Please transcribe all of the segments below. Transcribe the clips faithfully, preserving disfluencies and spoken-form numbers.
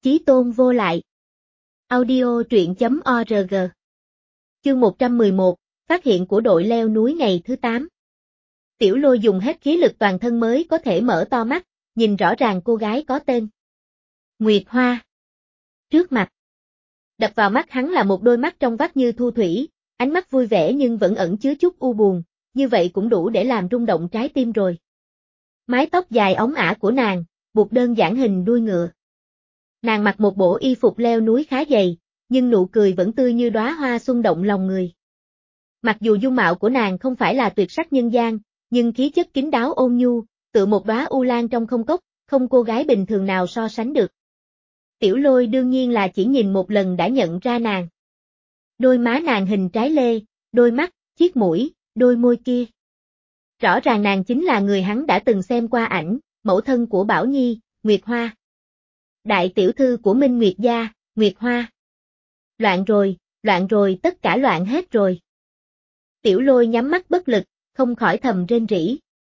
Chí tôn vô lại. Audio truyện chấm org. Chương một trăm mười một, phát hiện của đội leo núi ngày thứ tám. Tiểu Lôi dùng hết khí lực toàn thân mới có thể mở to mắt, nhìn rõ ràng cô gái có tên Nguyệt Hoa trước mặt. Đập vào mắt hắn là một đôi mắt trong vắt như thu thủy, ánh mắt vui vẻ nhưng vẫn ẩn chứa chút u buồn, như vậy cũng đủ để làm rung động trái tim rồi. Mái tóc dài óng ả của nàng, buộc đơn giản hình đuôi ngựa. Nàng mặc một bộ y phục leo núi khá dày, nhưng nụ cười vẫn tươi như đóa hoa xung động lòng người. Mặc dù dung mạo của nàng không phải là tuyệt sắc nhân gian, nhưng khí chất kín đáo ôn nhu, tựa một đóa u lan trong không cốc, không cô gái bình thường nào so sánh được. Tiểu Lôi đương nhiên là chỉ nhìn một lần đã nhận ra nàng. Đôi má nàng hình trái lê, đôi mắt, chiếc mũi, đôi môi kia. Rõ ràng nàng chính là người hắn đã từng xem qua ảnh, mẫu thân của Bảo Nhi, Nguyệt Hoa. Đại tiểu thư của Minh Nguyệt gia, Nguyệt Hoa. Loạn rồi, loạn rồi, tất cả loạn hết rồi. Tiểu Lôi nhắm mắt bất lực, không khỏi thầm rên rỉ.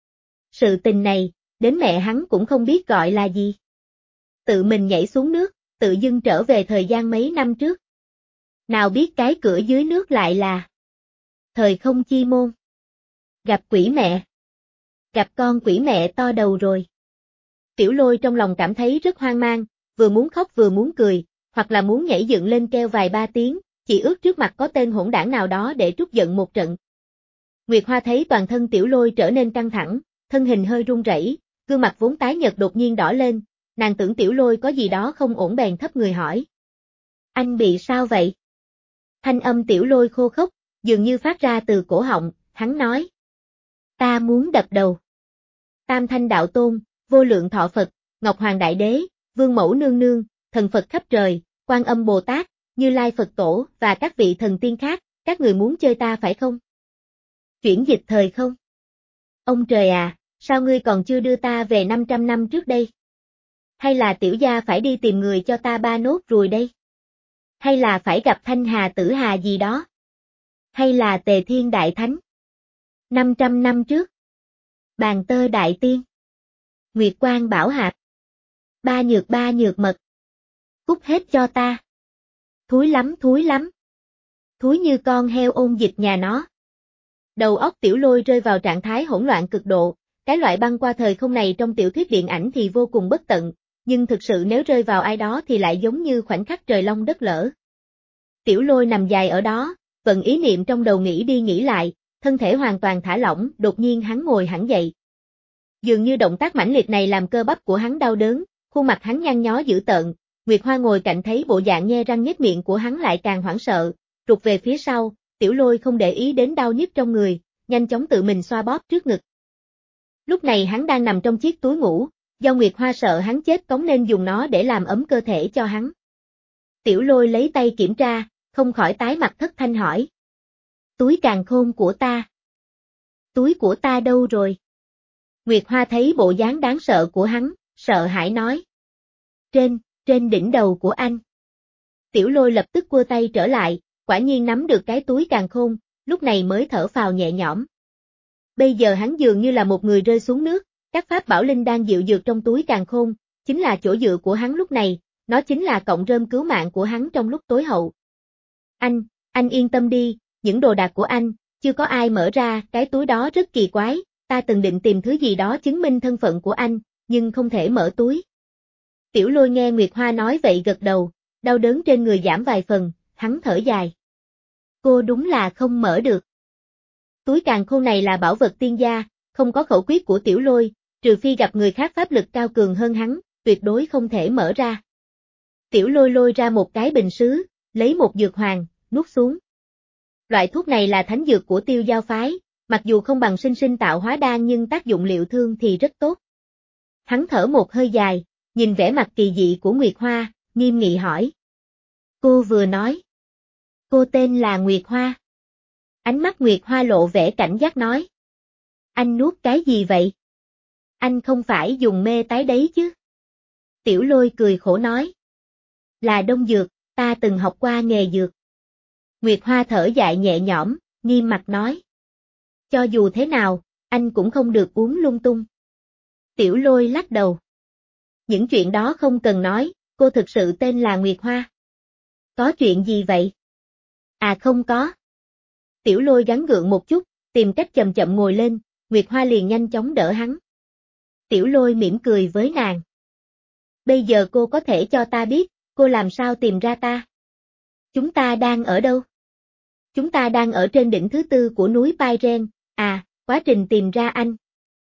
Sự tình này, đến mẹ hắn cũng không biết gọi là gì. Tự mình nhảy xuống nước, tự dưng trở về thời gian mấy năm trước. Nào biết cái cửa dưới nước lại là thời không chi môn. Gặp quỷ mẹ. Gặp con quỷ mẹ to đầu rồi. Tiểu Lôi trong lòng cảm thấy rất hoang mang, vừa muốn khóc vừa muốn cười, hoặc là muốn nhảy dựng lên kêu vài ba tiếng, chỉ ước trước mặt có tên hỗn đảng nào đó để trút giận một trận. Nguyệt Hoa thấy toàn thân Tiểu Lôi trở nên căng thẳng, thân hình hơi run rẩy, gương mặt vốn tái nhợt đột nhiên đỏ lên, nàng tưởng Tiểu Lôi có gì đó không ổn bèn thấp người hỏi. Anh bị sao vậy? Thanh âm Tiểu Lôi khô khốc, dường như phát ra từ cổ họng, hắn nói. Ta muốn đập đầu. Tam Thanh Đạo Tôn, Vô Lượng Thọ Phật, Ngọc Hoàng Đại Đế, Vương Mẫu Nương Nương, Thần Phật khắp trời, Quan Âm Bồ Tát, Như Lai Phật Tổ và các vị thần tiên khác, các người muốn chơi ta phải không? Chuyển dịch thời không? Ông trời à, sao ngươi còn chưa đưa ta về năm trăm năm trước đây? Hay là tiểu gia phải đi tìm người cho ta ba nốt ruồi đây? Hay là phải gặp Thanh Hà Tử Hà gì đó? Hay là Tề Thiên Đại Thánh? năm trăm năm trước. Bàn Tơ Đại Tiên. Nguyệt Quang Bảo Hạp. Ba nhược ba nhược mật. Cút hết cho ta. Thúi lắm thúi lắm. Thúi như con heo ôn dịch nhà nó. Đầu óc Tiểu Lôi rơi vào trạng thái hỗn loạn cực độ, cái loại băng qua thời không này trong tiểu thuyết điện ảnh thì vô cùng bất tận, nhưng thực sự nếu rơi vào ai đó thì lại giống như khoảnh khắc trời long đất lỡ. Tiểu Lôi nằm dài ở đó, vận ý niệm trong đầu nghĩ đi nghĩ lại, thân thể hoàn toàn thả lỏng, đột nhiên hắn ngồi hẳn dậy. Dường như động tác mãnh liệt này làm cơ bắp của hắn đau đớn, khuôn mặt hắn nhăn nhó dữ tợn, Nguyệt Hoa ngồi cạnh thấy bộ dạng nhe răng nhếch miệng của hắn lại càng hoảng sợ, rụt về phía sau, Tiểu Lôi không để ý đến đau nhức trong người, nhanh chóng tự mình xoa bóp trước ngực. Lúc này hắn đang nằm trong chiếc túi ngủ, do Nguyệt Hoa sợ hắn chết cống nên dùng nó để làm ấm cơ thể cho hắn. Tiểu Lôi lấy tay kiểm tra, không khỏi tái mặt thất thanh hỏi. Túi càn khôn của ta. Túi của ta đâu rồi? Nguyệt Hoa thấy bộ dáng đáng sợ của hắn, sợ hãi nói. Trên, trên đỉnh đầu của anh. Tiểu Lôi lập tức quơ tay trở lại, quả nhiên nắm được cái túi càn khôn, lúc này mới thở phào nhẹ nhõm. Bây giờ hắn dường như là một người rơi xuống nước, các pháp bảo linh đang dịu dược trong túi càn khôn, chính là chỗ dựa của hắn lúc này, nó chính là cọng rơm cứu mạng của hắn trong lúc tối hậu. Anh, anh yên tâm đi, những đồ đạc của anh, chưa có ai mở ra, cái túi đó rất kỳ quái, ta từng định tìm thứ gì đó chứng minh thân phận của anh, nhưng không thể mở túi. Tiểu Lôi nghe Nguyệt Hoa nói vậy gật đầu, đau đớn trên người giảm vài phần, hắn thở dài. Cô đúng là không mở được. Túi càn khôn này là bảo vật tiên gia, không có khẩu quyết của Tiểu Lôi, trừ phi gặp người khác pháp lực cao cường hơn hắn, tuyệt đối không thể mở ra. Tiểu Lôi lôi ra một cái bình sứ, lấy một dược hoàng, nuốt xuống. Loại thuốc này là thánh dược của Tiêu Giao phái, mặc dù không bằng sinh sinh tạo hóa đan nhưng tác dụng liệu thương thì rất tốt. Hắn thở một hơi dài, nhìn vẻ mặt kỳ dị của Nguyệt Hoa, nghiêm nghị hỏi. Cô vừa nói. Cô tên là Nguyệt Hoa. Ánh mắt Nguyệt Hoa lộ vẻ cảnh giác nói. Anh nuốt cái gì vậy? Anh không phải dùng mê tái đấy chứ? Tiểu Lôi cười khổ nói. Là đông dược, ta từng học qua nghề dược. Nguyệt Hoa thở dài nhẹ nhõm, nghiêm mặt nói. Cho dù thế nào, anh cũng không được uống lung tung. Tiểu Lôi lắc đầu. Những chuyện đó không cần nói, cô thực sự tên là Nguyệt Hoa. Có chuyện gì vậy? À không có. Tiểu Lôi gắng gượng một chút, tìm cách chậm chậm ngồi lên, Nguyệt Hoa liền nhanh chóng đỡ hắn. Tiểu Lôi mỉm cười với nàng. Bây giờ cô có thể cho ta biết, cô làm sao tìm ra ta? Chúng ta đang ở đâu? Chúng ta đang ở trên đỉnh thứ tư của núi Pyren, à, quá trình tìm ra anh.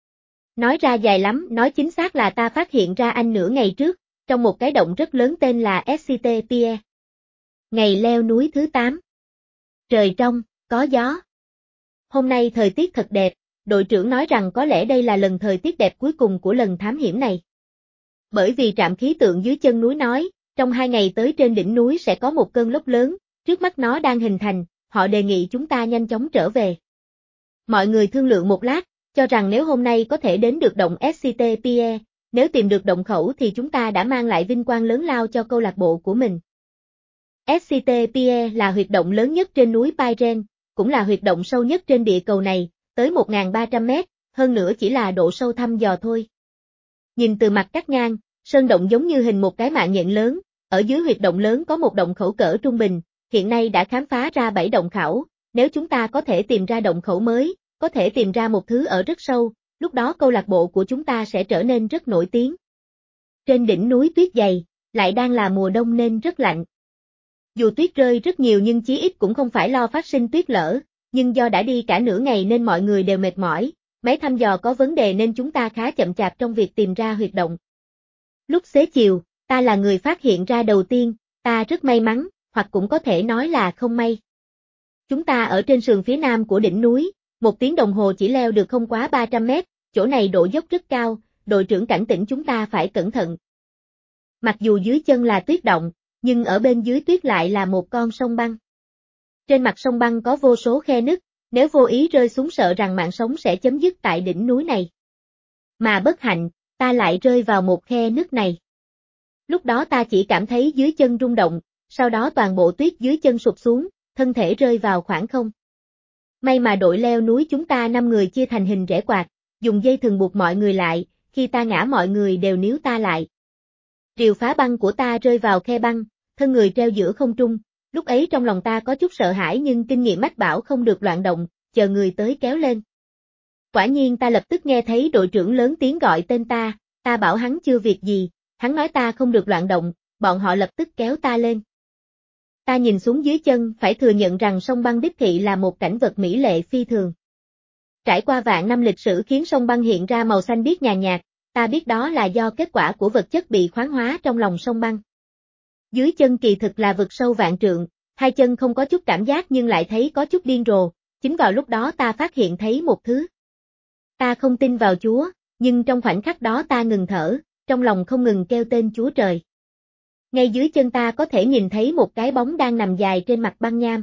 Nói ra dài lắm, nói chính xác là ta phát hiện ra anh nửa ngày trước, trong một cái động rất lớn tên là Escite. Ngày leo núi thứ tám. Trời trong, có gió. Hôm nay thời tiết thật đẹp, đội trưởng nói rằng có lẽ đây là lần thời tiết đẹp cuối cùng của lần thám hiểm này. Bởi vì trạm khí tượng dưới chân núi nói, trong hai ngày tới trên đỉnh núi sẽ có một cơn lốc lớn, trước mắt nó đang hình thành, họ đề nghị chúng ta nhanh chóng trở về. Mọi người thương lượng một lát, cho rằng nếu hôm nay có thể đến được động Escite, nếu tìm được động khẩu thì chúng ta đã mang lại vinh quang lớn lao cho câu lạc bộ của mình. Escite là huyệt động lớn nhất trên núi Pyren, cũng là huyệt động sâu nhất trên địa cầu này, tới một nghìn ba trăm mét, hơn nữa chỉ là độ sâu thăm dò thôi. Nhìn từ mặt cắt ngang, sơn động giống như hình một cái mạng nhện lớn, ở dưới huyệt động lớn có một động khẩu cỡ trung bình, hiện nay đã khám phá ra bảy động khẩu, nếu chúng ta có thể tìm ra động khẩu mới, có thể tìm ra một thứ ở rất sâu, lúc đó câu lạc bộ của chúng ta sẽ trở nên rất nổi tiếng. Trên đỉnh núi tuyết dày, lại đang là mùa đông nên rất lạnh. Dù tuyết rơi rất nhiều nhưng chí ít cũng không phải lo phát sinh tuyết lở, nhưng do đã đi cả nửa ngày nên mọi người đều mệt mỏi, máy thăm dò có vấn đề nên chúng ta khá chậm chạp trong việc tìm ra huyệt động. Lúc xế chiều, ta là người phát hiện ra đầu tiên, ta rất may mắn, hoặc cũng có thể nói là không may. Chúng ta ở trên sườn phía nam của đỉnh núi, một tiếng đồng hồ chỉ leo được không quá ba trăm mét, chỗ này độ dốc rất cao, đội trưởng cảnh tỉnh chúng ta phải cẩn thận. Mặc dù dưới chân là tuyết động, nhưng ở bên dưới tuyết lại là một con sông băng. Trên mặt sông băng có vô số khe nứt, nếu vô ý rơi xuống sợ rằng mạng sống sẽ chấm dứt tại đỉnh núi này. Mà bất hạnh, ta lại rơi vào một khe nứt này. Lúc đó ta chỉ cảm thấy dưới chân rung động, sau đó toàn bộ tuyết dưới chân sụp xuống, thân thể rơi vào khoảng không. May mà đội leo núi chúng ta năm người chia thành hình rẽ quạt, dùng dây thừng buộc mọi người lại, khi ta ngã mọi người đều níu ta lại. Rìu phá băng của ta rơi vào khe băng, thân người treo giữa không trung, lúc ấy trong lòng ta có chút sợ hãi nhưng kinh nghiệm mách bảo không được loạn động, chờ người tới kéo lên. Quả nhiên ta lập tức nghe thấy đội trưởng lớn tiếng gọi tên ta, ta bảo hắn chưa việc gì, hắn nói ta không được loạn động, bọn họ lập tức kéo ta lên. Ta nhìn xuống dưới chân, phải thừa nhận rằng sông băng đích thị là một cảnh vật mỹ lệ phi thường. Trải qua vạn năm lịch sử khiến sông băng hiện ra màu xanh biếc nhàn nhạt, ta biết đó là do kết quả của vật chất bị khoáng hóa trong lòng sông băng. Dưới chân kỳ thực là vực sâu vạn trượng, hai chân không có chút cảm giác nhưng lại thấy có chút điên rồ, chính vào lúc đó ta phát hiện thấy một thứ. Ta không tin vào Chúa, nhưng trong khoảnh khắc đó ta ngừng thở, trong lòng không ngừng kêu tên Chúa Trời. Ngay dưới chân ta có thể nhìn thấy một cái bóng đang nằm dài trên mặt băng nham.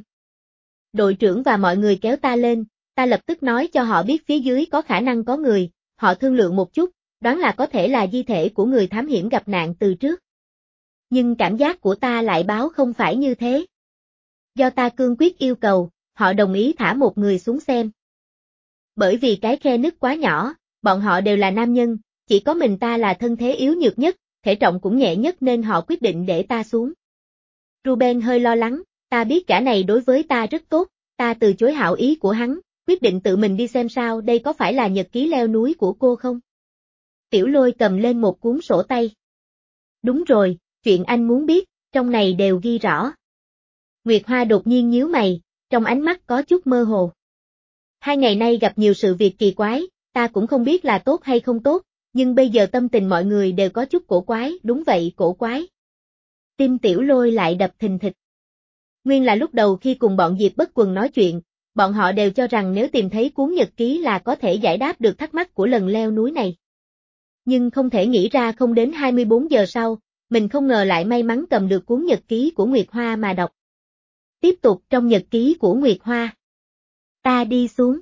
Đội trưởng và mọi người kéo ta lên, ta lập tức nói cho họ biết phía dưới có khả năng có người, họ thương lượng một chút, đoán là có thể là di thể của người thám hiểm gặp nạn từ trước. Nhưng cảm giác của ta lại báo không phải như thế. Do ta cương quyết yêu cầu, họ đồng ý thả một người xuống xem. Bởi vì cái khe nứt quá nhỏ, bọn họ đều là nam nhân, chỉ có mình ta là thân thế yếu nhược nhất, thể trọng cũng nhẹ nhất nên họ quyết định để ta xuống. Ruben hơi lo lắng, ta biết gã này đối với ta rất tốt, ta từ chối hảo ý của hắn, quyết định tự mình đi xem sao đây có phải là nhật ký leo núi của cô không. Tiểu Lôi cầm lên một cuốn sổ tay. Đúng rồi, chuyện anh muốn biết, trong này đều ghi rõ. Nguyệt Hoa đột nhiên nhíu mày, trong ánh mắt có chút mơ hồ. Hai ngày nay gặp nhiều sự việc kỳ quái, ta cũng không biết là tốt hay không tốt, nhưng bây giờ tâm tình mọi người đều có chút cổ quái, đúng vậy cổ quái. Tim Tiểu Lôi lại đập thình thịch. Nguyên là lúc đầu khi cùng bọn Diệp Bất Quần nói chuyện, bọn họ đều cho rằng nếu tìm thấy cuốn nhật ký là có thể giải đáp được thắc mắc của lần leo núi này. Nhưng không thể nghĩ ra không đến hai mươi bốn giờ sau, mình không ngờ lại may mắn cầm được cuốn nhật ký của Nguyệt Hoa mà đọc. Tiếp tục trong nhật ký của Nguyệt Hoa. Ta đi xuống.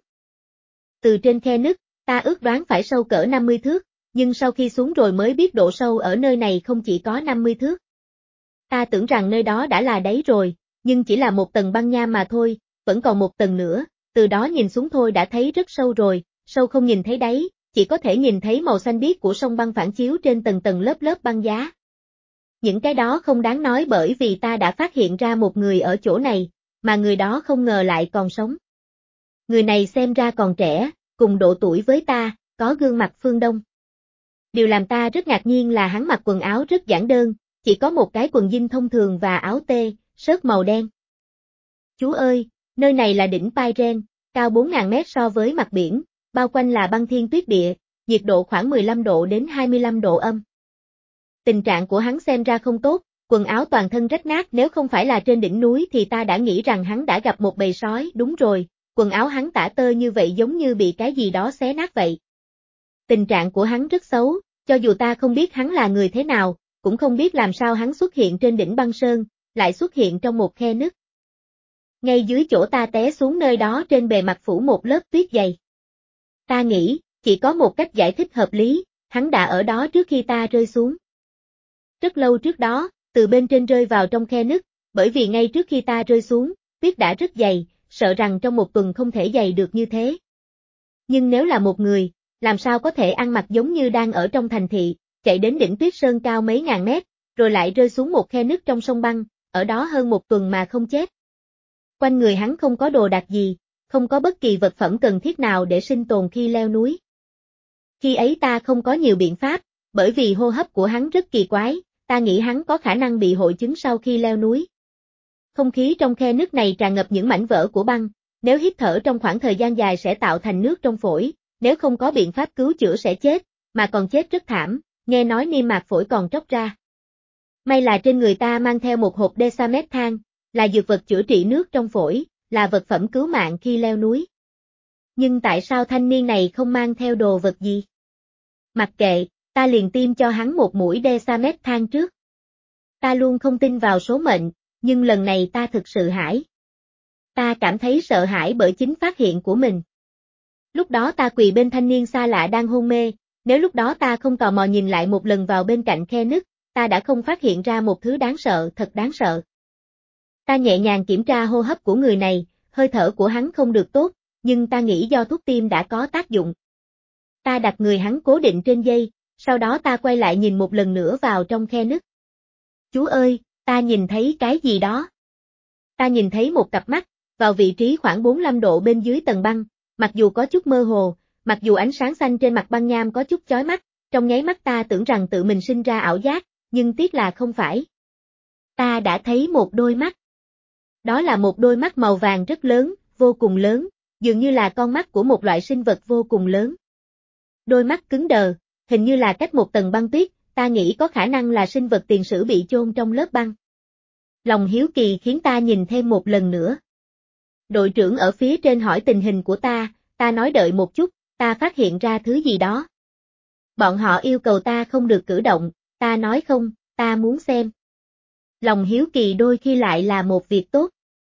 Từ trên khe nứt, ta ước đoán phải sâu cỡ năm mươi thước, nhưng sau khi xuống rồi mới biết độ sâu ở nơi này không chỉ có năm mươi thước. Ta tưởng rằng nơi đó đã là đáy rồi, nhưng chỉ là một tầng băng nham mà thôi, vẫn còn một tầng nữa, từ đó nhìn xuống thôi đã thấy rất sâu rồi, sâu không nhìn thấy đáy, chỉ có thể nhìn thấy màu xanh biếc của sông băng phản chiếu trên tầng tầng lớp lớp băng giá. Những cái đó không đáng nói bởi vì ta đã phát hiện ra một người ở chỗ này, mà người đó không ngờ lại còn sống. Người này xem ra còn trẻ, cùng độ tuổi với ta, có gương mặt phương Đông. Điều làm ta rất ngạc nhiên là hắn mặc quần áo rất giản đơn, chỉ có một cái quần jean thông thường và áo tê, sớt màu đen. Chú ơi, nơi này là đỉnh Pairen, cao bốn nghìn mét so với mặt biển, bao quanh là băng thiên tuyết địa, nhiệt độ khoảng mười lăm độ đến hai mươi lăm độ âm. Tình trạng của hắn xem ra không tốt, quần áo toàn thân rách nát, nếu không phải là trên đỉnh núi thì ta đã nghĩ rằng hắn đã gặp một bầy sói, đúng rồi, quần áo hắn tả tơi như vậy giống như bị cái gì đó xé nát vậy. Tình trạng của hắn rất xấu, cho dù ta không biết hắn là người thế nào, cũng không biết làm sao hắn xuất hiện trên đỉnh băng sơn, lại xuất hiện trong một khe nứt. Ngay dưới chỗ ta té xuống nơi đó trên bề mặt phủ một lớp tuyết dày. Ta nghĩ, chỉ có một cách giải thích hợp lý, hắn đã ở đó trước khi ta rơi xuống. Rất lâu trước đó, từ bên trên rơi vào trong khe nứt, bởi vì ngay trước khi ta rơi xuống, tuyết đã rất dày, sợ rằng trong một tuần không thể dày được như thế. Nhưng nếu là một người, làm sao có thể ăn mặc giống như đang ở trong thành thị, chạy đến đỉnh tuyết sơn cao mấy ngàn mét, rồi lại rơi xuống một khe nứt trong sông băng, ở đó hơn một tuần mà không chết. Quanh người hắn không có đồ đạc gì, không có bất kỳ vật phẩm cần thiết nào để sinh tồn khi leo núi. Khi ấy ta không có nhiều biện pháp, bởi vì hô hấp của hắn rất kỳ quái, ta nghĩ hắn có khả năng bị hội chứng sau khi leo núi. Không khí trong khe nứt này tràn ngập những mảnh vỡ của băng, nếu hít thở trong khoảng thời gian dài sẽ tạo thành nước trong phổi, nếu không có biện pháp cứu chữa sẽ chết, mà còn chết rất thảm, nghe nói niêm mạc phổi còn tróc ra. May là trên người ta mang theo một hộp Desamethang, là dược vật chữa trị nước trong phổi, là vật phẩm cứu mạng khi leo núi. Nhưng tại sao thanh niên này không mang theo đồ vật gì? Mặc kệ, ta liền tiêm cho hắn một mũi Desamethang trước. Ta luôn không tin vào số mệnh, nhưng lần này ta thực sự hãi. Ta cảm thấy sợ hãi bởi chính phát hiện của mình. Lúc đó ta quỳ bên thanh niên xa lạ đang hôn mê, nếu lúc đó ta không tò mò nhìn lại một lần vào bên cạnh khe nứt, ta đã không phát hiện ra một thứ đáng sợ, thật đáng sợ. Ta nhẹ nhàng kiểm tra hô hấp của người này, hơi thở của hắn không được tốt, nhưng ta nghĩ do thuốc tiêm đã có tác dụng. Ta đặt người hắn cố định trên dây, sau đó ta quay lại nhìn một lần nữa vào trong khe nứt. Chú ơi, ta nhìn thấy cái gì đó. Ta nhìn thấy một cặp mắt, vào vị trí khoảng bốn mươi lăm độ bên dưới tầng băng, mặc dù có chút mơ hồ, mặc dù ánh sáng xanh trên mặt băng nham có chút chói mắt, trong nháy mắt ta tưởng rằng tự mình sinh ra ảo giác, nhưng tiếc là không phải. Ta đã thấy một đôi mắt. Đó là một đôi mắt màu vàng rất lớn, vô cùng lớn, dường như là con mắt của một loại sinh vật vô cùng lớn. Đôi mắt cứng đờ, hình như là cách một tầng băng tuyết, ta nghĩ có khả năng là sinh vật tiền sử bị chôn trong lớp băng. Lòng hiếu kỳ khiến ta nhìn thêm một lần nữa. Đội trưởng ở phía trên hỏi tình hình của ta, ta nói đợi một chút, ta phát hiện ra thứ gì đó. Bọn họ yêu cầu ta không được cử động, ta nói không, ta muốn xem. Lòng hiếu kỳ đôi khi lại là một việc tốt.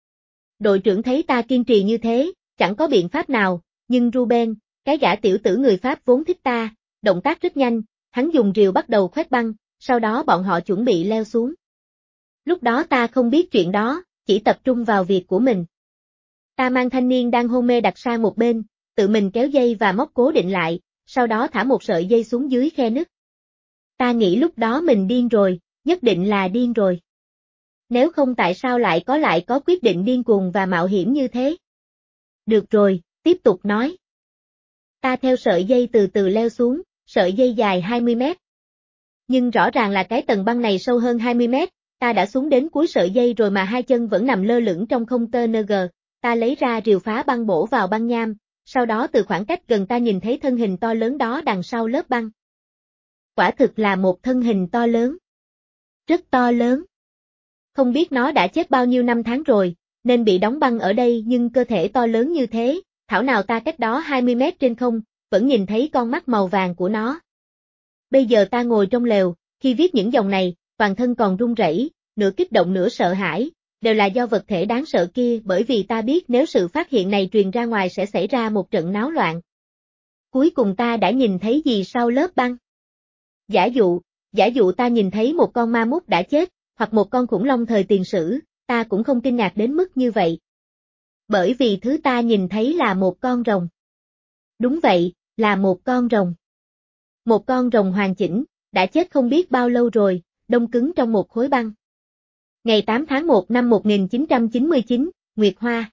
Đội trưởng thấy ta kiên trì như thế, chẳng có biện pháp nào, nhưng Ruben, cái gã tiểu tử người Pháp vốn thích ta, động tác rất nhanh, hắn dùng rìu bắt đầu khoét băng, sau đó bọn họ chuẩn bị leo xuống. Lúc đó ta không biết chuyện đó, chỉ tập trung vào việc của mình. Ta mang thanh niên đang hôn mê đặt sang một bên, tự mình kéo dây và móc cố định lại, sau đó thả một sợi dây xuống dưới khe nứt. Ta nghĩ lúc đó mình điên rồi, nhất định là điên rồi. Nếu không tại sao lại có lại có quyết định điên cuồng và mạo hiểm như thế? Được rồi, tiếp tục nói. Ta theo sợi dây từ từ leo xuống, sợi dây dài hai mươi mét. Nhưng rõ ràng là cái tầng băng này sâu hơn hai mươi mét, ta đã xuống đến cuối sợi dây rồi mà hai chân vẫn nằm lơ lửng trong không tê en giê. Ta lấy ra rìu phá băng bổ vào băng nham, sau đó từ khoảng cách gần ta nhìn thấy thân hình to lớn đó đằng sau lớp băng. Quả thực là một thân hình to lớn. Rất to lớn. Không biết nó đã chết bao nhiêu năm tháng rồi, nên bị đóng băng ở đây nhưng cơ thể to lớn như thế, thảo nào ta cách đó hai mươi mét trên không, vẫn nhìn thấy con mắt màu vàng của nó. Bây giờ ta ngồi trong lều, khi viết những dòng này, toàn thân còn run rẩy, nửa kích động nửa sợ hãi, đều là do vật thể đáng sợ kia bởi vì ta biết nếu sự phát hiện này truyền ra ngoài sẽ xảy ra một trận náo loạn. Cuối cùng ta đã nhìn thấy gì sau lớp băng? Giả dụ, giả dụ ta nhìn thấy một con ma mút đã chết, hoặc một con khủng long thời tiền sử, ta cũng không kinh ngạc đến mức như vậy. Bởi vì thứ ta nhìn thấy là một con rồng. Đúng vậy, là một con rồng. Một con rồng hoàn chỉnh, đã chết không biết bao lâu rồi, đông cứng trong một khối băng. Ngày tám tháng một năm một nghìn chín trăm chín mươi chín, Nguyệt Hoa.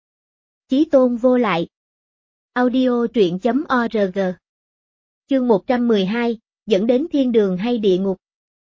Chí tôn vô lại. Audio truyện chấm org. Chương một trăm mười hai, dẫn đến thiên đường hay địa ngục.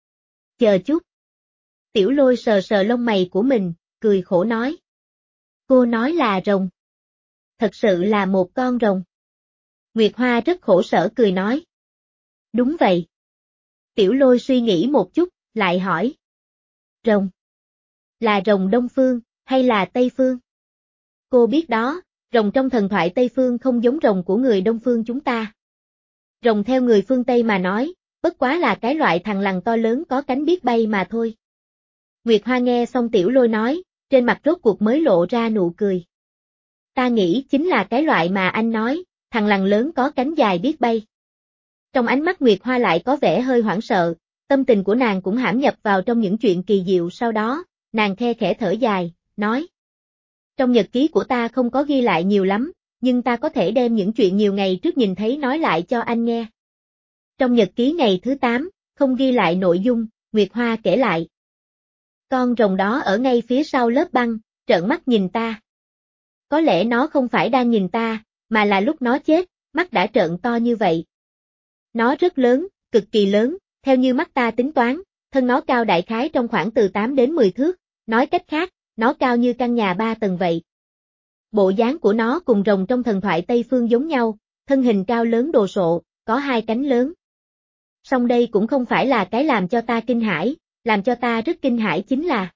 Chờ chút. Tiểu Lôi sờ sờ lông mày của mình, cười khổ nói. Cô nói là rồng. Thật sự là một con rồng. Nguyệt Hoa rất khổ sở cười nói. Đúng vậy. Tiểu Lôi suy nghĩ một chút, lại hỏi. Rồng. Là rồng Đông Phương, hay là Tây Phương? Cô biết đó, rồng trong thần thoại Tây Phương không giống rồng của người Đông Phương chúng ta. Rồng theo người phương Tây mà nói, bất quá là cái loại thằn lằn to lớn có cánh biết bay mà thôi. Nguyệt Hoa nghe xong Tiểu Lôi nói, trên mặt rốt cuộc mới lộ ra nụ cười. Ta nghĩ chính là cái loại mà anh nói, thằn lằn lớn có cánh dài biết bay. Trong ánh mắt Nguyệt Hoa lại có vẻ hơi hoảng sợ, tâm tình của nàng cũng hãm nhập vào trong những chuyện kỳ diệu sau đó, nàng khe khẽ thở dài, nói. Trong nhật ký của ta không có ghi lại nhiều lắm, nhưng ta có thể đem những chuyện nhiều ngày trước nhìn thấy nói lại cho anh nghe. Trong nhật ký ngày thứ tám, không ghi lại nội dung, Nguyệt Hoa kể lại. Con rồng đó ở ngay phía sau lớp băng, trợn mắt nhìn ta. Có lẽ nó không phải đang nhìn ta, mà là lúc nó chết, mắt đã trợn to như vậy. Nó rất lớn, cực kỳ lớn, theo như mắt ta tính toán, thân nó cao đại khái trong khoảng từ tám đến mười thước, nói cách khác, nó cao như căn nhà ba tầng vậy. Bộ dáng của nó cùng rồng trong thần thoại Tây Phương giống nhau, thân hình cao lớn đồ sộ, có hai cánh lớn. Song đây cũng không phải là cái làm cho ta kinh hãi, làm cho ta rất kinh hãi chính là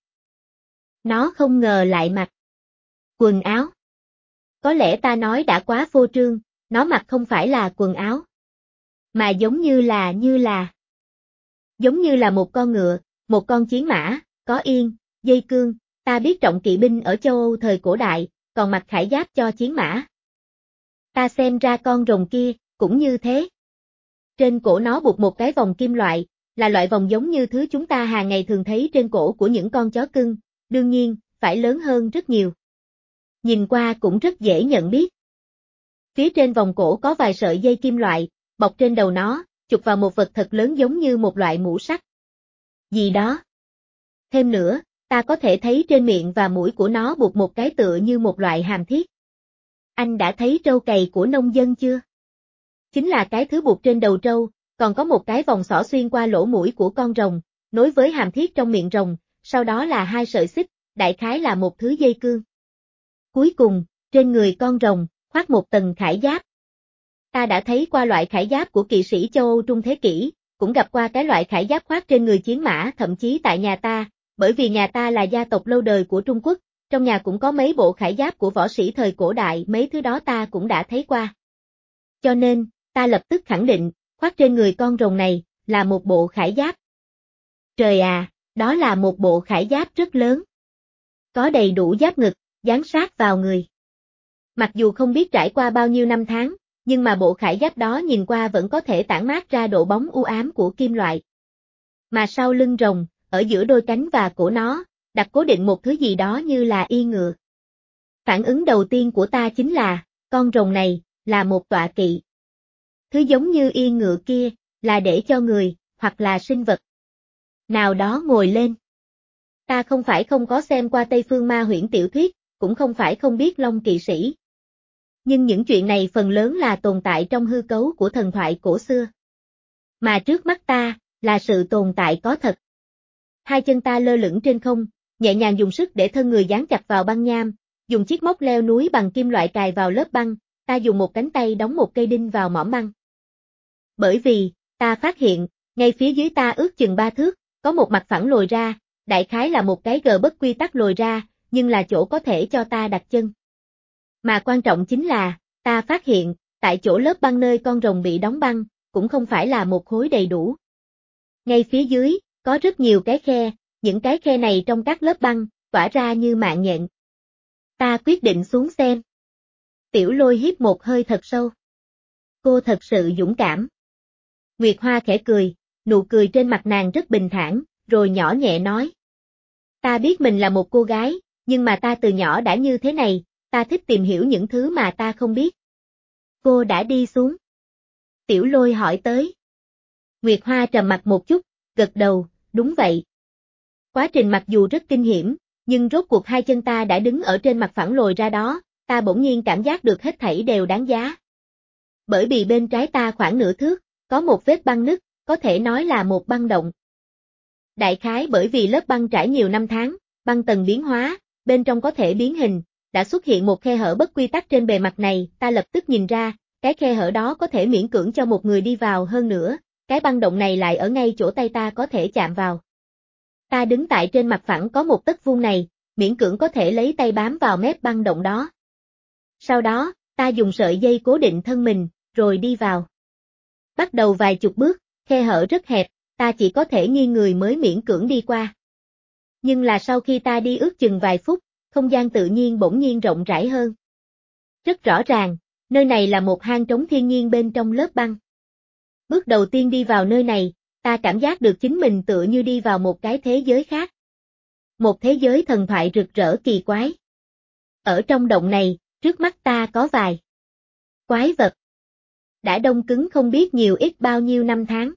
nó không ngờ lại mặc quần áo. Có lẽ ta nói đã quá phô trương, nó mặc không phải là quần áo, mà giống như là như là giống như là một con ngựa, một con chiến mã, có yên, dây cương, ta biết trọng kỵ binh ở châu Âu thời cổ đại, còn mặc khải giáp cho chiến mã. Ta xem ra con rồng kia, cũng như thế. Trên cổ nó buộc một cái vòng kim loại, là loại vòng giống như thứ chúng ta hàng ngày thường thấy trên cổ của những con chó cưng, đương nhiên, phải lớn hơn rất nhiều. Nhìn qua cũng rất dễ nhận biết. Phía trên vòng cổ có vài sợi dây kim loại, bọc trên đầu nó, chụp vào một vật thật lớn giống như một loại mũ sắt. Gì đó. Thêm nữa, ta có thể thấy trên miệng và mũi của nó buộc một cái tựa như một loại hàm thiết. Anh đã thấy trâu cày của nông dân chưa? Chính là cái thứ buộc trên đầu trâu, còn có một cái vòng xỏ xuyên qua lỗ mũi của con rồng, nối với hàm thiết trong miệng rồng, sau đó là hai sợi xích, đại khái là một thứ dây cương. Cuối cùng, trên người con rồng, khoác một tầng khải giáp. Ta đã thấy qua loại khải giáp của kỵ sĩ châu Âu trung thế kỷ, cũng gặp qua cái loại khải giáp khoác trên người chiến mã thậm chí tại nhà ta, bởi vì nhà ta là gia tộc lâu đời của Trung Quốc, trong nhà cũng có mấy bộ khải giáp của võ sĩ thời cổ đại, mấy thứ đó ta cũng đã thấy qua. Cho nên, ta lập tức khẳng định, khoác trên người con rồng này, là một bộ khải giáp. Trời à, đó là một bộ khải giáp rất lớn. Có đầy đủ giáp ngực, dán sát vào người. Mặc dù không biết trải qua bao nhiêu năm tháng, nhưng mà bộ khải giáp đó nhìn qua vẫn có thể tản mát ra độ bóng u ám của kim loại. Mà sau lưng rồng, ở giữa đôi cánh và cổ nó, đặt cố định một thứ gì đó như là yên ngựa. Phản ứng đầu tiên của ta chính là, con rồng này, là một tọa kỵ. Thứ giống như yên ngựa kia, là để cho người, hoặc là sinh vật nào đó ngồi lên. Ta không phải không có xem qua Tây Phương ma huyễn tiểu thuyết, cũng không phải không biết Long kỵ sĩ. Nhưng những chuyện này phần lớn là tồn tại trong hư cấu của thần thoại cổ xưa. Mà trước mắt ta, là sự tồn tại có thật. Hai chân ta lơ lửng trên không, nhẹ nhàng dùng sức để thân người dán chặt vào băng nham, dùng chiếc móc leo núi bằng kim loại cài vào lớp băng, ta dùng một cánh tay đóng một cây đinh vào mỏm băng. Bởi vì, ta phát hiện, ngay phía dưới ta ước chừng ba thước, có một mặt phẳng lồi ra, đại khái là một cái gờ bất quy tắc lồi ra, nhưng là chỗ có thể cho ta đặt chân. Mà quan trọng chính là, ta phát hiện, tại chỗ lớp băng nơi con rồng bị đóng băng, cũng không phải là một khối đầy đủ. Ngay phía dưới, có rất nhiều cái khe, những cái khe này trong các lớp băng, tỏa ra như mạng nhện. Ta quyết định xuống xem. Tiểu Lôi hít một hơi thật sâu. Cô thật sự dũng cảm. Nguyệt Hoa khẽ cười, nụ cười trên mặt nàng rất bình thản, rồi nhỏ nhẹ nói. Ta biết mình là một cô gái, nhưng mà ta từ nhỏ đã như thế này, ta thích tìm hiểu những thứ mà ta không biết. Cô đã đi xuống. Tiểu Lôi hỏi tới. Nguyệt Hoa trầm mặt một chút, gật đầu, đúng vậy. Quá trình mặc dù rất kinh hiểm, nhưng rốt cuộc hai chân ta đã đứng ở trên mặt phẳng lồi ra đó, ta bỗng nhiên cảm giác được hết thảy đều đáng giá. Bởi vì bên trái ta khoảng nửa thước, có một vết băng nứt, có thể nói là một băng động. Đại khái bởi vì lớp băng trải nhiều năm tháng, băng tầng biến hóa, bên trong có thể biến hình, đã xuất hiện một khe hở bất quy tắc trên bề mặt này, ta lập tức nhìn ra, cái khe hở đó có thể miễn cưỡng cho một người đi vào hơn nữa, cái băng động này lại ở ngay chỗ tay ta có thể chạm vào. Ta đứng tại trên mặt phẳng có một tấc vuông này, miễn cưỡng có thể lấy tay bám vào mép băng động đó. Sau đó, ta dùng sợi dây cố định thân mình, rồi đi vào. Bắt đầu vài chục bước, khe hở rất hẹp, ta chỉ có thể nghiêng người mới miễn cưỡng đi qua. Nhưng là sau khi ta đi ước chừng vài phút, không gian tự nhiên bỗng nhiên rộng rãi hơn. Rất rõ ràng, nơi này là một hang trống thiên nhiên bên trong lớp băng. Bước đầu tiên đi vào nơi này, ta cảm giác được chính mình tựa như đi vào một cái thế giới khác. Một thế giới thần thoại rực rỡ kỳ quái. Ở trong động này, trước mắt ta có vài quái vật. Đã đông cứng không biết nhiều ít bao nhiêu năm tháng.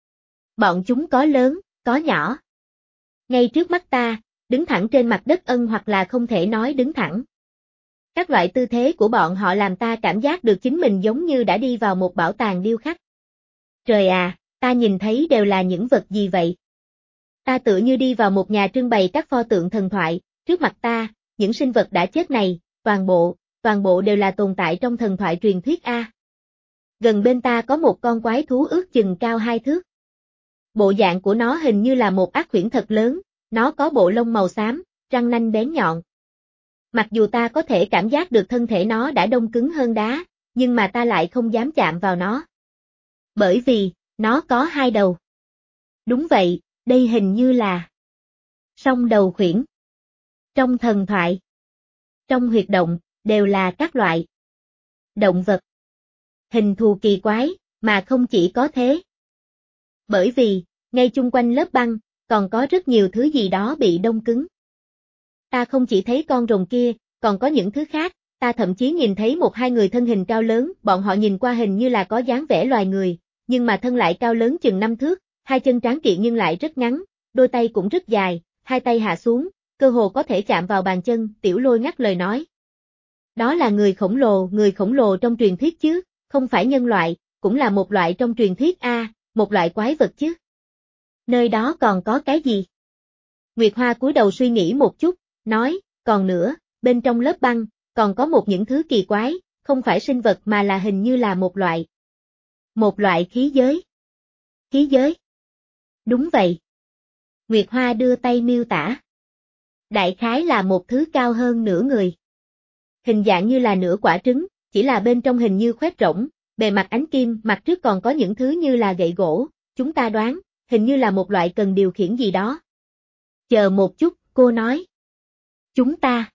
Bọn chúng có lớn, có nhỏ. Ngay trước mắt ta, đứng thẳng trên mặt đất ân hoặc là không thể nói đứng thẳng. Các loại tư thế của bọn họ làm ta cảm giác được chính mình giống như đã đi vào một bảo tàng điêu khắc. Trời à, ta nhìn thấy đều là những vật gì vậy? Ta tựa như đi vào một nhà trưng bày các pho tượng thần thoại, trước mặt ta, những sinh vật đã chết này, toàn bộ, toàn bộ đều là tồn tại trong thần thoại truyền thuyết A. Gần bên ta có một con quái thú ước chừng cao hai thước. Bộ dạng của nó hình như là một ác quyển thật lớn, nó có bộ lông màu xám, răng nanh bén nhọn. Mặc dù ta có thể cảm giác được thân thể nó đã đông cứng hơn đá, nhưng mà ta lại không dám chạm vào nó. Bởi vì, nó có hai đầu. Đúng vậy, đây hình như là song đầu khuyển. Trong thần thoại, trong huyệt động, đều là các loại động vật. Hình thù kỳ quái, mà không chỉ có thế. Bởi vì, ngay chung quanh lớp băng, còn có rất nhiều thứ gì đó bị đông cứng. Ta không chỉ thấy con rồng kia, còn có những thứ khác, ta thậm chí nhìn thấy một hai người thân hình cao lớn, bọn họ nhìn qua hình như là có dáng vẻ loài người, nhưng mà thân lại cao lớn chừng năm thước, hai chân tráng kiện nhưng lại rất ngắn, đôi tay cũng rất dài, hai tay hạ xuống, cơ hồ có thể chạm vào bàn chân, Tiểu Lôi ngắt lời nói. Đó là người khổng lồ, người khổng lồ trong truyền thuyết chứ, không phải nhân loại, cũng là một loại trong truyền thuyết A, một loại quái vật chứ. Nơi đó còn có cái gì? Nguyệt Hoa cúi đầu suy nghĩ một chút, nói, còn nữa, bên trong lớp băng, còn có một những thứ kỳ quái, không phải sinh vật mà là hình như là một loại. Một loại khí giới. Khí giới? Đúng vậy. Nguyệt Hoa đưa tay miêu tả. Đại khái là một thứ cao hơn nửa người. Hình dạng như là nửa quả trứng, chỉ là bên trong hình như khoét rỗng, bề mặt ánh kim, mặt trước còn có những thứ như là gậy gỗ, chúng ta đoán, hình như là một loại cần điều khiển gì đó. Chờ một chút, cô nói. Chúng ta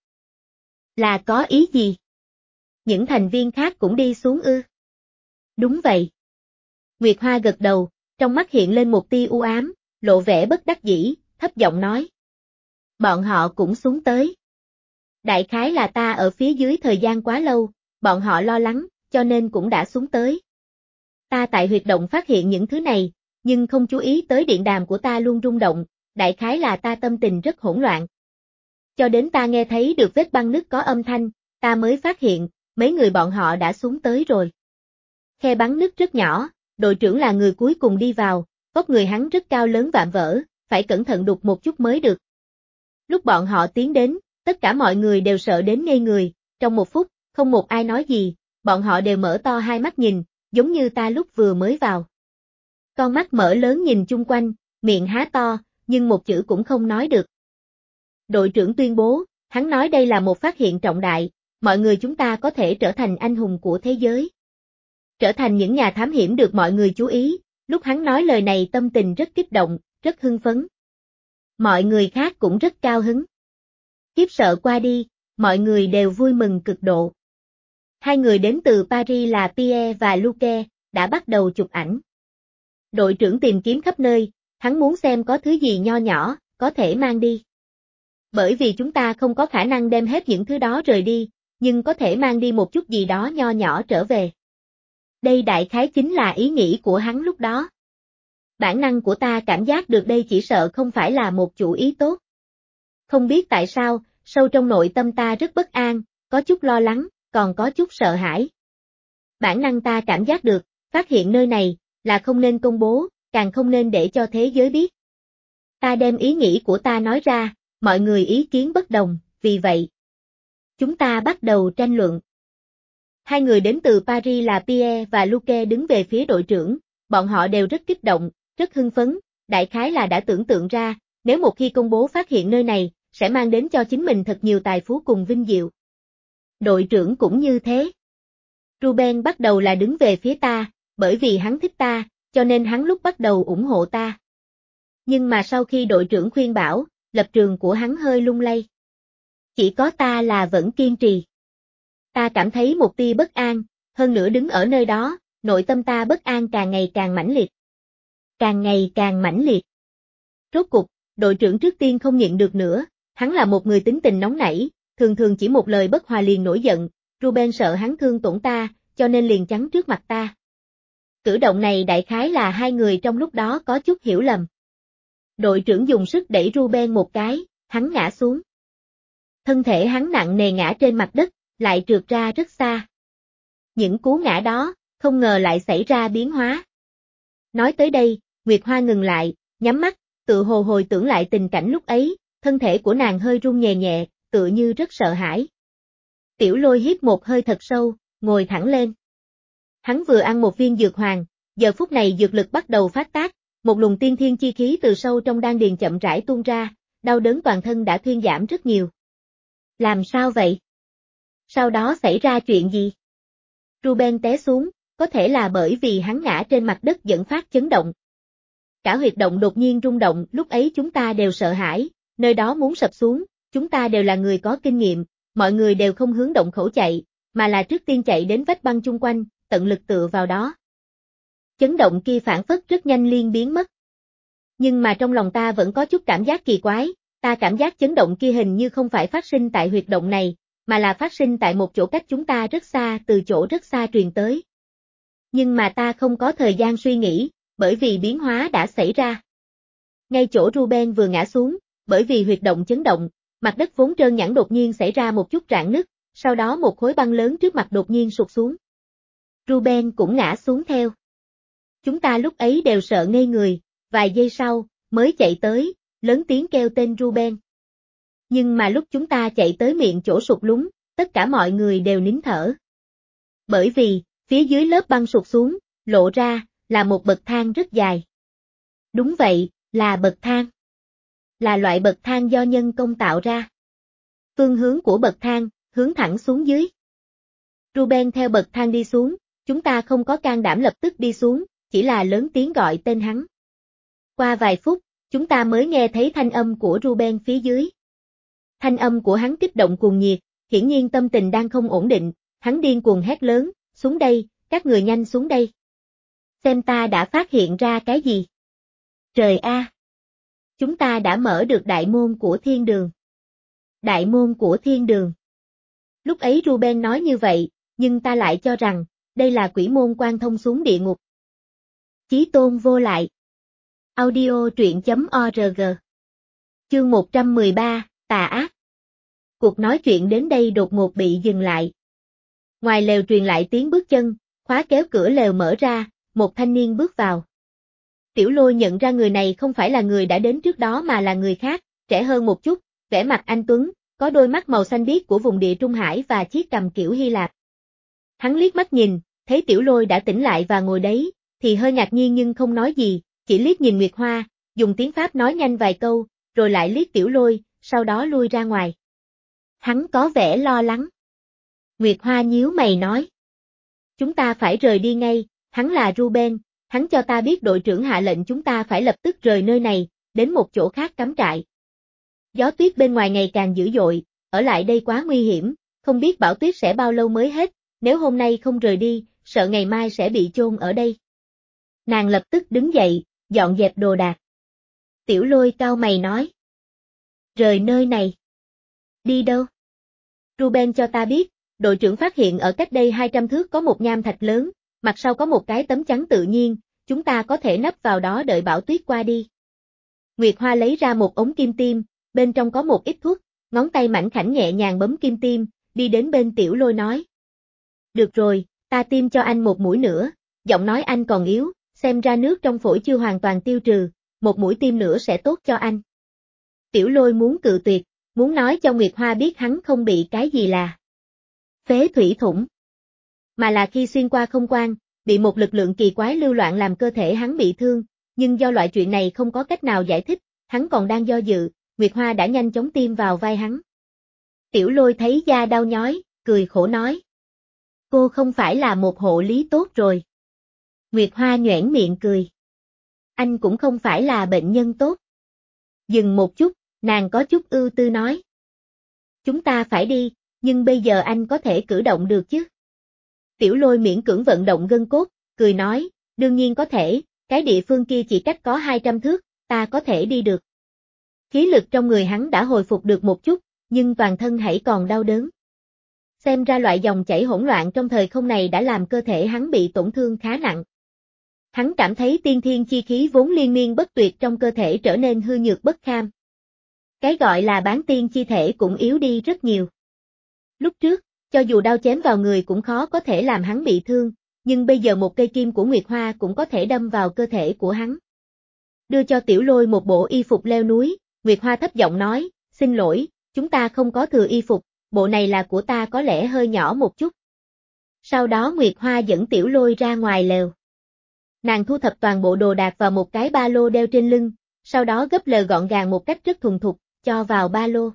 là có ý gì? Những thành viên khác cũng đi xuống ư? Đúng vậy. Nguyệt Hoa gật đầu, trong mắt hiện lên một tia u ám, lộ vẻ bất đắc dĩ, thấp giọng nói. Bọn họ cũng xuống tới. Đại khái là ta ở phía dưới thời gian quá lâu, bọn họ lo lắng, cho nên cũng đã xuống tới. Ta tại huyệt động phát hiện những thứ này, nhưng không chú ý tới điện đàm của ta luôn rung động, đại khái là ta tâm tình rất hỗn loạn. Cho đến ta nghe thấy được vết băng nứt có âm thanh, ta mới phát hiện, mấy người bọn họ đã xuống tới rồi. Khe bắn nứt rất nhỏ, đội trưởng là người cuối cùng đi vào, vóc người hắn rất cao lớn vạm vỡ, phải cẩn thận đục một chút mới được. Lúc bọn họ tiến đến, tất cả mọi người đều sợ đến ngây người, trong một phút, không một ai nói gì, bọn họ đều mở to hai mắt nhìn, giống như ta lúc vừa mới vào. Con mắt mở lớn nhìn chung quanh, miệng há to, nhưng một chữ cũng không nói được. Đội trưởng tuyên bố, hắn nói đây là một phát hiện trọng đại, mọi người chúng ta có thể trở thành anh hùng của thế giới. Trở thành những nhà thám hiểm được mọi người chú ý, lúc hắn nói lời này tâm tình rất kích động, rất hưng phấn. Mọi người khác cũng rất cao hứng. Khiếp sợ qua đi, mọi người đều vui mừng cực độ. Hai người đến từ Paris là Pierre và Luque, đã bắt đầu chụp ảnh. Đội trưởng tìm kiếm khắp nơi, hắn muốn xem có thứ gì nho nhỏ, có thể mang đi. Bởi vì chúng ta không có khả năng đem hết những thứ đó rời đi, nhưng có thể mang đi một chút gì đó nho nhỏ trở về. Đây đại khái chính là ý nghĩ của hắn lúc đó. Bản năng của ta cảm giác được đây chỉ sợ không phải là một chủ ý tốt. Không biết tại sao, sâu trong nội tâm ta rất bất an, có chút lo lắng, còn có chút sợ hãi. Bản năng ta cảm giác được, phát hiện nơi này, là không nên công bố, càng không nên để cho thế giới biết. Ta đem ý nghĩ của ta nói ra, mọi người ý kiến bất đồng, vì vậy. Chúng ta bắt đầu tranh luận. Hai người đến từ Paris là Pierre và Luke đứng về phía đội trưởng, bọn họ đều rất kích động, rất hưng phấn, đại khái là đã tưởng tượng ra, nếu một khi công bố phát hiện nơi này, sẽ mang đến cho chính mình thật nhiều tài phú cùng vinh diệu. Đội trưởng cũng như thế. Ruben bắt đầu là đứng về phía ta, bởi vì hắn thích ta, cho nên hắn lúc bắt đầu ủng hộ ta. Nhưng mà sau khi đội trưởng khuyên bảo, lập trường của hắn hơi lung lay. Chỉ có ta là vẫn kiên trì. Ta cảm thấy một tia bất an, hơn nữa đứng ở nơi đó, nội tâm ta bất an càng ngày càng mãnh liệt. Càng ngày càng mãnh liệt. Rốt cục, đội trưởng trước tiên không nhịn được nữa, hắn là một người tính tình nóng nảy, thường thường chỉ một lời bất hòa liền nổi giận, Ruben sợ hắn thương tổn ta, cho nên liền chắn trước mặt ta. Cử động này đại khái là hai người trong lúc đó có chút hiểu lầm. Đội trưởng dùng sức đẩy Ruben một cái, hắn ngã xuống. Thân thể hắn nặng nề ngã trên mặt đất, lại trượt ra rất xa. Những cú ngã đó, không ngờ lại xảy ra biến hóa. Nói tới đây, Nguyệt Hoa ngừng lại, nhắm mắt, tự hồ hồi tưởng lại tình cảnh lúc ấy, thân thể của nàng hơi run nhẹ nhẹ, tựa như rất sợ hãi. Tiểu Lôi hít một hơi thật sâu, ngồi thẳng lên. Hắn vừa ăn một viên dược hoàng, giờ phút này dược lực bắt đầu phát tác, một luồng tiên thiên chi khí từ sâu trong đan điền chậm rãi tuôn ra, đau đớn toàn thân đã thuyên giảm rất nhiều. Làm sao vậy? Sau đó xảy ra chuyện gì? Ruben té xuống, có thể là bởi vì hắn ngã trên mặt đất dẫn phát chấn động. Cả huyệt động đột nhiên rung động, lúc ấy chúng ta đều sợ hãi, nơi đó muốn sập xuống, chúng ta đều là người có kinh nghiệm, mọi người đều không hướng động khẩu chạy, mà là trước tiên chạy đến vách băng chung quanh, tận lực tựa vào đó. Chấn động kia phản phất rất nhanh liền biến mất. Nhưng mà trong lòng ta vẫn có chút cảm giác kỳ quái, ta cảm giác chấn động kia hình như không phải phát sinh tại huyệt động này, mà là phát sinh tại một chỗ cách chúng ta rất xa, từ chỗ rất xa truyền tới. Nhưng mà ta không có thời gian suy nghĩ, bởi vì biến hóa đã xảy ra. Ngay chỗ Ruben vừa ngã xuống, bởi vì huyệt động chấn động, mặt đất vốn trơn nhẵn đột nhiên xảy ra một chút rạn nứt, sau đó một khối băng lớn trước mặt đột nhiên sụt xuống. Ruben cũng ngã xuống theo. Chúng ta lúc ấy đều sợ ngây người, vài giây sau, mới chạy tới, lớn tiếng kêu tên Ruben. Nhưng mà lúc chúng ta chạy tới miệng chỗ sụt lún, tất cả mọi người đều nín thở. Bởi vì, phía dưới lớp băng sụt xuống, lộ ra, là một bậc thang rất dài. Đúng vậy, là bậc thang. Là loại bậc thang do nhân công tạo ra. Phương hướng của bậc thang, hướng thẳng xuống dưới. Ruben theo bậc thang đi xuống, chúng ta không có can đảm lập tức đi xuống, chỉ là lớn tiếng gọi tên hắn. Qua vài phút, chúng ta mới nghe thấy thanh âm của Ruben phía dưới. Thanh âm của hắn kích động cuồng nhiệt, hiển nhiên tâm tình đang không ổn định, hắn điên cuồng hét lớn, xuống đây, các người nhanh xuống đây. Xem ta đã phát hiện ra cái gì? Trời a! Chúng ta đã mở được đại môn của thiên đường. Đại môn của thiên đường. Lúc ấy Ruben nói như vậy, nhưng ta lại cho rằng, đây là quỷ môn quan thông xuống địa ngục. Chí tôn vô lại. Audio truyện chấm org. Chương một trăm mười ba, tà ác. Cuộc nói chuyện đến đây đột ngột bị dừng lại. Ngoài lều truyền lại tiếng bước chân, khóa kéo cửa lều mở ra, một thanh niên bước vào. Tiểu Lôi nhận ra người này không phải là người đã đến trước đó mà là người khác, trẻ hơn một chút, vẻ mặt anh tuấn, có đôi mắt màu xanh biếc của vùng địa Trung Hải và chiếc cằm kiểu Hy Lạp. Hắn liếc mắt nhìn, thấy Tiểu Lôi đã tỉnh lại và ngồi đấy, thì hơi ngạc nhiên nhưng không nói gì, chỉ liếc nhìn Nguyệt Hoa, dùng tiếng Pháp nói nhanh vài câu, rồi lại liếc Tiểu Lôi, sau đó lui ra ngoài. Hắn có vẻ lo lắng. Nguyệt Hoa nhíu mày nói. Chúng ta phải rời đi ngay, hắn là Ruben, hắn cho ta biết đội trưởng hạ lệnh chúng ta phải lập tức rời nơi này, đến một chỗ khác cắm trại. Gió tuyết bên ngoài ngày càng dữ dội, ở lại đây quá nguy hiểm, không biết bão tuyết sẽ bao lâu mới hết, nếu hôm nay không rời đi, sợ ngày mai sẽ bị chôn ở đây. Nàng lập tức đứng dậy, dọn dẹp đồ đạc. Tiểu Lôi cau mày nói. Rời nơi này. Đi đâu? Ruben cho ta biết, đội trưởng phát hiện ở cách đây hai trăm thước có một nham thạch lớn, mặt sau có một cái tấm chắn tự nhiên, chúng ta có thể nấp vào đó đợi bão tuyết qua đi. Nguyệt Hoa lấy ra một ống kim tiêm, bên trong có một ít thuốc, ngón tay mảnh khảnh nhẹ nhàng bấm kim tiêm, đi đến bên Tiểu Lôi nói. Được rồi, ta tiêm cho anh một mũi nữa, giọng nói anh còn yếu, xem ra nước trong phổi chưa hoàn toàn tiêu trừ, một mũi tiêm nữa sẽ tốt cho anh. Tiểu Lôi muốn cự tuyệt, muốn nói cho Nguyệt Hoa biết hắn không bị cái gì là phế thủy thủng, mà là khi xuyên qua không gian, bị một lực lượng kỳ quái lưu loạn làm cơ thể hắn bị thương, nhưng do loại chuyện này không có cách nào giải thích, hắn còn đang do dự, Nguyệt Hoa đã nhanh chóng tiêm vào vai hắn. Tiểu Lôi thấy da đau nhói, cười khổ nói. Cô không phải là một hộ lý tốt rồi. Nguyệt Hoa nhoẻn miệng cười. Anh cũng không phải là bệnh nhân tốt. Dừng một chút, nàng có chút ưu tư nói. Chúng ta phải đi, nhưng bây giờ anh có thể cử động được chứ? Tiểu Lôi miễn cưỡng vận động gân cốt, cười nói, đương nhiên có thể, cái địa phương kia chỉ cách có hai trăm thước, ta có thể đi được. Khí lực trong người hắn đã hồi phục được một chút, nhưng toàn thân hãy còn đau đớn. Xem ra loại dòng chảy hỗn loạn trong thời không này đã làm cơ thể hắn bị tổn thương khá nặng. Hắn cảm thấy tiên thiên chi khí vốn liên miên bất tuyệt trong cơ thể trở nên hư nhược bất kham. Cái gọi là bán tiên chi thể cũng yếu đi rất nhiều. Lúc trước, cho dù đao chém vào người cũng khó có thể làm hắn bị thương, nhưng bây giờ một cây kim của Nguyệt Hoa cũng có thể đâm vào cơ thể của hắn. Đưa cho Tiểu Lôi một bộ y phục leo núi, Nguyệt Hoa thấp giọng nói, xin lỗi, chúng ta không có thừa y phục, bộ này là của ta có lẽ hơi nhỏ một chút. Sau đó Nguyệt Hoa dẫn Tiểu Lôi ra ngoài lều. Nàng thu thập toàn bộ đồ đạc vào một cái ba lô đeo trên lưng, sau đó gấp lều gọn gàng một cách rất thuần thục, cho vào ba lô.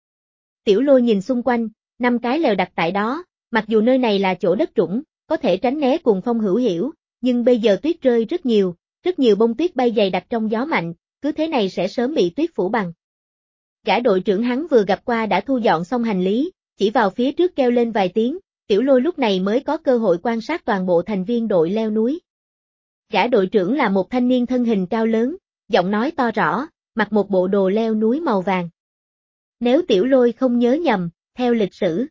Tiểu Lôi nhìn xung quanh, năm cái lều đặt tại đó, mặc dù nơi này là chỗ đất trũng, có thể tránh né cuồng phong hữu hiểm, nhưng bây giờ tuyết rơi rất nhiều, rất nhiều bông tuyết bay dày đặc trong gió mạnh, cứ thế này sẽ sớm bị tuyết phủ bằng. Gã đội trưởng hắn vừa gặp qua đã thu dọn xong hành lý, chỉ vào phía trước kêu lên vài tiếng, Tiểu Lôi lúc này mới có cơ hội quan sát toàn bộ thành viên đội leo núi. Gã đội trưởng là một thanh niên thân hình cao lớn, giọng nói to rõ, mặc một bộ đồ leo núi màu vàng. Nếu Tiểu Lôi không nhớ nhầm, theo lịch sử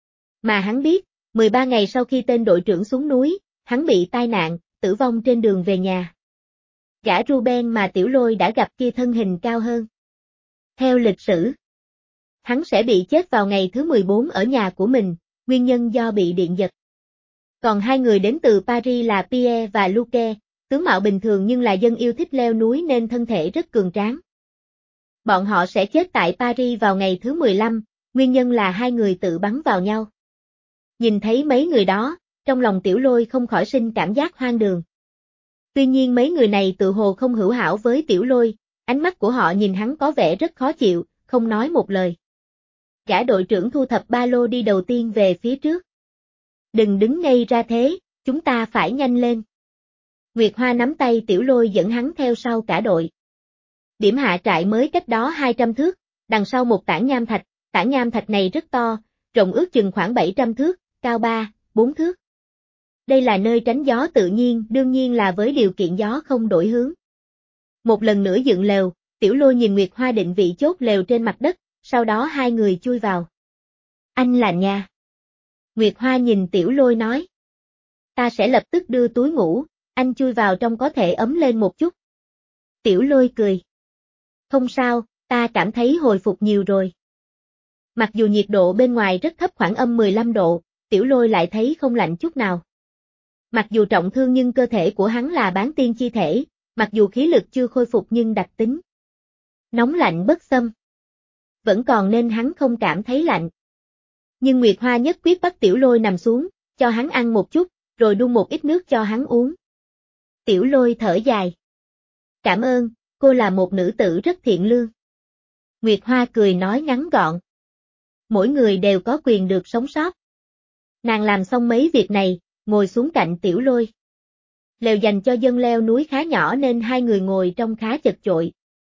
mà hắn biết, mười ba ngày sau khi tên đội trưởng xuống núi, hắn bị tai nạn, tử vong trên đường về nhà. Gã Ruben mà Tiểu Lôi đã gặp kia thân hình cao hơn. Theo lịch sử, hắn sẽ bị chết vào ngày thứ mười bốn ở nhà của mình, nguyên nhân do bị điện giật. Còn hai người đến từ Paris là Pierre và Luke, tướng mạo bình thường nhưng là dân yêu thích leo núi nên thân thể rất cường tráng. Bọn họ sẽ chết tại Paris vào ngày thứ mười lăm, nguyên nhân là hai người tự bắn vào nhau. Nhìn thấy mấy người đó, trong lòng Tiểu Lôi không khỏi sinh cảm giác hoang đường. Tuy nhiên mấy người này tự hồ không hữu hảo với Tiểu Lôi, ánh mắt của họ nhìn hắn có vẻ rất khó chịu, không nói một lời. Gã đội trưởng thu thập ba lô đi đầu tiên về phía trước. Đừng đứng ngây ra thế, chúng ta phải nhanh lên. Nguyệt Hoa nắm tay Tiểu Lôi dẫn hắn theo sau cả đội. Điểm hạ trại mới cách đó hai trăm thước, đằng sau một tảng nham thạch, tảng nham thạch này rất to, rộng ước chừng khoảng bảy trăm thước, cao ba, bốn thước. Đây là nơi tránh gió tự nhiên, đương nhiên là với điều kiện gió không đổi hướng. Một lần nữa dựng lều, Tiểu Lôi nhìn Nguyệt Hoa định vị chốt lều trên mặt đất, sau đó hai người chui vào. Anh là nha. Nguyệt Hoa nhìn Tiểu Lôi nói. Ta sẽ lập tức đưa túi ngủ, anh chui vào trong có thể ấm lên một chút. Tiểu Lôi cười. Không sao, ta cảm thấy hồi phục nhiều rồi. Mặc dù nhiệt độ bên ngoài rất thấp khoảng âm mười lăm độ, Tiểu Lôi lại thấy không lạnh chút nào. Mặc dù trọng thương nhưng cơ thể của hắn là bán tiên chi thể, mặc dù khí lực chưa khôi phục nhưng đặc tính nóng lạnh bất xâm. Vẫn còn nên hắn không cảm thấy lạnh. Nhưng Nguyệt Hoa nhất quyết bắt Tiểu Lôi nằm xuống, cho hắn ăn một chút, rồi đun một ít nước cho hắn uống. Tiểu Lôi thở dài. Cảm ơn, cô là một nữ tử rất thiện lương. Nguyệt Hoa cười nói ngắn gọn. Mỗi người đều có quyền được sống sót. Nàng làm xong mấy việc này, ngồi xuống cạnh Tiểu Lôi. Lều dành cho dân leo núi khá nhỏ nên hai người ngồi trong khá chật chội.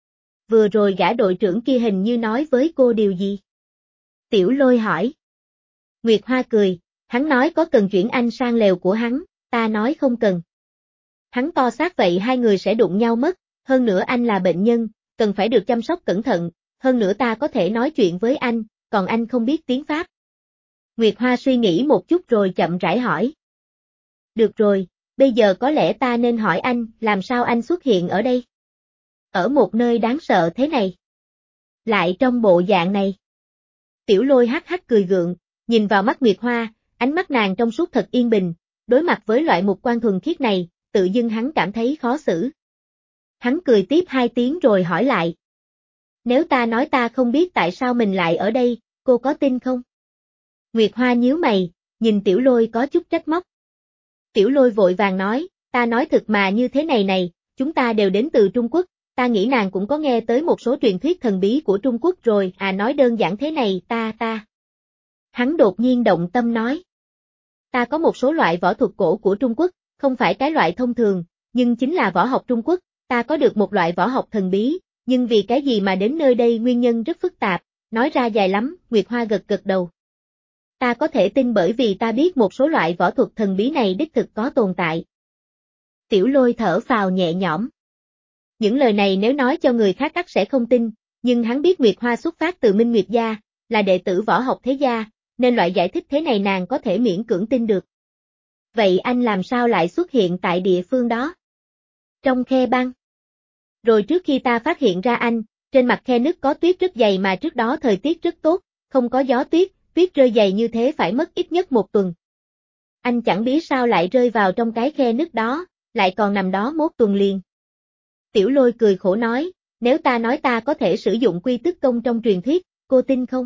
Vừa rồi gã đội trưởng kia hình như nói với cô điều gì? Tiểu Lôi hỏi. Nguyệt Hoa cười, hắn nói có cần chuyển anh sang lều của hắn, ta nói không cần. Hắn to xác vậy hai người sẽ đụng nhau mất, hơn nữa anh là bệnh nhân, cần phải được chăm sóc cẩn thận, hơn nữa ta có thể nói chuyện với anh, còn anh không biết tiếng Pháp. Nguyệt Hoa suy nghĩ một chút rồi chậm rãi hỏi. Được rồi, bây giờ có lẽ ta nên hỏi anh, làm sao anh xuất hiện ở đây? Ở một nơi đáng sợ thế này. Lại trong bộ dạng này. Tiểu Lôi hắc hắc cười gượng, nhìn vào mắt Nguyệt Hoa, ánh mắt nàng trong suốt thật yên bình, đối mặt với loại mục quan thuần khiết này, tự dưng hắn cảm thấy khó xử. Hắn cười tiếp hai tiếng rồi hỏi lại. Nếu ta nói ta không biết tại sao mình lại ở đây, cô có tin không? Nguyệt Hoa nhíu mày, nhìn Tiểu Lôi có chút trách móc. Tiểu Lôi vội vàng nói, ta nói thật mà như thế này này, chúng ta đều đến từ Trung Quốc, ta nghĩ nàng cũng có nghe tới một số truyền thuyết thần bí của Trung Quốc rồi, à nói đơn giản thế này, ta ta. Hắn đột nhiên động tâm nói. Ta có một số loại võ thuật cổ của Trung Quốc, không phải cái loại thông thường, nhưng chính là võ học Trung Quốc, ta có được một loại võ học thần bí, nhưng vì cái gì mà đến nơi đây nguyên nhân rất phức tạp, nói ra dài lắm, Nguyệt Hoa gật gật đầu. Ta có thể tin bởi vì ta biết một số loại võ thuật thần bí này đích thực có tồn tại. Tiểu Lôi thở phào nhẹ nhõm. Những lời này nếu nói cho người khác ắt sẽ không tin, nhưng hắn biết Nguyệt Hoa xuất phát từ Minh Nguyệt gia, là đệ tử võ học thế gia, nên loại giải thích thế này nàng có thể miễn cưỡng tin được. Vậy anh làm sao lại xuất hiện tại địa phương đó? Trong khe băng. Rồi trước khi ta phát hiện ra anh, trên mặt khe nứt có tuyết rất dày mà trước đó thời tiết rất tốt, không có gió tuyết, tuyết rơi dày như thế phải mất ít nhất một tuần. Anh chẳng biết sao lại rơi vào trong cái khe nứt đó, lại còn nằm đó một tuần liền. Tiểu Lôi cười khổ nói, nếu ta nói ta có thể sử dụng quy tức công trong truyền thuyết, cô tin không?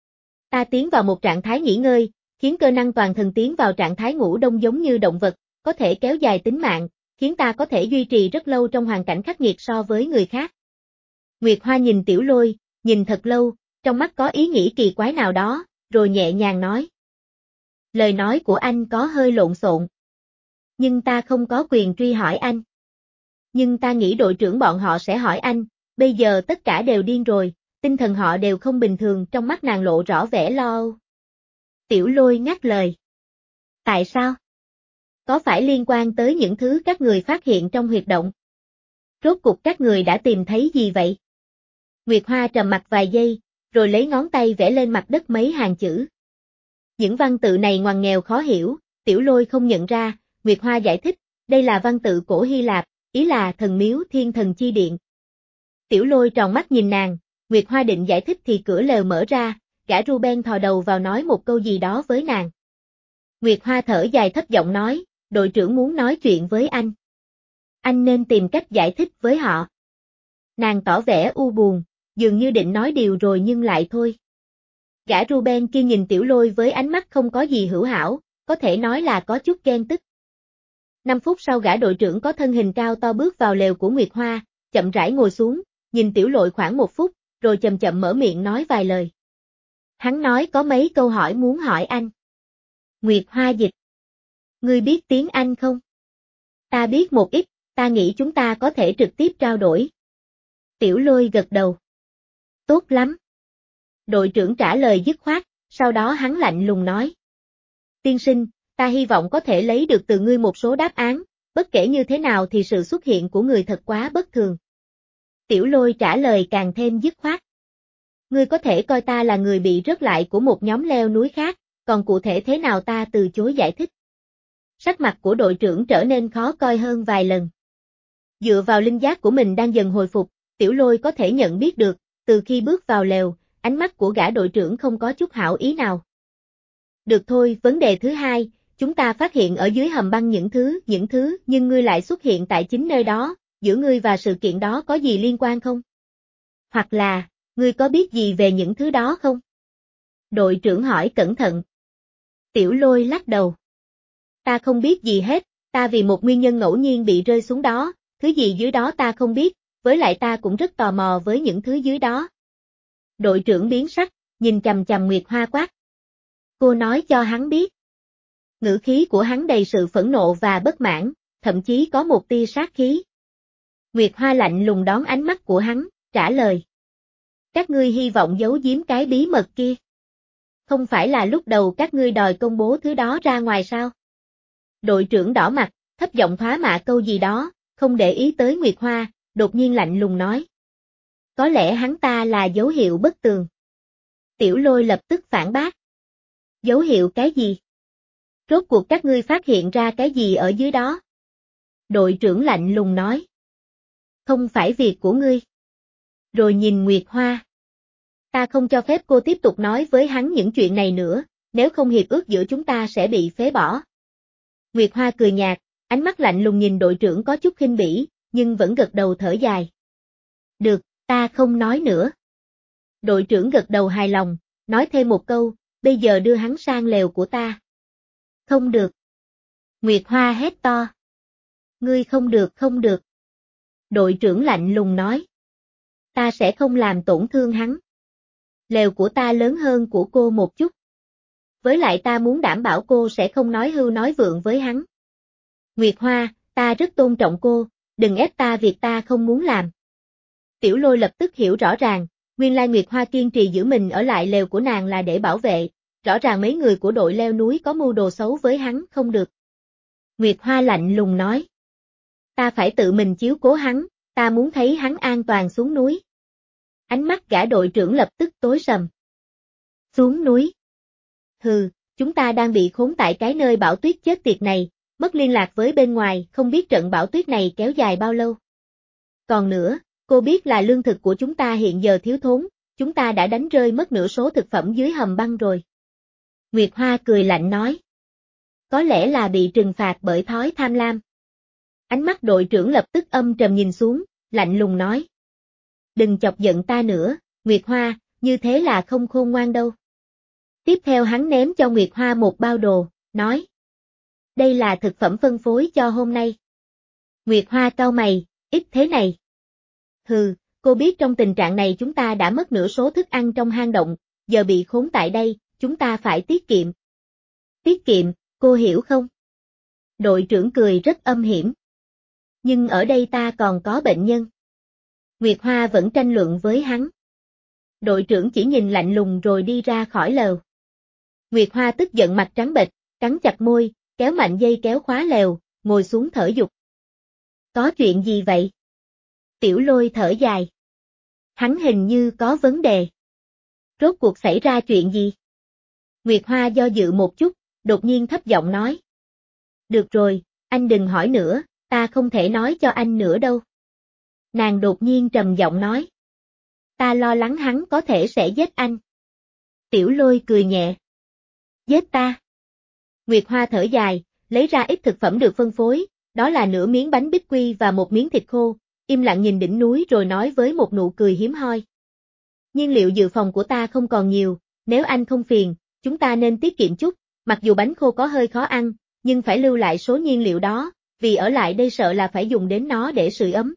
Ta tiến vào một trạng thái nghỉ ngơi, khiến cơ năng toàn thân tiến vào trạng thái ngủ đông giống như động vật, có thể kéo dài tính mạng, khiến ta có thể duy trì rất lâu trong hoàn cảnh khắc nghiệt so với người khác. Nguyệt Hoa nhìn Tiểu Lôi, nhìn thật lâu, trong mắt có ý nghĩ kỳ quái nào đó, rồi nhẹ nhàng nói. Lời nói của anh có hơi lộn xộn. Nhưng ta không có quyền truy hỏi anh. Nhưng ta nghĩ đội trưởng bọn họ sẽ hỏi anh, bây giờ tất cả đều điên rồi, tinh thần họ đều không bình thường, trong mắt nàng lộ rõ vẻ lo âu. Tiểu Lôi ngắt lời. Tại sao? Có phải liên quan tới những thứ các người phát hiện trong huyệt động? Rốt cuộc các người đã tìm thấy gì vậy? Nguyệt Hoa trầm mặc vài giây, rồi lấy ngón tay vẽ lên mặt đất mấy hàng chữ. Những văn tự này ngoằn nghèo khó hiểu, Tiểu Lôi không nhận ra, Nguyệt Hoa giải thích, đây là văn tự cổ Hy Lạp, ý là thần miếu thiên thần chi điện. Tiểu Lôi tròn mắt nhìn nàng, Nguyệt Hoa định giải thích thì cửa lều mở ra, gã Ruben thò đầu vào nói một câu gì đó với nàng. Nguyệt Hoa thở dài thấp giọng nói, đội trưởng muốn nói chuyện với anh. Anh nên tìm cách giải thích với họ. Nàng tỏ vẻ u buồn, dường như định nói điều rồi nhưng lại thôi. Gã Ruben kia nhìn Tiểu Lôi với ánh mắt không có gì hữu hảo, có thể nói là có chút ghen tức. Năm phút sau gã đội trưởng có thân hình cao to bước vào lều của Nguyệt Hoa, chậm rãi ngồi xuống, nhìn Tiểu Lôi khoảng một phút, rồi chậm chậm mở miệng nói vài lời. Hắn nói có mấy câu hỏi muốn hỏi anh. Nguyệt Hoa dịch. Ngươi biết tiếng Anh không? Ta biết một ít, ta nghĩ chúng ta có thể trực tiếp trao đổi. Tiểu Lôi gật đầu. Tốt lắm. Đội trưởng trả lời dứt khoát, sau đó hắn lạnh lùng nói. Tiên sinh, ta hy vọng có thể lấy được từ ngươi một số đáp án, bất kể như thế nào thì sự xuất hiện của người thật quá bất thường. Tiểu Lôi trả lời càng thêm dứt khoát. Ngươi có thể coi ta là người bị rớt lại của một nhóm leo núi khác, còn cụ thể thế nào ta từ chối giải thích. Sắc mặt của đội trưởng trở nên khó coi hơn vài lần. Dựa vào linh giác của mình đang dần hồi phục, Tiểu Lôi có thể nhận biết được, từ khi bước vào lều, ánh mắt của gã đội trưởng không có chút hảo ý nào. Được thôi, vấn đề thứ hai, chúng ta phát hiện ở dưới hầm băng những thứ, những thứ, nhưng ngươi lại xuất hiện tại chính nơi đó, giữa ngươi và sự kiện đó có gì liên quan không? Hoặc là, ngươi có biết gì về những thứ đó không? Đội trưởng hỏi cẩn thận. Tiểu Lôi lắc đầu. Ta không biết gì hết, ta vì một nguyên nhân ngẫu nhiên bị rơi xuống đó, thứ gì dưới đó ta không biết, với lại ta cũng rất tò mò với những thứ dưới đó. Đội trưởng biến sắc, nhìn chằm chằm Nguyệt Hoa quát. Cô nói cho hắn biết. Ngữ khí của hắn đầy sự phẫn nộ và bất mãn, thậm chí có một tia sát khí. Nguyệt Hoa lạnh lùng đón ánh mắt của hắn, trả lời. Các ngươi hy vọng giấu giếm cái bí mật kia. Không phải là lúc đầu các ngươi đòi công bố thứ đó ra ngoài sao? Đội trưởng đỏ mặt, thấp giọng thoá mạ câu gì đó, không để ý tới Nguyệt Hoa, đột nhiên lạnh lùng nói. Có lẽ hắn ta là dấu hiệu bất tường. Tiểu Lôi lập tức phản bác. Dấu hiệu cái gì? Rốt cuộc các ngươi phát hiện ra cái gì ở dưới đó? Đội trưởng lạnh lùng nói. Không phải việc của ngươi. Rồi nhìn Nguyệt Hoa. Ta không cho phép cô tiếp tục nói với hắn những chuyện này nữa, nếu không hiệp ước giữa chúng ta sẽ bị phế bỏ. Nguyệt Hoa cười nhạt, ánh mắt lạnh lùng nhìn đội trưởng có chút khinh bỉ, nhưng vẫn gật đầu thở dài. Được, ta không nói nữa. Đội trưởng gật đầu hài lòng, nói thêm một câu, bây giờ đưa hắn sang lều của ta. Không được. Nguyệt Hoa hét to. Ngươi không được không được. Đội trưởng lạnh lùng nói. Ta sẽ không làm tổn thương hắn. Lều của ta lớn hơn của cô một chút. Với lại ta muốn đảm bảo cô sẽ không nói hưu nói vượng với hắn. Nguyệt Hoa, ta rất tôn trọng cô, đừng ép ta việc ta không muốn làm. Tiểu Lôi lập tức hiểu rõ ràng, nguyên lai Nguyệt Hoa kiên trì giữ mình ở lại lều của nàng là để bảo vệ, rõ ràng mấy người của đội leo núi có mưu đồ xấu với hắn không được. Nguyệt Hoa lạnh lùng nói. Ta phải tự mình chiếu cố hắn, ta muốn thấy hắn an toàn xuống núi. Ánh mắt gã đội trưởng lập tức tối sầm. Xuống núi. Hừ, chúng ta đang bị khốn tại cái nơi bão tuyết chết tiệt này, mất liên lạc với bên ngoài, không biết trận bão tuyết này kéo dài bao lâu. Còn nữa, cô biết là lương thực của chúng ta hiện giờ thiếu thốn, chúng ta đã đánh rơi mất nửa số thực phẩm dưới hầm băng rồi. Nguyệt Hoa cười lạnh nói. Có lẽ là bị trừng phạt bởi thói tham lam. Ánh mắt đội trưởng lập tức âm trầm nhìn xuống, lạnh lùng nói. Đừng chọc giận ta nữa, Nguyệt Hoa, như thế là không khôn ngoan đâu. Tiếp theo hắn ném cho Nguyệt Hoa một bao đồ, nói. Đây là thực phẩm phân phối cho hôm nay. Nguyệt Hoa cau mày, ít thế này. Hừ, cô biết trong tình trạng này chúng ta đã mất nửa số thức ăn trong hang động, giờ bị khốn tại đây, chúng ta phải tiết kiệm. Tiết kiệm, cô hiểu không? Đội trưởng cười rất âm hiểm. Nhưng ở đây ta còn có bệnh nhân. Nguyệt Hoa vẫn tranh luận với hắn. Đội trưởng chỉ nhìn lạnh lùng rồi đi ra khỏi lều. Nguyệt Hoa tức giận mặt trắng bệch, cắn chặt môi, kéo mạnh dây kéo khóa lều, ngồi xuống thở dục. Có chuyện gì vậy? Tiểu Lôi thở dài. Hắn hình như có vấn đề. Rốt cuộc xảy ra chuyện gì? Nguyệt Hoa do dự một chút, đột nhiên thấp giọng nói. Được rồi, anh đừng hỏi nữa, ta không thể nói cho anh nữa đâu. Nàng đột nhiên trầm giọng nói. Ta lo lắng hắn có thể sẽ giết anh. Tiểu Lôi cười nhẹ. Giết ta? Nguyệt Hoa thở dài, lấy ra ít thực phẩm được phân phối, đó là nửa miếng bánh bích quy và một miếng thịt khô, im lặng nhìn đỉnh núi rồi nói với một nụ cười hiếm hoi. Nhiên liệu dự phòng của ta không còn nhiều, nếu anh không phiền, chúng ta nên tiết kiệm chút, mặc dù bánh khô có hơi khó ăn, nhưng phải lưu lại số nhiên liệu đó, vì ở lại đây sợ là phải dùng đến nó để sưởi ấm.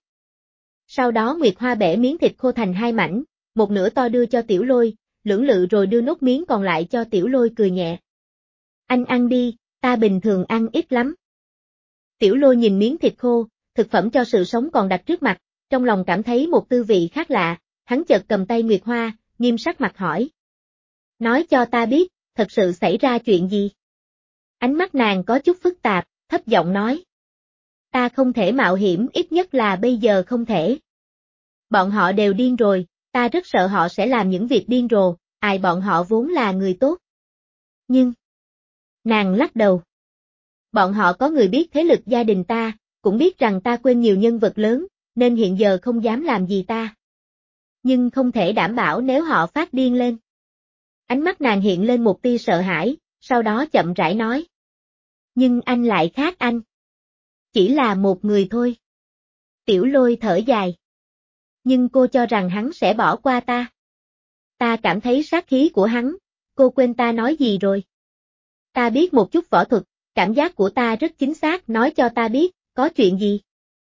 Sau đó Nguyệt Hoa bẻ miếng thịt khô thành hai mảnh, một nửa to đưa cho Tiểu Lôi, lưỡng lự rồi đưa nốt miếng còn lại cho Tiểu Lôi cười nhẹ. Anh ăn đi, ta bình thường ăn ít lắm. Tiểu Lôi nhìn miếng thịt khô, thực phẩm cho sự sống còn đặt trước mặt, trong lòng cảm thấy một tư vị khác lạ, hắn chợt cầm tay Nguyệt Hoa, nghiêm sắc mặt hỏi. Nói cho ta biết, thật sự xảy ra chuyện gì? Ánh mắt nàng có chút phức tạp, thấp giọng nói. Ta không thể mạo hiểm, ít nhất là bây giờ không thể. Bọn họ đều điên rồi, ta rất sợ họ sẽ làm những việc điên rồ, ai bọn họ vốn là người tốt. Nhưng... Nàng lắc đầu. Bọn họ có người biết thế lực gia đình ta, cũng biết rằng ta quên nhiều nhân vật lớn, nên hiện giờ không dám làm gì ta. Nhưng không thể đảm bảo nếu họ phát điên lên. Ánh mắt nàng hiện lên một tia sợ hãi, sau đó chậm rãi nói. Nhưng anh lại khác anh. Chỉ là một người thôi. Tiểu Lôi thở dài. Nhưng cô cho rằng hắn sẽ bỏ qua ta. Ta cảm thấy sát khí của hắn, cô quên ta nói gì rồi. Ta biết một chút võ thuật, cảm giác của ta rất chính xác nói cho ta biết, có chuyện gì.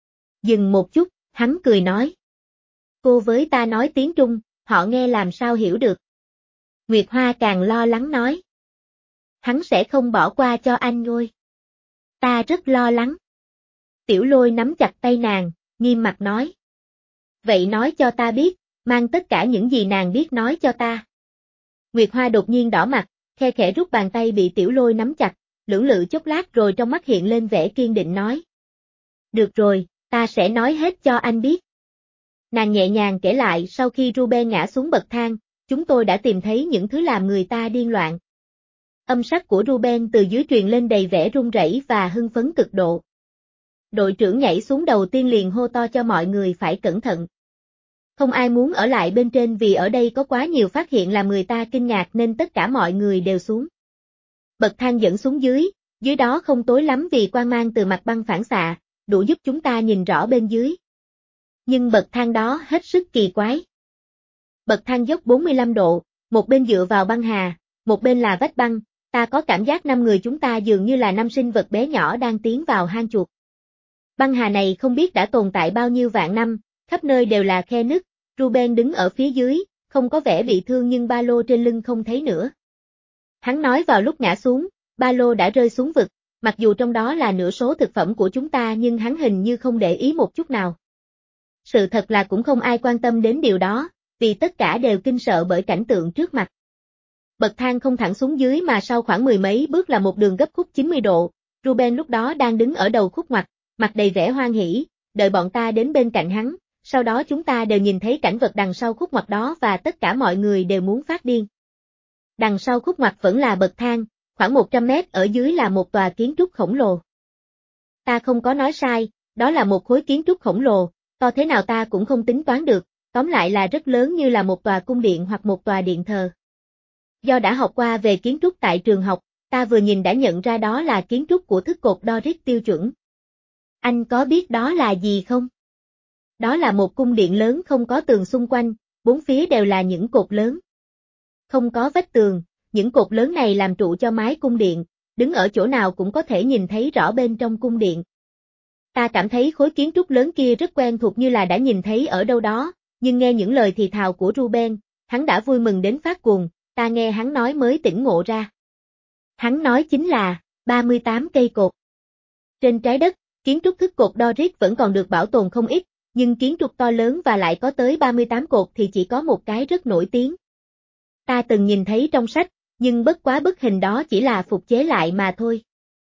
Dừng một chút, hắn cười nói. Cô với ta nói tiếng Trung, họ nghe làm sao hiểu được. Nguyệt Hoa càng lo lắng nói. Hắn sẽ không bỏ qua cho anh ngôi. Ta rất lo lắng. Tiểu Lôi nắm chặt tay nàng, nghiêm mặt nói. Vậy nói cho ta biết, mang tất cả những gì nàng biết nói cho ta. Nguyệt Hoa đột nhiên đỏ mặt, khe khẽ rút bàn tay bị Tiểu Lôi nắm chặt, lưỡng lự chốc lát rồi trong mắt hiện lên vẻ kiên định nói. Được rồi, ta sẽ nói hết cho anh biết. Nàng nhẹ nhàng kể lại sau khi Ruben ngã xuống bậc thang, chúng tôi đã tìm thấy những thứ làm người ta điên loạn. Âm sắc của Ruben từ dưới truyền lên đầy vẻ run rẩy và hưng phấn cực độ. Đội trưởng nhảy xuống đầu tiên liền hô to cho mọi người phải cẩn thận. Không ai muốn ở lại bên trên vì ở đây có quá nhiều phát hiện làm người ta kinh ngạc nên tất cả mọi người đều xuống. Bậc thang dẫn xuống dưới, dưới đó không tối lắm vì quang mang từ mặt băng phản xạ, đủ giúp chúng ta nhìn rõ bên dưới. Nhưng bậc thang đó hết sức kỳ quái. Bậc thang dốc bốn mươi lăm độ, một bên dựa vào băng hà, một bên là vách băng, ta có cảm giác năm người chúng ta dường như là năm sinh vật bé nhỏ đang tiến vào hang chuột. Băng hà này không biết đã tồn tại bao nhiêu vạn năm, khắp nơi đều là khe nứt, Ruben đứng ở phía dưới, không có vẻ bị thương nhưng ba lô trên lưng không thấy nữa. Hắn nói vào lúc ngã xuống, ba lô đã rơi xuống vực, mặc dù trong đó là nửa số thực phẩm của chúng ta nhưng hắn hình như không để ý một chút nào. Sự thật là cũng không ai quan tâm đến điều đó, vì tất cả đều kinh sợ bởi cảnh tượng trước mặt. Bậc thang không thẳng xuống dưới mà sau khoảng mười mấy bước là một đường gấp khúc chín mươi độ, Ruben lúc đó đang đứng ở đầu khúc ngoặt, mặt đầy vẻ hoan hỉ, đợi bọn ta đến bên cạnh hắn, sau đó chúng ta đều nhìn thấy cảnh vật đằng sau khúc ngoặt đó và tất cả mọi người đều muốn phát điên. Đằng sau khúc ngoặt vẫn là bậc thang, khoảng một trăm mét ở dưới là một tòa kiến trúc khổng lồ. Ta không có nói sai, đó là một khối kiến trúc khổng lồ, to thế nào ta cũng không tính toán được, tóm lại là rất lớn như là một tòa cung điện hoặc một tòa điện thờ. Do đã học qua về kiến trúc tại trường học, ta vừa nhìn đã nhận ra đó là kiến trúc của thức cột Doric tiêu chuẩn. Anh có biết đó là gì không? Đó là một cung điện lớn không có tường xung quanh, bốn phía đều là những cột lớn. Không có vách tường, những cột lớn này làm trụ cho mái cung điện, đứng ở chỗ nào cũng có thể nhìn thấy rõ bên trong cung điện. Ta cảm thấy khối kiến trúc lớn kia rất quen thuộc như là đã nhìn thấy ở đâu đó, nhưng nghe những lời thì thào của Ruben, hắn đã vui mừng đến phát cuồng, ta nghe hắn nói mới tỉnh ngộ ra. Hắn nói chính là, ba mươi tám cây cột. Trên trái đất, kiến trúc thức cột Doric vẫn còn được bảo tồn không ít, nhưng kiến trúc to lớn và lại có tới ba mươi tám cột thì chỉ có một cái rất nổi tiếng. Ta từng nhìn thấy trong sách, nhưng bất quá bức hình đó chỉ là phục chế lại mà thôi.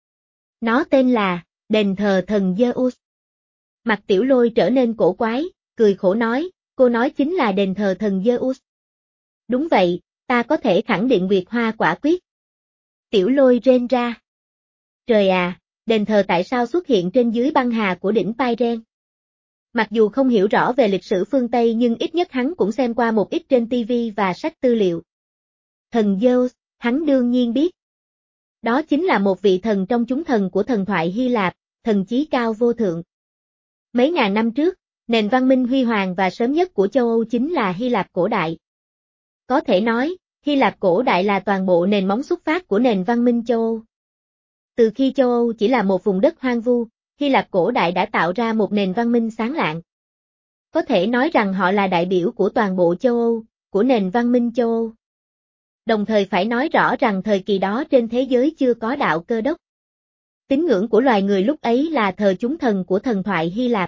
Nó tên là, đền thờ thần Zeus. Mặt Tiểu Lôi trở nên cổ quái, cười khổ nói, cô nói chính là đền thờ thần Zeus. Đúng vậy, ta có thể khẳng định Nguyệt Hoa quả quyết. Tiểu Lôi rên ra. Trời à, đền thờ tại sao xuất hiện trên dưới băng hà của đỉnh Pyren? Mặc dù không hiểu rõ về lịch sử phương Tây nhưng ít nhất hắn cũng xem qua một ít trên ti vi và sách tư liệu. Thần Zeus, hắn đương nhiên biết. Đó chính là một vị thần trong chúng thần của thần thoại Hy Lạp, thần chí cao vô thượng. Mấy ngàn năm trước, nền văn minh huy hoàng và sớm nhất của châu Âu chính là Hy Lạp cổ đại. Có thể nói, Hy Lạp cổ đại là toàn bộ nền móng xuất phát của nền văn minh châu Âu. Từ khi châu Âu chỉ là một vùng đất hoang vu, Hy Lạp cổ đại đã tạo ra một nền văn minh sáng lạng. Có thể nói rằng họ là đại biểu của toàn bộ châu Âu, của nền văn minh châu Âu. Đồng thời phải nói rõ rằng thời kỳ đó trên thế giới chưa có đạo Cơ đốc. Tín ngưỡng của loài người lúc ấy là thờ chúng thần của thần thoại Hy Lạp.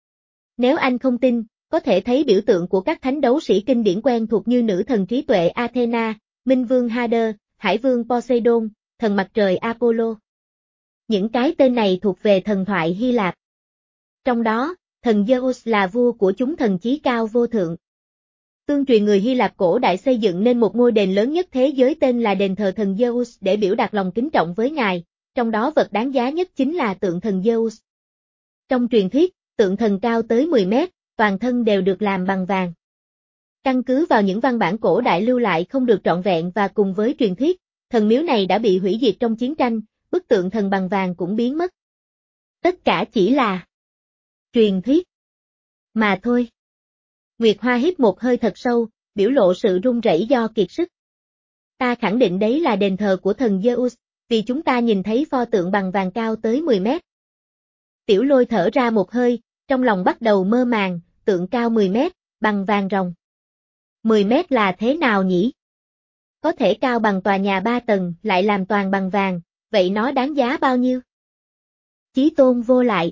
Nếu anh không tin, có thể thấy biểu tượng của các thánh đấu sĩ kinh điển quen thuộc như nữ thần trí tuệ Athena, minh vương Hades, hải vương Poseidon, thần mặt trời Apollo. Những cái tên này thuộc về thần thoại Hy Lạp. Trong đó, thần Zeus là vua của chúng thần chí cao vô thượng. Tương truyền người Hy Lạp cổ đại xây dựng nên một ngôi đền lớn nhất thế giới tên là đền thờ thần Zeus để biểu đạt lòng kính trọng với ngài, trong đó vật đáng giá nhất chính là tượng thần Zeus. Trong truyền thuyết, tượng thần cao tới mười mét, toàn thân đều được làm bằng vàng. Căn cứ vào những văn bản cổ đại lưu lại không được trọn vẹn và cùng với truyền thuyết, thần miếu này đã bị hủy diệt trong chiến tranh, bức tượng thần bằng vàng cũng biến mất. Tất cả chỉ là truyền thuyết mà thôi. Nguyệt Hoa hít một hơi thật sâu, biểu lộ sự run rẩy do kiệt sức. Ta khẳng định đấy là đền thờ của thần Zeus, vì chúng ta nhìn thấy pho tượng bằng vàng cao tới mười mét. Tiểu Lôi thở ra một hơi, trong lòng bắt đầu mơ màng, tượng cao mười mét, bằng vàng ròng. mười mét là thế nào nhỉ? Có thể cao bằng tòa nhà ba tầng, lại làm toàn bằng vàng, vậy nó đáng giá bao nhiêu? Chí tôn vô lại.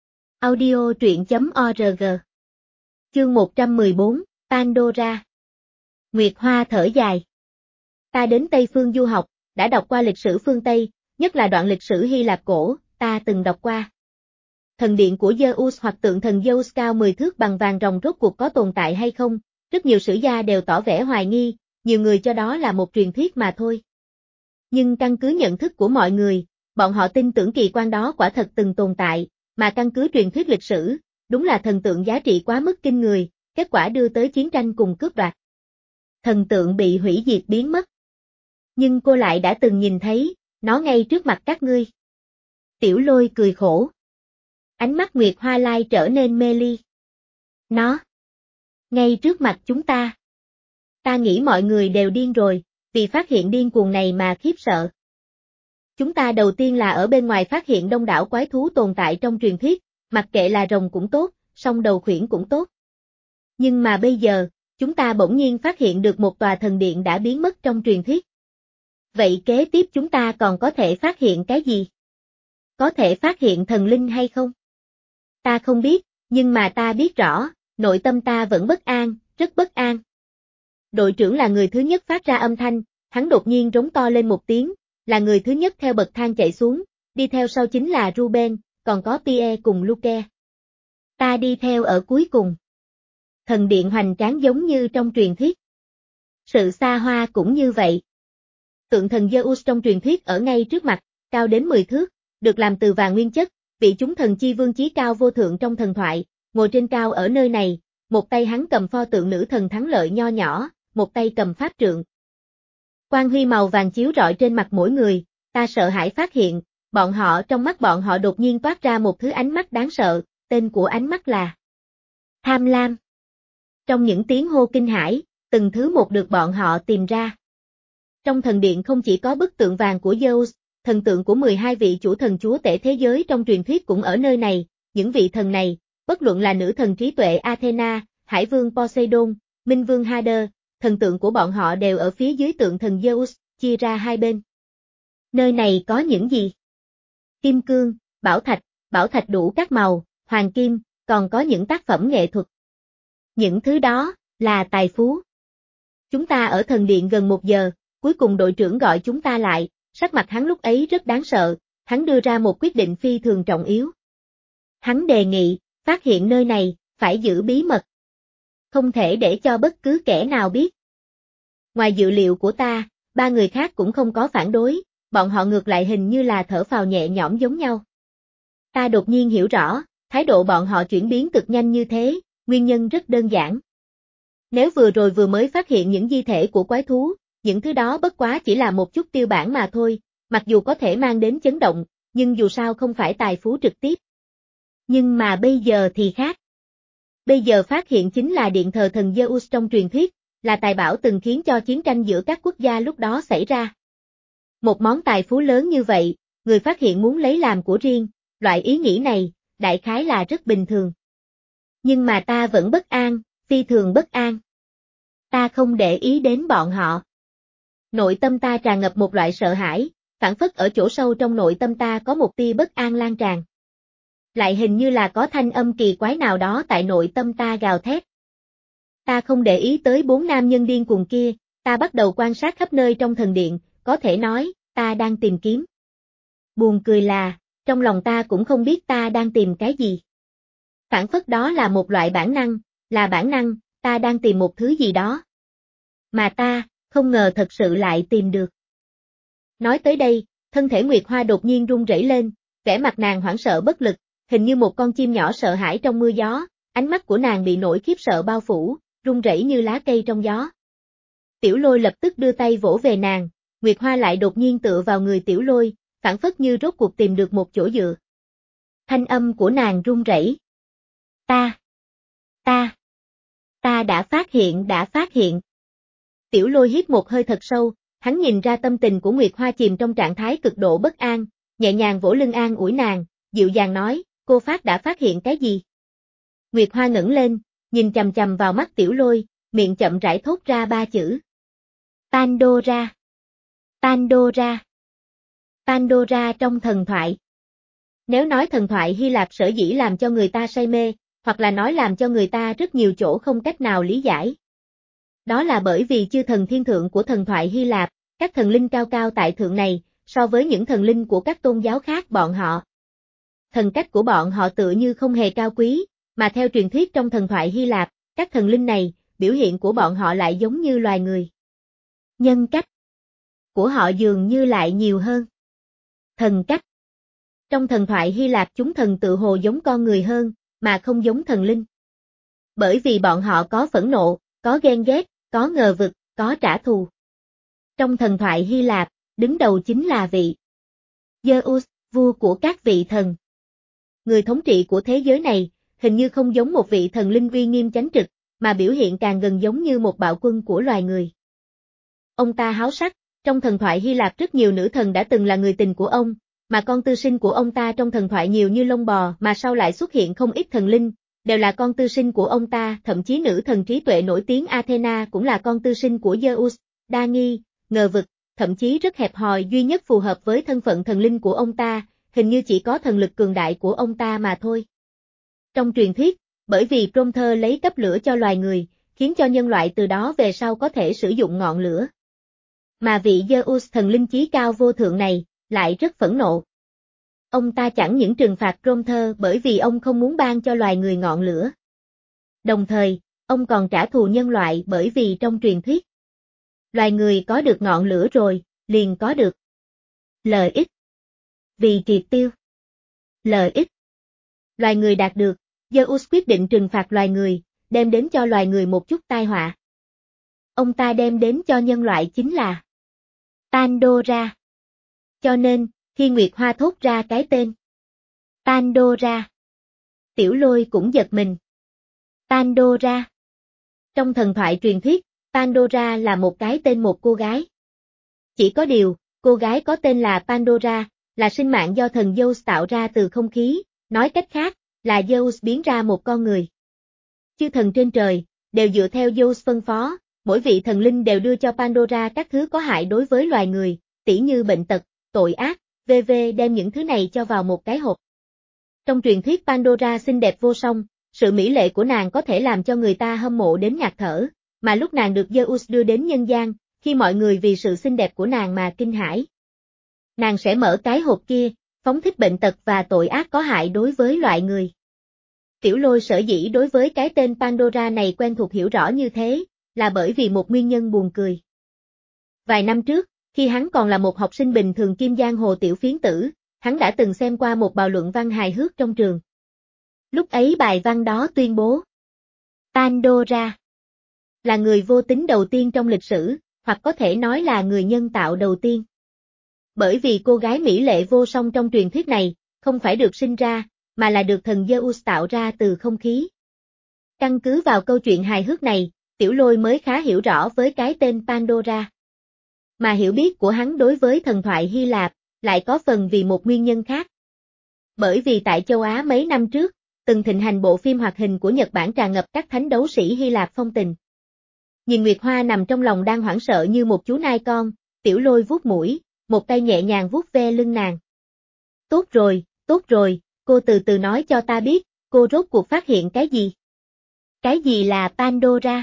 Audio truyện chấm org. Chương một trăm mười bốn, Pandora. Nguyệt Hoa thở dài. Ta đến Tây Phương du học, đã đọc qua lịch sử phương Tây, nhất là đoạn lịch sử Hy Lạp cổ, ta từng đọc qua. Thần điện của Zeus hoặc tượng thần Zeus cao mười thước bằng vàng ròng rốt cuộc có tồn tại hay không, rất nhiều sử gia đều tỏ vẻ hoài nghi, nhiều người cho đó là một truyền thuyết mà thôi. Nhưng căn cứ nhận thức của mọi người, bọn họ tin tưởng kỳ quan đó quả thật từng tồn tại, mà căn cứ truyền thuyết lịch sử, đúng là thần tượng giá trị quá mức kinh người, kết quả đưa tới chiến tranh cùng cướp đoạt. Thần tượng bị hủy diệt biến mất. Nhưng cô lại đã từng nhìn thấy, nó ngay trước mặt các ngươi. Tiểu Lôi cười khổ. Ánh mắt Nguyệt Hoa Lai trở nên mê ly. Nó. Ngay trước mặt chúng ta. Ta nghĩ mọi người đều điên rồi, vì phát hiện điên cuồng này mà khiếp sợ. Chúng ta đầu tiên là ở bên ngoài phát hiện đông đảo quái thú tồn tại trong truyền thuyết, mặc kệ là rồng cũng tốt, song đầu khuyển cũng tốt. Nhưng mà bây giờ, chúng ta bỗng nhiên phát hiện được một tòa thần điện đã biến mất trong truyền thuyết. Vậy kế tiếp chúng ta còn có thể phát hiện cái gì? Có thể phát hiện thần linh hay không? Ta không biết, nhưng mà ta biết rõ, nội tâm ta vẫn bất an, rất bất an. Đội trưởng là người thứ nhất phát ra âm thanh, hắn đột nhiên rống to lên một tiếng, là người thứ nhất theo bậc thang chạy xuống, đi theo sau chính là Ruben, còn có Pierre cùng Luke. Ta đi theo ở cuối cùng. Thần điện hoành tráng giống như trong truyền thuyết. Sự xa hoa cũng như vậy. Tượng thần Zeus trong truyền thuyết ở ngay trước mặt, cao đến mười thước, được làm từ vàng nguyên chất, vị chúng thần chi vương chí cao vô thượng trong thần thoại, ngồi trên cao ở nơi này, một tay hắn cầm pho tượng nữ thần thắng lợi nho nhỏ, một tay cầm pháp trượng. Quang huy màu vàng chiếu rọi trên mặt mỗi người, ta sợ hãi phát hiện, bọn họ trong mắt bọn họ đột nhiên toát ra một thứ ánh mắt đáng sợ, tên của ánh mắt là tham lam. Trong những tiếng hô kinh hãi, từng thứ một được bọn họ tìm ra. Trong thần điện không chỉ có bức tượng vàng của Zeus, thần tượng của mười hai vị chủ thần chúa tể thế giới trong truyền thuyết cũng ở nơi này, những vị thần này, bất luận là nữ thần trí tuệ Athena, hải vương Poseidon, minh vương Hades, thần tượng của bọn họ đều ở phía dưới tượng thần Zeus, chia ra hai bên. Nơi này có những gì? Kim cương, bảo thạch, bảo thạch đủ các màu, hoàng kim, còn có những tác phẩm nghệ thuật. Những thứ đó, là tài phú. Chúng ta ở thần điện gần một giờ, cuối cùng đội trưởng gọi chúng ta lại, sắc mặt hắn lúc ấy rất đáng sợ, hắn đưa ra một quyết định phi thường trọng yếu. Hắn đề nghị, phát hiện nơi này, phải giữ bí mật. Không thể để cho bất cứ kẻ nào biết. Ngoài dự liệu của ta, ba người khác cũng không có phản đối, bọn họ ngược lại hình như là thở phào nhẹ nhõm giống nhau. Ta đột nhiên hiểu rõ, thái độ bọn họ chuyển biến cực nhanh như thế, nguyên nhân rất đơn giản. Nếu vừa rồi vừa mới phát hiện những di thể của quái thú, những thứ đó bất quá chỉ là một chút tiêu bản mà thôi, mặc dù có thể mang đến chấn động, nhưng dù sao không phải tài phú trực tiếp. Nhưng mà bây giờ thì khác. Bây giờ phát hiện chính là điện thờ thần Zeus trong truyền thuyết, là tài bảo từng khiến cho chiến tranh giữa các quốc gia lúc đó xảy ra. Một món tài phú lớn như vậy, người phát hiện muốn lấy làm của riêng, loại ý nghĩ này, đại khái là rất bình thường. Nhưng mà ta vẫn bất an, phi thường bất an. Ta không để ý đến bọn họ. Nội tâm ta tràn ngập một loại sợ hãi, phảng phất ở chỗ sâu trong nội tâm ta có một tia bất an lan tràn. Lại hình như là có thanh âm kỳ quái nào đó tại nội tâm ta gào thét. Ta không để ý tới bốn nam nhân điên cuồng kia, ta bắt đầu quan sát khắp nơi trong thần điện, có thể nói, ta đang tìm kiếm. Buồn cười là, trong lòng ta cũng không biết ta đang tìm cái gì. Phảng phất đó là một loại bản năng, là bản năng, ta đang tìm một thứ gì đó. Mà ta, không ngờ thật sự lại tìm được. Nói tới đây, thân thể Nguyệt Hoa đột nhiên run rẩy lên, vẻ mặt nàng hoảng sợ bất lực, hình như một con chim nhỏ sợ hãi trong mưa gió, ánh mắt của nàng bị nỗi khiếp sợ bao phủ, run rẩy như lá cây trong gió. Tiểu Lôi lập tức đưa tay vỗ về nàng, Nguyệt Hoa lại đột nhiên tựa vào người Tiểu Lôi, phảng phất như rốt cuộc tìm được một chỗ dựa. Thanh âm của nàng run rẩy. Ta, ta, ta đã phát hiện đã phát hiện. Tiểu Lôi hít một hơi thật sâu, hắn nhìn ra tâm tình của Nguyệt Hoa chìm trong trạng thái cực độ bất an, nhẹ nhàng vỗ lưng an ủi nàng, dịu dàng nói, cô phát đã phát hiện cái gì? Nguyệt Hoa ngẩng lên, nhìn chằm chằm vào mắt Tiểu Lôi, miệng chậm rãi thốt ra ba chữ. Pandora. Pandora. Pandora trong thần thoại. Nếu nói thần thoại Hy Lạp sở dĩ làm cho người ta say mê, hoặc là nói làm cho người ta rất nhiều chỗ không cách nào lý giải. Đó là bởi vì chư thần thiên thượng của thần thoại Hy Lạp, các thần linh cao cao tại thượng này, so với những thần linh của các tôn giáo khác bọn họ. Thần cách của bọn họ tựa như không hề cao quý, mà theo truyền thuyết trong thần thoại Hy Lạp, các thần linh này, biểu hiện của bọn họ lại giống như loài người. Nhân cách của họ dường như lại nhiều hơn. Thần cách. Trong thần thoại Hy Lạp chúng thần tự hồ giống con người hơn, mà không giống thần linh. Bởi vì bọn họ có phẫn nộ, có ghen ghét, có ngờ vực, có trả thù. Trong thần thoại Hy Lạp, đứng đầu chính là vị Zeus, vua của các vị thần. Người thống trị của thế giới này, hình như không giống một vị thần linh uy nghiêm chánh trực, mà biểu hiện càng gần giống như một bạo quân của loài người. Ông ta háo sắc, trong thần thoại Hy Lạp rất nhiều nữ thần đã từng là người tình của ông, mà con tư sinh của ông ta trong thần thoại nhiều như lông bò mà sau lại xuất hiện không ít thần linh, đều là con tư sinh của ông ta, thậm chí nữ thần trí tuệ nổi tiếng Athena cũng là con tư sinh của Zeus, đa nghi, ngờ vực, thậm chí rất hẹp hòi duy nhất phù hợp với thân phận thần linh của ông ta, hình như chỉ có thần lực cường đại của ông ta mà thôi. Trong truyền thuyết, bởi vì Prometheus lấy cấp lửa cho loài người, khiến cho nhân loại từ đó về sau có thể sử dụng ngọn lửa. Mà vị Zeus thần linh chí cao vô thượng này, lại rất phẫn nộ. Ông ta chẳng những trừng phạt Prometheus bởi vì ông không muốn ban cho loài người ngọn lửa. Đồng thời, ông còn trả thù nhân loại bởi vì trong truyền thuyết, loài người có được ngọn lửa rồi, liền có được lợi ích. Vì triệt tiêu lợi ích loài người đạt được, Zeus quyết định trừng phạt loài người, đem đến cho loài người một chút tai họa. Ông ta đem đến cho nhân loại chính là Pandora. Cho nên, khi Nguyệt Hoa thốt ra cái tên Pandora, Tiểu Lôi cũng giật mình. Pandora. Trong thần thoại truyền thuyết, Pandora là một cái tên một cô gái. Chỉ có điều, cô gái có tên là Pandora, là sinh mạng do thần Zeus tạo ra từ không khí, nói cách khác, là Zeus biến ra một con người. Chư thần trên trời, đều dựa theo Zeus phân phó, mỗi vị thần linh đều đưa cho Pandora các thứ có hại đối với loài người, tỉ như bệnh tật, tội ác, vân vân đem những thứ này cho vào một cái hộp. Trong truyền thuyết Pandora xinh đẹp vô song, sự mỹ lệ của nàng có thể làm cho người ta hâm mộ đến ngạt thở, mà lúc nàng được Zeus đưa đến nhân gian, khi mọi người vì sự xinh đẹp của nàng mà kinh hãi, nàng sẽ mở cái hộp kia, phóng thích bệnh tật và tội ác có hại đối với loại người. Tiểu Lôi sở dĩ đối với cái tên Pandora này quen thuộc hiểu rõ như thế, là bởi vì một nguyên nhân buồn cười. Vài năm trước, khi hắn còn là một học sinh bình thường kim giang hồ tiểu phiến tử, hắn đã từng xem qua một bài luận văn hài hước trong trường. Lúc ấy bài văn đó tuyên bố Pandora là người vô tính đầu tiên trong lịch sử, hoặc có thể nói là người nhân tạo đầu tiên. Bởi vì cô gái mỹ lệ vô song trong truyền thuyết này, không phải được sinh ra, mà là được thần Zeus tạo ra từ không khí. Căn cứ vào câu chuyện hài hước này, Tiểu Lôi mới khá hiểu rõ với cái tên Pandora. Mà hiểu biết của hắn đối với thần thoại Hy Lạp, lại có phần vì một nguyên nhân khác. Bởi vì tại châu Á mấy năm trước, từng thịnh hành bộ phim hoạt hình của Nhật Bản tràn ngập các thánh đấu sĩ Hy Lạp phong tình. Nhìn Nguyệt Hoa nằm trong lòng đang hoảng sợ như một chú nai con, Tiểu Lôi vuốt mũi, một tay nhẹ nhàng vuốt ve lưng nàng. Tốt rồi, tốt rồi, cô từ từ nói cho ta biết, cô rốt cuộc phát hiện cái gì? Cái gì là Pandora?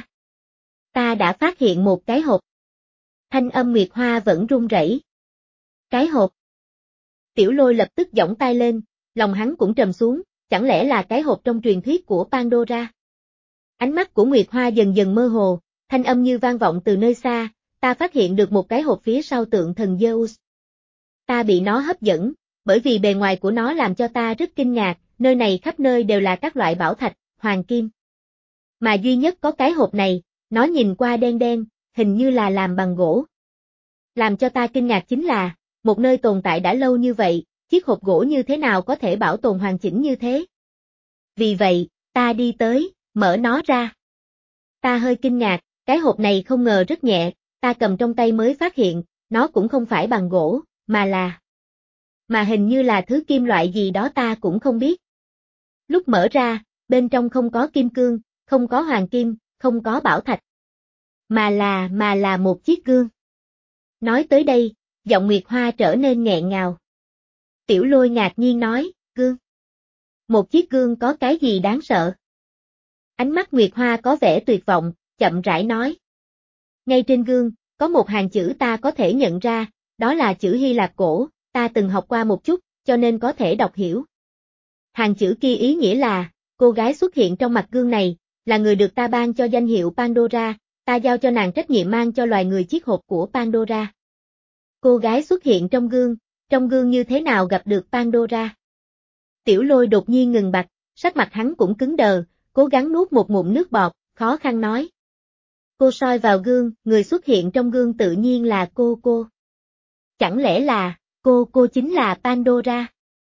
Ta đã phát hiện một cái hộp. Thanh âm Nguyệt Hoa vẫn run rẩy. Cái hộp. Tiểu Lôi lập tức giỏng tay lên, lòng hắn cũng trầm xuống, chẳng lẽ là cái hộp trong truyền thuyết của Pandora? Ánh mắt của Nguyệt Hoa dần dần mơ hồ, thanh âm như vang vọng từ nơi xa, ta phát hiện được một cái hộp phía sau tượng thần Zeus. Ta bị nó hấp dẫn, bởi vì bề ngoài của nó làm cho ta rất kinh ngạc, nơi này khắp nơi đều là các loại bảo thạch, hoàng kim. Mà duy nhất có cái hộp này, nó nhìn qua đen đen, hình như là làm bằng gỗ. Làm cho ta kinh ngạc chính là, một nơi tồn tại đã lâu như vậy, chiếc hộp gỗ như thế nào có thể bảo tồn hoàn chỉnh như thế? Vì vậy, ta đi tới, mở nó ra. Ta hơi kinh ngạc, cái hộp này không ngờ rất nhẹ, ta cầm trong tay mới phát hiện, nó cũng không phải bằng gỗ, mà là... Mà hình như là thứ kim loại gì đó ta cũng không biết. Lúc mở ra, bên trong không có kim cương, không có hoàng kim, không có bảo thạch. Mà là, mà là một chiếc gương. Nói tới đây, giọng Nguyệt Hoa trở nên nghẹn ngào. Tiểu Lôi ngạc nhiên nói, gương. Một chiếc gương có cái gì đáng sợ? Ánh mắt Nguyệt Hoa có vẻ tuyệt vọng, chậm rãi nói. Ngay trên gương, có một hàng chữ ta có thể nhận ra, đó là chữ Hy Lạp cổ, ta từng học qua một chút, cho nên có thể đọc hiểu. Hàng chữ kia ý nghĩa là, cô gái xuất hiện trong mặt gương này, là người được ta ban cho danh hiệu Pandora, ta giao cho nàng trách nhiệm mang cho loài người chiếc hộp của Pandora. Cô gái xuất hiện trong gương, trong trong gương như thế nào gặp được Pandora? Tiểu Lôi đột nhiên ngừng bặt, sắc mặt hắn cũng cứng đờ, cố gắng nuốt một ngụm nước bọt, khó khăn nói. Cô soi vào gương, người xuất hiện trong gương tự nhiên là cô cô. Chẳng lẽ là, cô cô chính là Pandora?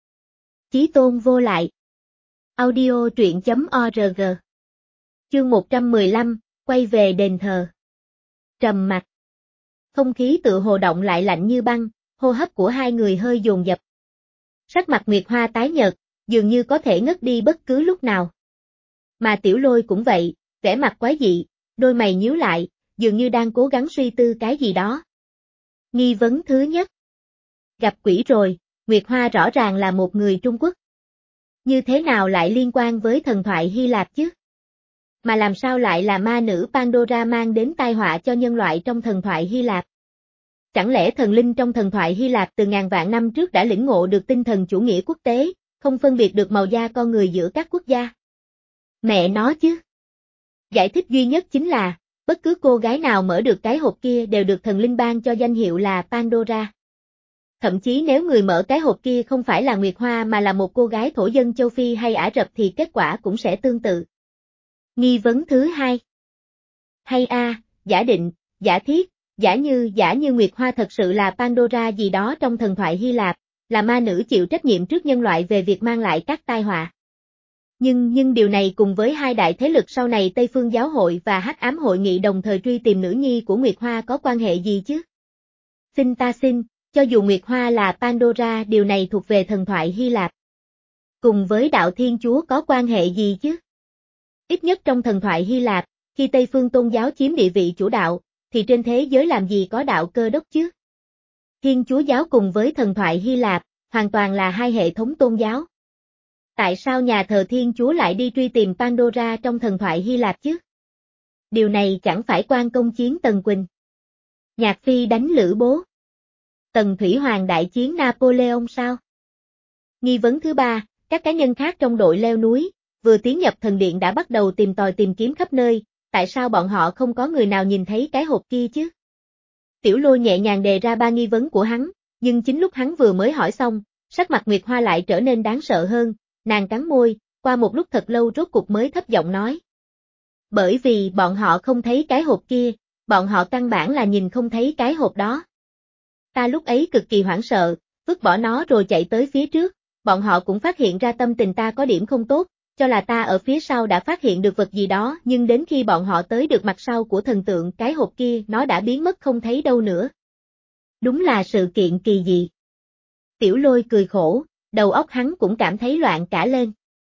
Chí tôn vô lại. Audio truyện chấm org. Chương một trăm mười lăm, quay về đền thờ. Trầm mặc. Không khí tự hồ động lại lạnh như băng, hô hấp của hai người hơi dồn dập. Sắc mặt Nguyệt Hoa tái nhợt, dường như có thể ngất đi bất cứ lúc nào. Mà Tiểu Lôi cũng vậy, vẻ mặt quái dị, đôi mày nhíu lại, dường như đang cố gắng suy tư cái gì đó. Nghi vấn thứ nhất. Gặp quỷ rồi, Nguyệt Hoa rõ ràng là một người Trung Quốc. Như thế nào lại liên quan với thần thoại Hy Lạp chứ? Mà làm sao lại là ma nữ Pandora mang đến tai họa cho nhân loại trong thần thoại Hy Lạp? Chẳng lẽ thần linh trong thần thoại Hy Lạp từ ngàn vạn năm trước đã lĩnh ngộ được tinh thần chủ nghĩa quốc tế, không phân biệt được màu da con người giữa các quốc gia? Mẹ nó chứ! Giải thích duy nhất chính là, bất cứ cô gái nào mở được cái hộp kia đều được thần linh ban cho danh hiệu là Pandora. Thậm chí nếu người mở cái hộp kia không phải là Nguyệt Hoa mà là một cô gái thổ dân châu Phi hay Ả Rập thì kết quả cũng sẽ tương tự. Nghi vấn thứ hai. Hay a, à, giả định, giả thiết, giả như giả như Nguyệt Hoa thật sự là Pandora gì đó trong thần thoại Hy Lạp, là ma nữ chịu trách nhiệm trước nhân loại về việc mang lại các tai họa. Nhưng nhưng điều này cùng với hai đại thế lực sau này Tây Phương Giáo hội và Hắc Ám Hội nghị đồng thời truy tìm nữ nhi của Nguyệt Hoa có quan hệ gì chứ? Xin ta xin, cho dù Nguyệt Hoa là Pandora điều này thuộc về thần thoại Hy Lạp. Cùng với đạo Thiên Chúa có quan hệ gì chứ? Ít nhất trong thần thoại Hy Lạp, khi Tây Phương tôn giáo chiếm địa vị chủ đạo, thì trên thế giới làm gì có đạo Cơ Đốc chứ? Thiên Chúa giáo cùng với thần thoại Hy Lạp, hoàn toàn là hai hệ thống tôn giáo. Tại sao nhà thờ Thiên Chúa lại đi truy tìm Pandora trong thần thoại Hy Lạp chứ? Điều này chẳng phải quan công chiến Tần Quỳnh. Nhạc Phi đánh Lữ Bố. Tần Thủy Hoàng đại chiến Napoleon sao? Nghi vấn thứ ba, các cá nhân khác trong đội leo núi, vừa tiến nhập thần điện đã bắt đầu tìm tòi tìm kiếm khắp nơi, tại sao bọn họ không có người nào nhìn thấy cái hộp kia chứ? Tiểu Lôi nhẹ nhàng đề ra ba nghi vấn của hắn, nhưng chính lúc hắn vừa mới hỏi xong, sắc mặt Nguyệt Hoa lại trở nên đáng sợ hơn, nàng cắn môi, qua một lúc thật lâu rốt cục mới thấp giọng nói. Bởi vì bọn họ không thấy cái hộp kia, bọn họ căn bản là nhìn không thấy cái hộp đó. Ta lúc ấy cực kỳ hoảng sợ, vứt bỏ nó rồi chạy tới phía trước, bọn họ cũng phát hiện ra tâm tình ta có điểm không tốt, cho là ta ở phía sau đã phát hiện được vật gì đó nhưng đến khi bọn họ tới được mặt sau của thần tượng cái hộp kia nó đã biến mất không thấy đâu nữa. Đúng là sự kiện kỳ dị. Tiểu Lôi cười khổ, đầu óc hắn cũng cảm thấy loạn cả lên.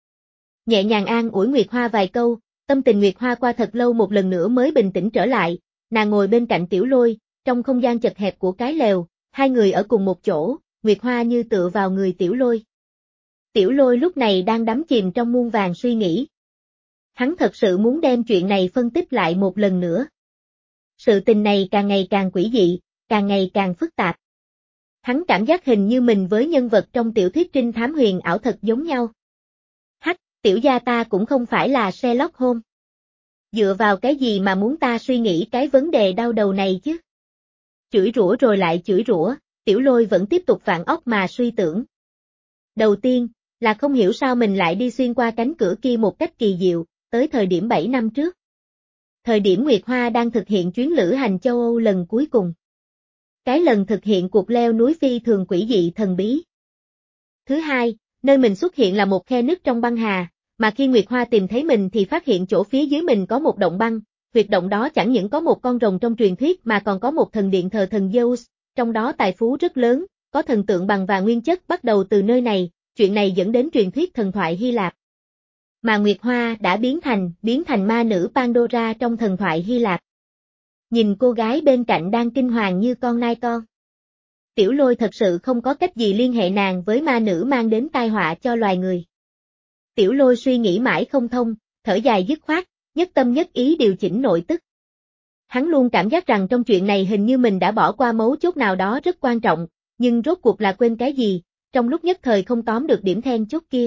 Nhẹ nhàng an ủi Nguyệt Hoa vài câu, tâm tình Nguyệt Hoa qua thật lâu một lần nữa mới bình tĩnh trở lại, nàng ngồi bên cạnh Tiểu Lôi, trong không gian chật hẹp của cái lều, hai người ở cùng một chỗ, Nguyệt Hoa như tựa vào người Tiểu Lôi. Tiểu Lôi lúc này đang đắm chìm trong muôn vàn suy nghĩ. Hắn thật sự muốn đem chuyện này phân tích lại một lần nữa. Sự tình này càng ngày càng quỷ dị, càng ngày càng phức tạp. Hắn cảm giác hình như mình với nhân vật trong tiểu thuyết trinh thám huyền ảo thật giống nhau. Hắc, tiểu gia ta cũng không phải là Sherlock Holmes. Dựa vào cái gì mà muốn ta suy nghĩ cái vấn đề đau đầu này chứ? Chửi rủa rồi lại chửi rủa, Tiểu Lôi vẫn tiếp tục vạn óc mà suy tưởng. Đầu tiên, là không hiểu sao mình lại đi xuyên qua cánh cửa kia một cách kỳ diệu, tới thời điểm bảy năm trước. Thời điểm Nguyệt Hoa đang thực hiện chuyến lữ hành châu Âu lần cuối cùng. Cái lần thực hiện cuộc leo núi phi thường quỷ dị thần bí. Thứ hai, nơi mình xuất hiện là một khe nứt trong băng hà, mà khi Nguyệt Hoa tìm thấy mình thì phát hiện chỗ phía dưới mình có một động băng, huyệt động đó chẳng những có một con rồng trong truyền thuyết mà còn có một thần điện thờ thần Zeus, trong đó tài phú rất lớn, có thần tượng bằng và nguyên chất bắt đầu từ nơi này, chuyện này dẫn đến truyền thuyết thần thoại Hy Lạp. Mà Nguyệt Hoa đã biến thành, biến thành ma nữ Pandora trong thần thoại Hy Lạp. Nhìn cô gái bên cạnh đang kinh hoàng như con nai con. Tiểu Lôi thật sự không có cách gì liên hệ nàng với ma nữ mang đến tai họa cho loài người. Tiểu Lôi suy nghĩ mãi không thông, thở dài dứt khoát, nhất tâm nhất ý điều chỉnh nội tức. Hắn luôn cảm giác rằng trong chuyện này hình như mình đã bỏ qua mấu chốt nào đó rất quan trọng, nhưng rốt cuộc là quên cái gì, trong lúc nhất thời không tóm được điểm then chốt kia.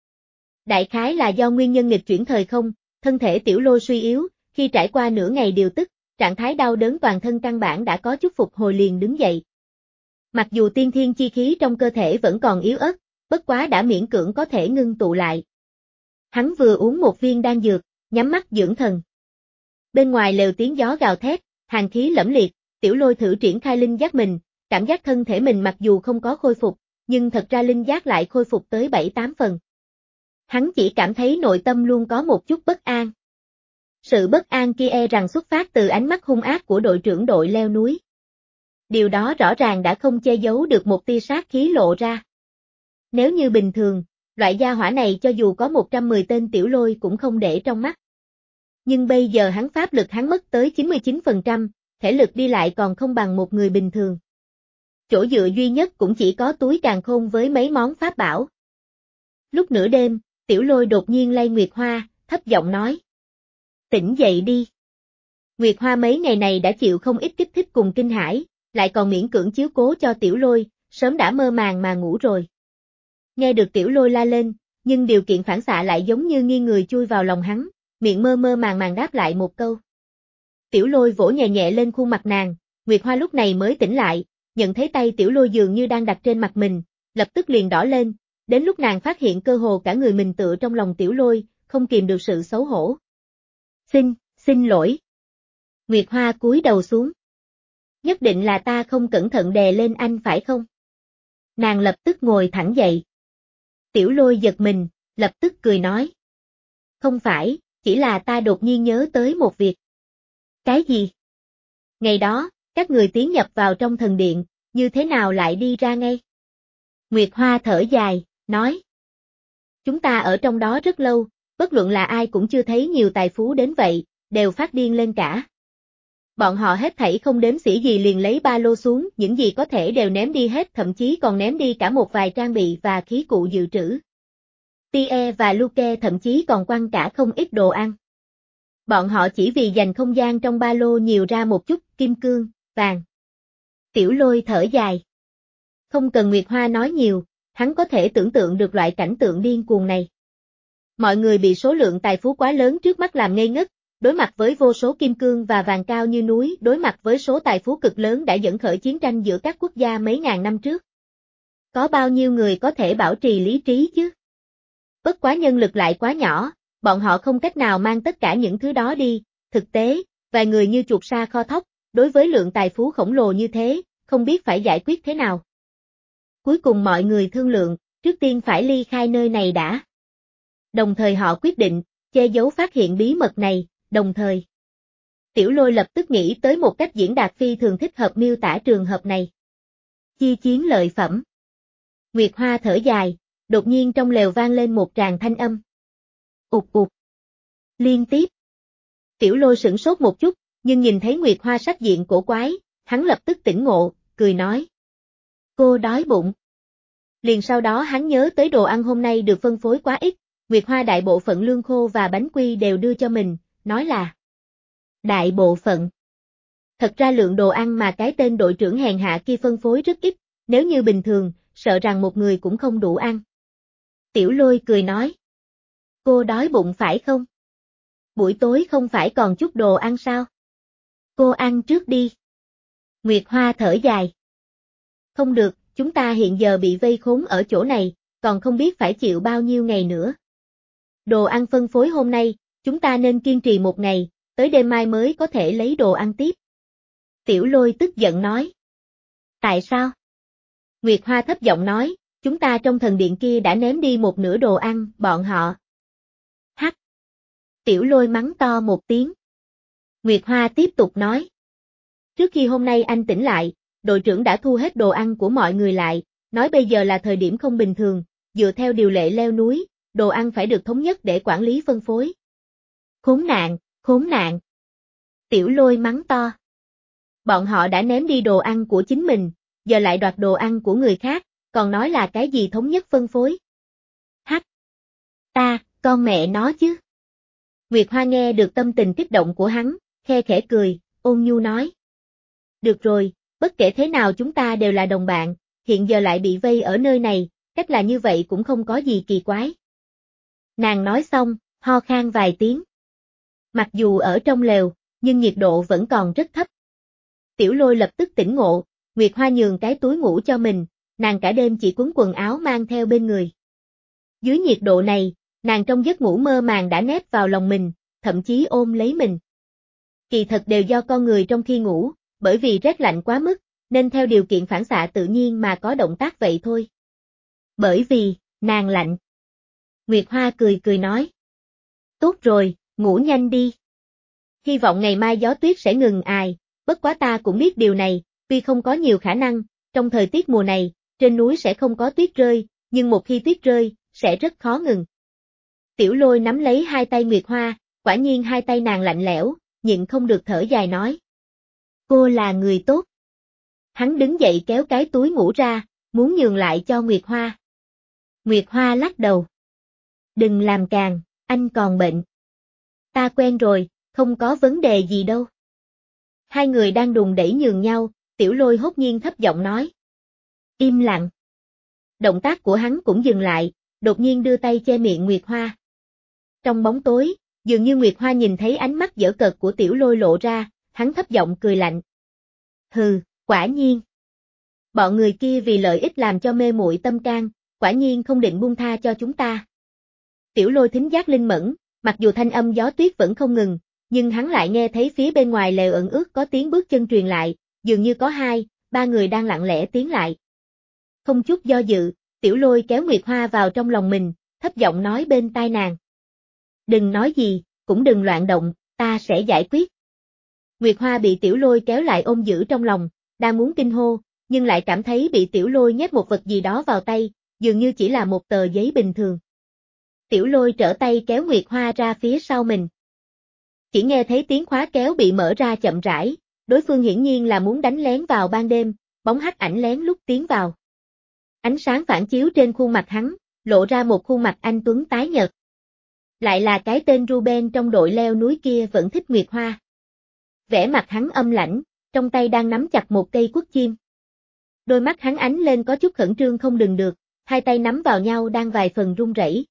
Đại khái là do nguyên nhân nghịch chuyển thời không, thân thể Tiểu Lôi suy yếu, khi trải qua nửa ngày điều tức, trạng thái đau đớn toàn thân căn bản đã có chút phục hồi liền đứng dậy. Mặc dù tiên thiên chi khí trong cơ thể vẫn còn yếu ớt, bất quá đã miễn cưỡng có thể ngưng tụ lại. Hắn vừa uống một viên đan dược, nhắm mắt dưỡng thần. Bên ngoài lều tiếng gió gào thét, hàn khí lẫm liệt, Tiểu Lôi thử triển khai linh giác mình, cảm giác thân thể mình mặc dù không có khôi phục, nhưng thật ra linh giác lại khôi phục tới bảy tám phần. Hắn chỉ cảm thấy nội tâm luôn có một chút bất an. Sự bất an kia e rằng xuất phát từ ánh mắt hung ác của đội trưởng đội leo núi. Điều đó rõ ràng đã không che giấu được một tia sát khí lộ ra. Nếu như bình thường, loại gia hỏa này cho dù có một trăm mười tên Tiểu Lôi cũng không để trong mắt. Nhưng bây giờ hắn pháp lực hắn mất tới chín mươi chín phần trăm, thể lực đi lại còn không bằng một người bình thường. Chỗ dựa duy nhất cũng chỉ có túi càn khôn với mấy món pháp bảo. Lúc nửa đêm, Tiểu Lôi đột nhiên lay Nguyệt Hoa, thấp giọng nói. Tỉnh dậy đi. Nguyệt Hoa mấy ngày này đã chịu không ít kích thích cùng kinh hãi, lại còn miễn cưỡng chiếu cố cho Tiểu Lôi, sớm đã mơ màng mà ngủ rồi. Nghe được Tiểu Lôi la lên, nhưng điều kiện phản xạ lại giống như nghiêng người chui vào lòng hắn, miệng mơ mơ màng màng đáp lại một câu. Tiểu Lôi vỗ nhẹ nhẹ lên khuôn mặt nàng, Nguyệt Hoa lúc này mới tỉnh lại, nhận thấy tay Tiểu Lôi dường như đang đặt trên mặt mình, lập tức liền đỏ lên, đến lúc nàng phát hiện cơ hồ cả người mình tựa trong lòng Tiểu Lôi, không kìm được sự xấu hổ. Xin, xin lỗi. Nguyệt Hoa cúi đầu xuống. Nhất định là ta không cẩn thận đè lên anh phải không? Nàng lập tức ngồi thẳng dậy. Tiểu Lôi giật mình, lập tức cười nói. Không phải, chỉ là ta đột nhiên nhớ tới một việc. Cái gì? Ngày đó, các người tiến nhập vào trong thần điện, như thế nào lại đi ra ngay? Nguyệt Hoa thở dài, nói. Chúng ta ở trong đó rất lâu, bất luận là ai cũng chưa thấy nhiều tài phú đến vậy, đều phát điên lên cả. Bọn họ hết thảy không đếm xỉa gì liền lấy ba lô xuống, những gì có thể đều ném đi hết, thậm chí còn ném đi cả một vài trang bị và khí cụ dự trữ. Tie và Luke thậm chí còn quăng cả không ít đồ ăn. Bọn họ chỉ vì dành không gian trong ba lô nhiều ra một chút kim cương, vàng. Tiểu Lôi thở dài. Không cần Nguyệt Hoa nói nhiều, hắn có thể tưởng tượng được loại cảnh tượng điên cuồng này. Mọi người bị số lượng tài phú quá lớn trước mắt làm ngây ngất, đối mặt với vô số kim cương và vàng cao như núi, đối mặt với số tài phú cực lớn đã dẫn khởi chiến tranh giữa các quốc gia mấy ngàn năm trước. Có bao nhiêu người có thể bảo trì lý trí chứ? Bất quá nhân lực lại quá nhỏ, bọn họ không cách nào mang tất cả những thứ đó đi, thực tế, vài người như chuột sa kho thóc, đối với lượng tài phú khổng lồ như thế, không biết phải giải quyết thế nào. Cuối cùng mọi người thương lượng, trước tiên phải ly khai nơi này đã. Đồng thời họ quyết định, che giấu phát hiện bí mật này, đồng thời. Tiểu Lôi lập tức nghĩ tới một cách diễn đạt phi thường thích hợp miêu tả trường hợp này. Chi chiến lợi phẩm. Nguyệt Hoa thở dài, đột nhiên trong lều vang lên một tràng thanh âm. Ụt ụt. Liên tiếp. Tiểu Lôi sửng sốt một chút, nhưng nhìn thấy Nguyệt Hoa sắc diện cổ quái, hắn lập tức tỉnh ngộ, cười nói. Cô đói bụng. Liền sau đó hắn nhớ tới đồ ăn hôm nay được phân phối quá ít, Nguyệt Hoa đại bộ phận lương khô và bánh quy đều đưa cho mình, nói là đại bộ phận. Thật ra lượng đồ ăn mà cái tên đội trưởng hèn hạ kia phân phối rất ít, nếu như bình thường, sợ rằng một người cũng không đủ ăn. Tiểu Lôi cười nói. Cô đói bụng phải không? Buổi tối không phải còn chút đồ ăn sao? Cô ăn trước đi. Nguyệt Hoa thở dài. Không được, chúng ta hiện giờ bị vây khốn ở chỗ này, còn không biết phải chịu bao nhiêu ngày nữa. Đồ ăn phân phối hôm nay, chúng ta nên kiên trì một ngày, tới đêm mai mới có thể lấy đồ ăn tiếp. Tiểu Lôi tức giận nói. Tại sao? Nguyệt Hoa thấp giọng nói, chúng ta trong thần điện kia đã ném đi một nửa đồ ăn, bọn họ. Hắc. Tiểu Lôi mắng to một tiếng. Nguyệt Hoa tiếp tục nói. Trước khi hôm nay anh tỉnh lại, đội trưởng đã thu hết đồ ăn của mọi người lại, nói bây giờ là thời điểm không bình thường, dựa theo điều lệ leo núi, đồ ăn phải được thống nhất để quản lý phân phối. Khốn nạn, khốn nạn. Tiểu Lôi mắng to. Bọn họ đã ném đi đồ ăn của chính mình, giờ lại đoạt đồ ăn của người khác, còn nói là cái gì thống nhất phân phối. Hắc. Ta, con mẹ nó chứ. Nguyệt Hoa nghe được tâm tình kích động của hắn, khe khẽ cười, ôn nhu nói. Được rồi, bất kể thế nào chúng ta đều là đồng bạn, hiện giờ lại bị vây ở nơi này, cách là như vậy cũng không có gì kỳ quái. Nàng nói xong, ho khan vài tiếng. Mặc dù ở trong lều, nhưng nhiệt độ vẫn còn rất thấp. Tiểu Lôi lập tức tỉnh ngộ, Nguyệt Hoa nhường cái túi ngủ cho mình, nàng cả đêm chỉ quấn quần áo mang theo bên người. Dưới nhiệt độ này, nàng trong giấc ngủ mơ màng đã nép vào lòng mình, thậm chí ôm lấy mình. Kỳ thật đều do con người trong khi ngủ, bởi vì rét lạnh quá mức, nên theo điều kiện phản xạ tự nhiên mà có động tác vậy thôi. Bởi vì, nàng lạnh. Nguyệt Hoa cười cười nói. Tốt rồi, ngủ nhanh đi. Hy vọng ngày mai gió tuyết sẽ ngừng ài, bất quá ta cũng biết điều này, tuy không có nhiều khả năng, trong thời tiết mùa này, trên núi sẽ không có tuyết rơi, nhưng một khi tuyết rơi, sẽ rất khó ngừng. Tiểu Lôi nắm lấy hai tay Nguyệt Hoa, quả nhiên hai tay nàng lạnh lẽo, nhịn không được thở dài nói. Cô là người tốt. Hắn đứng dậy kéo cái túi ngủ ra, muốn nhường lại cho Nguyệt Hoa. Nguyệt Hoa lắc đầu. Đừng làm càng, anh còn bệnh. Ta quen rồi, không có vấn đề gì đâu. Hai người đang đùn đẩy nhường nhau, Tiểu Lôi hốt nhiên thấp giọng nói. Im lặng. Động tác của hắn cũng dừng lại, đột nhiên đưa tay che miệng Nguyệt Hoa. Trong bóng tối, dường như Nguyệt Hoa nhìn thấy ánh mắt giở cợt của Tiểu Lôi lộ ra, hắn thấp giọng cười lạnh. Hừ, quả nhiên. Bọn người kia vì lợi ích làm cho mê muội tâm can, quả nhiên không định buông tha cho chúng ta. Tiểu Lôi thính giác linh mẫn, mặc dù thanh âm gió tuyết vẫn không ngừng, nhưng hắn lại nghe thấy phía bên ngoài lều ẩn ướt có tiếng bước chân truyền lại, dường như có hai, ba người đang lặng lẽ tiến lại. Không chút do dự, Tiểu Lôi kéo Nguyệt Hoa vào trong lòng mình, thấp giọng nói bên tai nàng. Đừng nói gì, cũng đừng loạn động, ta sẽ giải quyết. Nguyệt Hoa bị Tiểu Lôi kéo lại ôm giữ trong lòng, đang muốn kinh hô, nhưng lại cảm thấy bị Tiểu Lôi nhét một vật gì đó vào tay, dường như chỉ là một tờ giấy bình thường. Tiểu Lôi trở tay kéo Nguyệt Hoa ra phía sau mình. Chỉ nghe thấy tiếng khóa kéo bị mở ra chậm rãi, đối phương hiển nhiên là muốn đánh lén vào ban đêm, bóng hắc ảnh lén lút tiến vào. Ánh sáng phản chiếu trên khuôn mặt hắn, lộ ra một khuôn mặt anh tuấn tái nhợt. Lại là cái tên Ruben trong đội leo núi kia vẫn thích Nguyệt Hoa. Vẻ mặt hắn âm lãnh, trong tay đang nắm chặt một cây quất chim. Đôi mắt hắn ánh lên có chút khẩn trương không đừng được, hai tay nắm vào nhau đang vài phần run rẩy.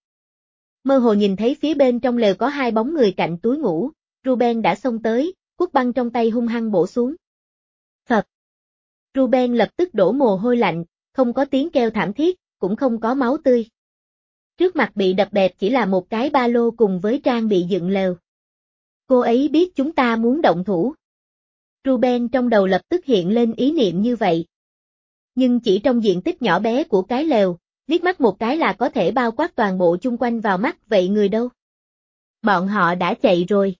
Mơ hồ nhìn thấy phía bên trong lều có hai bóng người cạnh túi ngủ, Ruben đã xông tới, quất băng trong tay hung hăng bổ xuống. Phập. Ruben lập tức đổ mồ hôi lạnh, không có tiếng kêu thảm thiết, cũng không có máu tươi. Trước mặt bị đập bẹp chỉ là một cái ba lô cùng với trang bị dựng lều. Cô ấy biết chúng ta muốn động thủ. Ruben trong đầu lập tức hiện lên ý niệm như vậy. Nhưng chỉ trong diện tích nhỏ bé của cái lều, liếc mắt một cái là có thể bao quát toàn bộ chung quanh vào mắt, vậy người đâu? Bọn họ đã chạy rồi.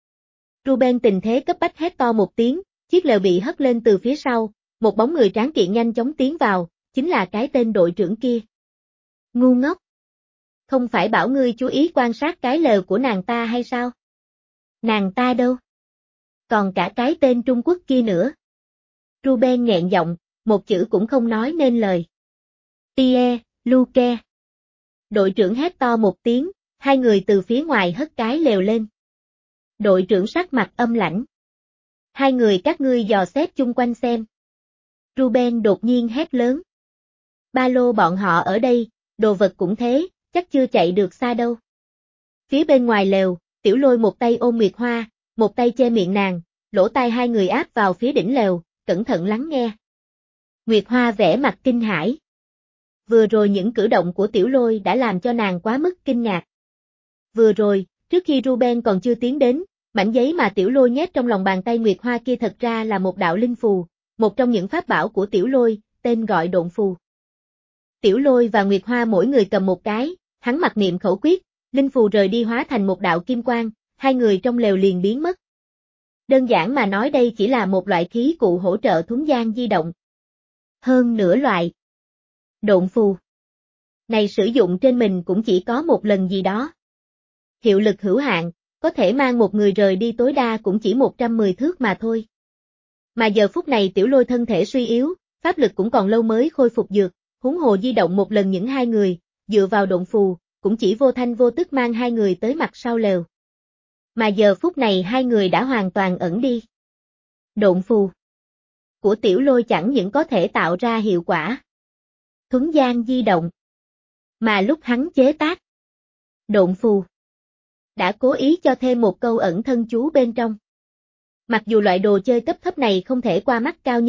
Ruben tình thế cấp bách hét to một tiếng, chiếc lều bị hất lên từ phía sau, một bóng người tráng kiện nhanh chóng tiến vào, chính là cái tên đội trưởng kia. Ngu ngốc. Không phải bảo ngươi chú ý quan sát cái lều của nàng ta hay sao? Nàng ta đâu? Còn cả cái tên Trung Quốc kia nữa. Ruben nghẹn giọng, một chữ cũng không nói nên lời. Tie, Luke. Đội trưởng hét to một tiếng, hai người từ phía ngoài hất cái lều lên. Đội trưởng sắc mặt âm lãnh. Hai người các ngươi dò xét chung quanh xem. Ruben đột nhiên hét lớn. Ba lô bọn họ ở đây, đồ vật cũng thế, chắc chưa chạy được xa đâu. Phía bên ngoài lều, Tiểu Lôi một tay ôm Nguyệt Hoa, một tay che miệng nàng, lỗ tai hai người áp vào phía đỉnh lều, cẩn thận lắng nghe. Nguyệt Hoa vẻ mặt kinh hãi. Vừa rồi những cử động của Tiểu Lôi đã làm cho nàng quá mức kinh ngạc. Vừa rồi, trước khi Ruben còn chưa tiến đến, mảnh giấy mà Tiểu Lôi nhét trong lòng bàn tay Nguyệt Hoa kia thật ra là một đạo linh phù, một trong những pháp bảo của Tiểu Lôi, tên gọi Độn phù. Tiểu Lôi và Nguyệt Hoa mỗi người cầm một cái, hắn mặc niệm khẩu quyết, linh phù rời đi hóa thành một đạo kim quang, hai người trong lều liền biến mất. Đơn giản mà nói đây chỉ là một loại khí cụ hỗ trợ thuấn gian di động. Hơn nửa loại. Độn phù. Này sử dụng trên mình cũng chỉ có một lần gì đó. Hiệu lực hữu hạn, có thể mang một người rời đi tối đa cũng chỉ một trăm mười thước mà thôi. Mà giờ phút này Tiểu Lôi thân thể suy yếu, pháp lực cũng còn lâu mới khôi phục dược, huống hồ di động một lần những hai người, dựa vào độn phù, cũng chỉ vô thanh vô tức mang hai người tới mặt sau lều. Mà giờ phút này hai người đã hoàn toàn ẩn đi. Độn phù của Tiểu Lôi chẳng những có thể tạo ra hiệu quả thuấn gian di động, mà lúc hắn chế tác độn phù đã cố ý cho thêm một câu ẩn thân chú bên trong. Mặc dù loại đồ chơi cấp thấp này không thể qua mắt cao nhân,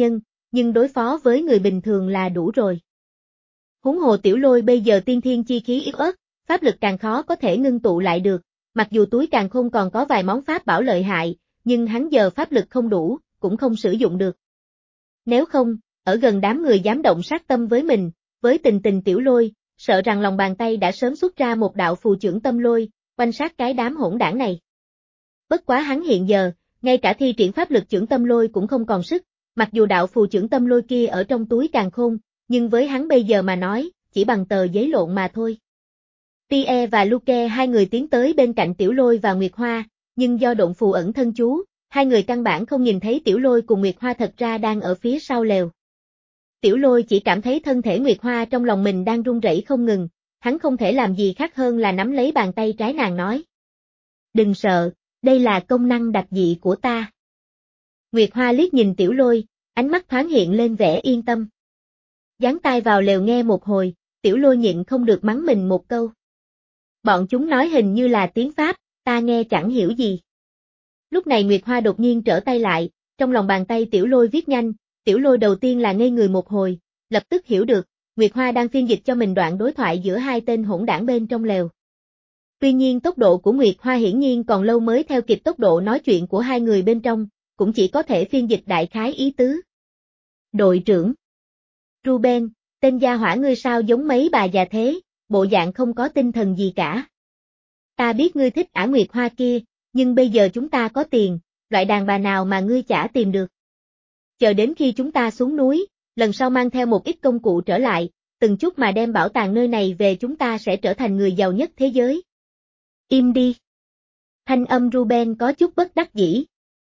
nhưng đối phó với người bình thường là đủ rồi. Huống hồ Tiểu Lôi bây giờ tiên thiên chi khí yếu ớt, pháp lực càng khó có thể ngưng tụ lại được, mặc dù túi càn khôn còn có vài món pháp bảo lợi hại, nhưng hắn giờ pháp lực không đủ, cũng không sử dụng được. Nếu không, ở gần đám người dám động sát tâm với mình, với tình tình Tiểu Lôi, sợ rằng lòng bàn tay đã sớm xuất ra một đạo phù trưởng tâm lôi, quanh sát cái đám hỗn đảng này. Bất quá hắn hiện giờ, ngay cả thi triển pháp lực trưởng tâm lôi cũng không còn sức, mặc dù đạo phù trưởng tâm lôi kia ở trong túi càn khôn, nhưng với hắn bây giờ mà nói, chỉ bằng tờ giấy lộn mà thôi. Pierre và Luke hai người tiến tới bên cạnh Tiểu Lôi và Nguyệt Hoa, nhưng do độn phù ẩn thân chú, hai người căn bản không nhìn thấy Tiểu Lôi cùng Nguyệt Hoa thật ra đang ở phía sau lều. Tiểu Lôi chỉ cảm thấy thân thể Nguyệt Hoa trong lòng mình đang run rẩy không ngừng, hắn không thể làm gì khác hơn là nắm lấy bàn tay trái nàng nói. Đừng sợ, đây là công năng đặc dị của ta. Nguyệt Hoa liếc nhìn Tiểu Lôi, ánh mắt thoáng hiện lên vẻ yên tâm. Dán tai vào lều nghe một hồi, Tiểu Lôi nhịn không được mắng mình một câu. Bọn chúng nói hình như là tiếng Pháp, ta nghe chẳng hiểu gì. Lúc này Nguyệt Hoa đột nhiên trở tay lại, trong lòng bàn tay Tiểu Lôi viết nhanh, Tiểu Lôi đầu tiên là ngây người một hồi, lập tức hiểu được, Nguyệt Hoa đang phiên dịch cho mình đoạn đối thoại giữa hai tên hỗn đảng bên trong lều. Tuy nhiên tốc độ của Nguyệt Hoa hiển nhiên còn lâu mới theo kịp tốc độ nói chuyện của hai người bên trong, cũng chỉ có thể phiên dịch đại khái ý tứ. Đội trưởng Ruben, tên gia hỏa ngươi sao giống mấy bà già thế, bộ dạng không có tinh thần gì cả. Ta biết ngươi thích ả Nguyệt Hoa kia, nhưng bây giờ chúng ta có tiền, loại đàn bà nào mà ngươi chả tìm được. Chờ đến khi chúng ta xuống núi, lần sau mang theo một ít công cụ trở lại, từng chút mà đem bảo tàng nơi này về chúng ta sẽ trở thành người giàu nhất thế giới. Im đi. Thanh âm Ruben có chút bất đắc dĩ.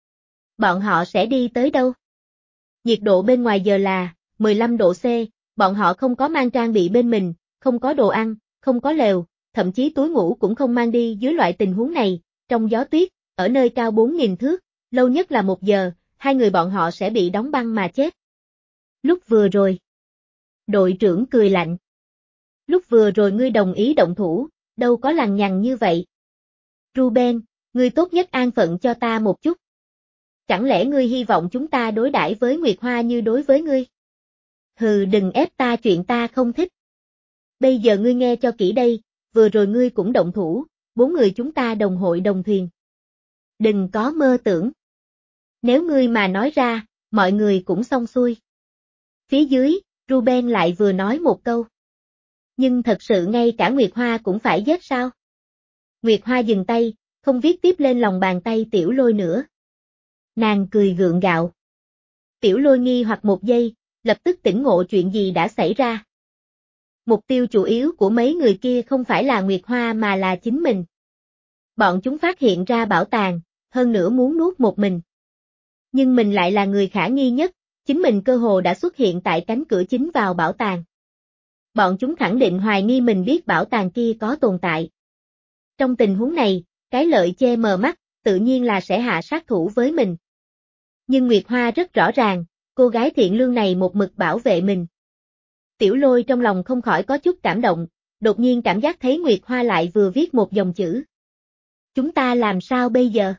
Bọn họ sẽ đi tới đâu? Nhiệt độ bên ngoài giờ là mười lăm độ C, bọn họ không có mang trang bị bên mình, không có đồ ăn, không có lều, thậm chí túi ngủ cũng không mang đi. Dưới loại tình huống này, trong gió tuyết, ở nơi cao bốn nghìn thước, lâu nhất là một giờ, hai người bọn họ sẽ bị đóng băng mà chết. Lúc vừa rồi. Đội trưởng cười lạnh. Lúc vừa rồi ngươi đồng ý động thủ, đâu có lằng nhằng như vậy. Ruben, ngươi tốt nhất an phận cho ta một chút. Chẳng lẽ ngươi hy vọng chúng ta đối đãi với Nguyệt Hoa như đối với ngươi? Hừ, đừng ép ta chuyện ta không thích. Bây giờ ngươi nghe cho kỹ đây, vừa rồi ngươi cũng động thủ, bốn người chúng ta đồng hội đồng thuyền. Đừng có mơ tưởng. Nếu ngươi mà nói ra, mọi người cũng xong xuôi. Phía dưới, Ruben lại vừa nói một câu. Nhưng thật sự ngay cả Nguyệt Hoa cũng phải giết sao? Nguyệt Hoa dừng tay, không viết tiếp lên lòng bàn tay Tiểu Lôi nữa. Nàng cười gượng gạo. Tiểu Lôi nghi hoặc một giây, lập tức tỉnh ngộ chuyện gì đã xảy ra. Mục tiêu chủ yếu của mấy người kia không phải là Nguyệt Hoa mà là chính mình. Bọn chúng phát hiện ra bảo tàng, hơn nữa muốn nuốt một mình. Nhưng mình lại là người khả nghi nhất, chính mình cơ hồ đã xuất hiện tại cánh cửa chính vào bảo tàng. Bọn chúng khẳng định hoài nghi mình biết bảo tàng kia có tồn tại. Trong tình huống này, cái lợi che mờ mắt, tự nhiên là sẽ hạ sát thủ với mình. Nhưng Nguyệt Hoa rất rõ ràng, cô gái thiện lương này một mực bảo vệ mình. Tiểu Lôi trong lòng không khỏi có chút cảm động, đột nhiên cảm giác thấy Nguyệt Hoa lại vừa viết một dòng chữ. Chúng ta làm sao bây giờ?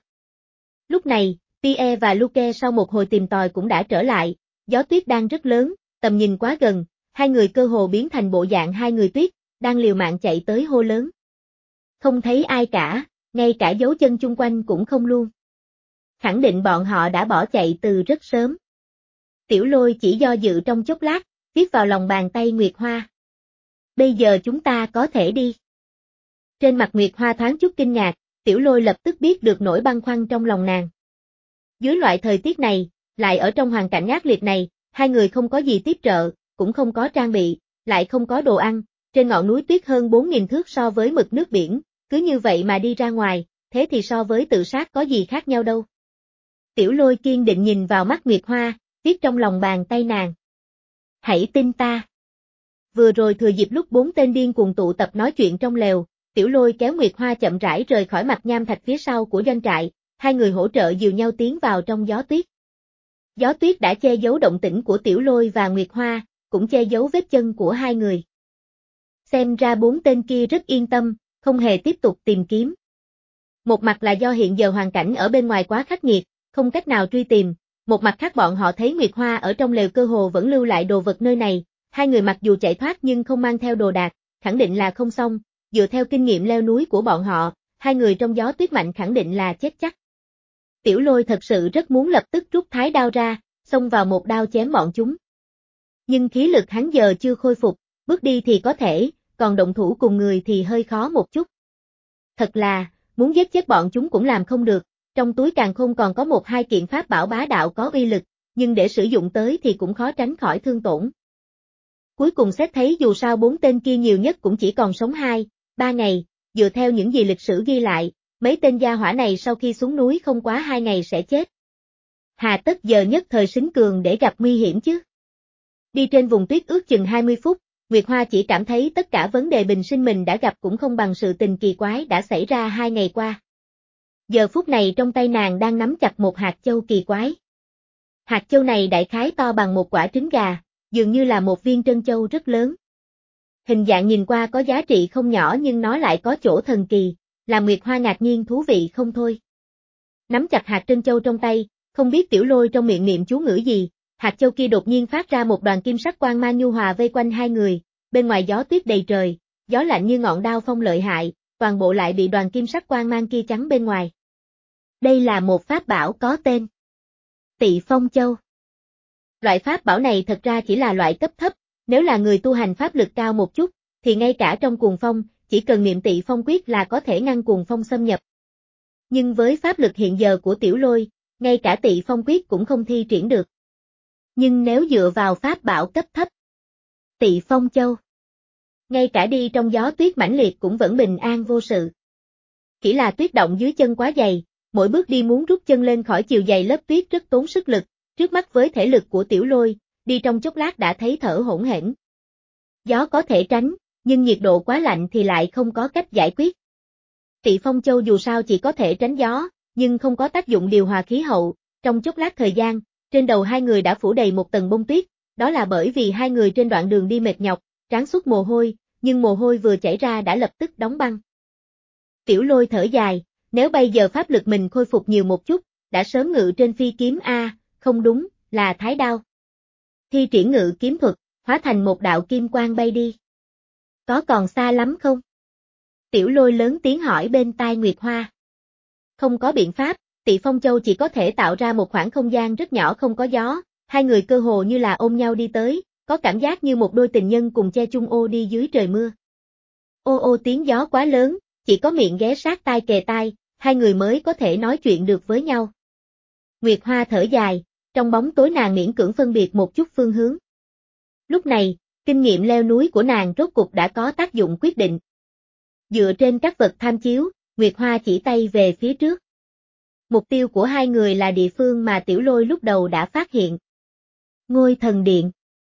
Lúc này, Pierre và Luke sau một hồi tìm tòi cũng đã trở lại, gió tuyết đang rất lớn, tầm nhìn quá gần, hai người cơ hồ biến thành bộ dạng hai người tuyết, đang liều mạng chạy tới hô lớn. Không thấy ai cả, ngay cả dấu chân chung quanh cũng không luôn. Khẳng định bọn họ đã bỏ chạy từ rất sớm. Tiểu Lôi chỉ do dự trong chốc lát, viết vào lòng bàn tay Nguyệt Hoa. Bây giờ chúng ta có thể đi. Trên mặt Nguyệt Hoa thoáng chút kinh ngạc, Tiểu Lôi lập tức biết được nỗi băn khoăn trong lòng nàng. Dưới loại thời tiết này, lại ở trong hoàn cảnh ác liệt này, hai người không có gì tiếp trợ, cũng không có trang bị, lại không có đồ ăn, trên ngọn núi tuyết hơn bốn nghìn thước so với mực nước biển, cứ như vậy mà đi ra ngoài, thế thì so với tự sát có gì khác nhau đâu. Tiểu Lôi kiên định nhìn vào mắt Nguyệt Hoa, viết trong lòng bàn tay nàng. Hãy tin ta. Vừa rồi thừa dịp lúc bốn tên điên cuồng tụ tập nói chuyện trong lều, Tiểu Lôi kéo Nguyệt Hoa chậm rãi rời khỏi mặt nham thạch phía sau của doanh trại, hai người hỗ trợ dìu nhau tiến vào trong gió tuyết. Gió tuyết đã che giấu động tĩnh của Tiểu Lôi và Nguyệt Hoa, cũng che giấu vết chân của hai người. Xem ra bốn tên kia rất yên tâm, không hề tiếp tục tìm kiếm. Một mặt là do hiện giờ hoàn cảnh ở bên ngoài quá khắc nghiệt, không cách nào truy tìm, Một mặt khác bọn họ thấy Nguyệt Hoa ở trong lều cơ hồ vẫn lưu lại đồ vật nơi này, hai người mặc dù chạy thoát nhưng không mang theo đồ đạc, khẳng định là không xong, dựa theo kinh nghiệm leo núi của bọn họ, hai người trong gió tuyết mạnh khẳng định là chết chắc. Tiểu Lôi thật sự rất muốn lập tức rút thái đao ra, xông vào một đao chém bọn chúng. Nhưng khí lực hắn giờ chưa khôi phục, bước đi thì có thể, còn động thủ cùng người thì hơi khó một chút. Thật là, muốn giết chết bọn chúng cũng làm không được, trong túi càn khôn còn có một hai kiện pháp bảo bá đạo có uy lực, nhưng để sử dụng tới thì cũng khó tránh khỏi thương tổn. Cuối cùng xét thấy dù sao bốn tên kia nhiều nhất cũng chỉ còn sống hai, ba ngày, dựa theo những gì lịch sử ghi lại, mấy tên gia hỏa này sau khi xuống núi không quá hai ngày sẽ chết. Hà tất giờ nhất thời xính cường để gặp nguy hiểm chứ. Đi trên vùng tuyết ước chừng hai mươi phút, Nguyệt Hoa chỉ cảm thấy tất cả vấn đề bình sinh mình đã gặp cũng không bằng sự tình kỳ quái đã xảy ra hai ngày qua. Giờ phút này trong tay nàng đang nắm chặt một hạt châu kỳ quái. Hạt châu này đại khái to bằng một quả trứng gà, dường như là một viên trân châu rất lớn. Hình dạng nhìn qua có giá trị không nhỏ nhưng nó lại có chỗ thần kỳ, làm Nguyệt Hoa ngạc nhiên thú vị không thôi. Nắm chặt hạt trân châu trong tay, không biết Tiểu Lôi trong miệng niệm chú ngữ gì, hạt châu kia đột nhiên phát ra một đoàn kim sắc quang mang nhu hòa vây quanh hai người, bên ngoài gió tuyết đầy trời, gió lạnh như ngọn đao phong lợi hại, toàn bộ lại bị đoàn kim sắc quang mang kia chắn bên ngoài. Đây là một pháp bảo có tên Tị Phong Châu. Loại pháp bảo này thật ra chỉ là loại cấp thấp, nếu là người tu hành pháp lực cao một chút, thì ngay cả trong cuồng phong, chỉ cần niệm Tị Phong quyết là có thể ngăn cuồng phong xâm nhập. Nhưng với pháp lực hiện giờ của Tiểu Lôi, ngay cả Tị Phong quyết cũng không thi triển được. Nhưng nếu dựa vào pháp bảo cấp thấp, Tị Phong Châu, ngay cả đi trong gió tuyết mãnh liệt cũng vẫn bình an vô sự. Chỉ là tuyết động dưới chân quá dày, mỗi bước đi muốn rút chân lên khỏi chiều dày lớp tuyết rất tốn sức lực, trước mắt với thể lực của Tiểu Lôi, đi trong chốc lát đã thấy thở hổn hển. Gió có thể tránh, nhưng nhiệt độ quá lạnh thì lại không có cách giải quyết. Tị Phong Châu dù sao chỉ có thể tránh gió, nhưng không có tác dụng điều hòa khí hậu, trong chốc lát thời gian, trên đầu hai người đã phủ đầy một tầng bông tuyết, đó là bởi vì hai người trên đoạn đường đi mệt nhọc, trán xuất mồ hôi, nhưng mồ hôi vừa chảy ra đã lập tức đóng băng. Tiểu Lôi thở dài, nếu bây giờ pháp lực mình khôi phục nhiều một chút, đã sớm ngự trên phi kiếm A, không đúng, là thái đao. Thi triển ngự kiếm thuật, hóa thành một đạo kim quang bay đi. Có còn xa lắm không? Tiểu Lôi lớn tiếng hỏi bên tai Nguyệt Hoa. Không có biện pháp, Tị Phong Châu chỉ có thể tạo ra một khoảng không gian rất nhỏ không có gió, hai người cơ hồ như là ôm nhau đi tới, có cảm giác như một đôi tình nhân cùng che chung ô đi dưới trời mưa. Ô ô tiếng gió quá lớn, chỉ có miệng ghé sát tai kề tai, hai người mới có thể nói chuyện được với nhau. Nguyệt Hoa thở dài, trong bóng tối nàng miễn cưỡng phân biệt một chút phương hướng. Lúc này, kinh nghiệm leo núi của nàng rốt cục đã có tác dụng quyết định. Dựa trên các vật tham chiếu, Nguyệt Hoa chỉ tay về phía trước. Mục tiêu của hai người là địa phương mà Tiểu Lôi lúc đầu đã phát hiện. Ngôi Thần Điện.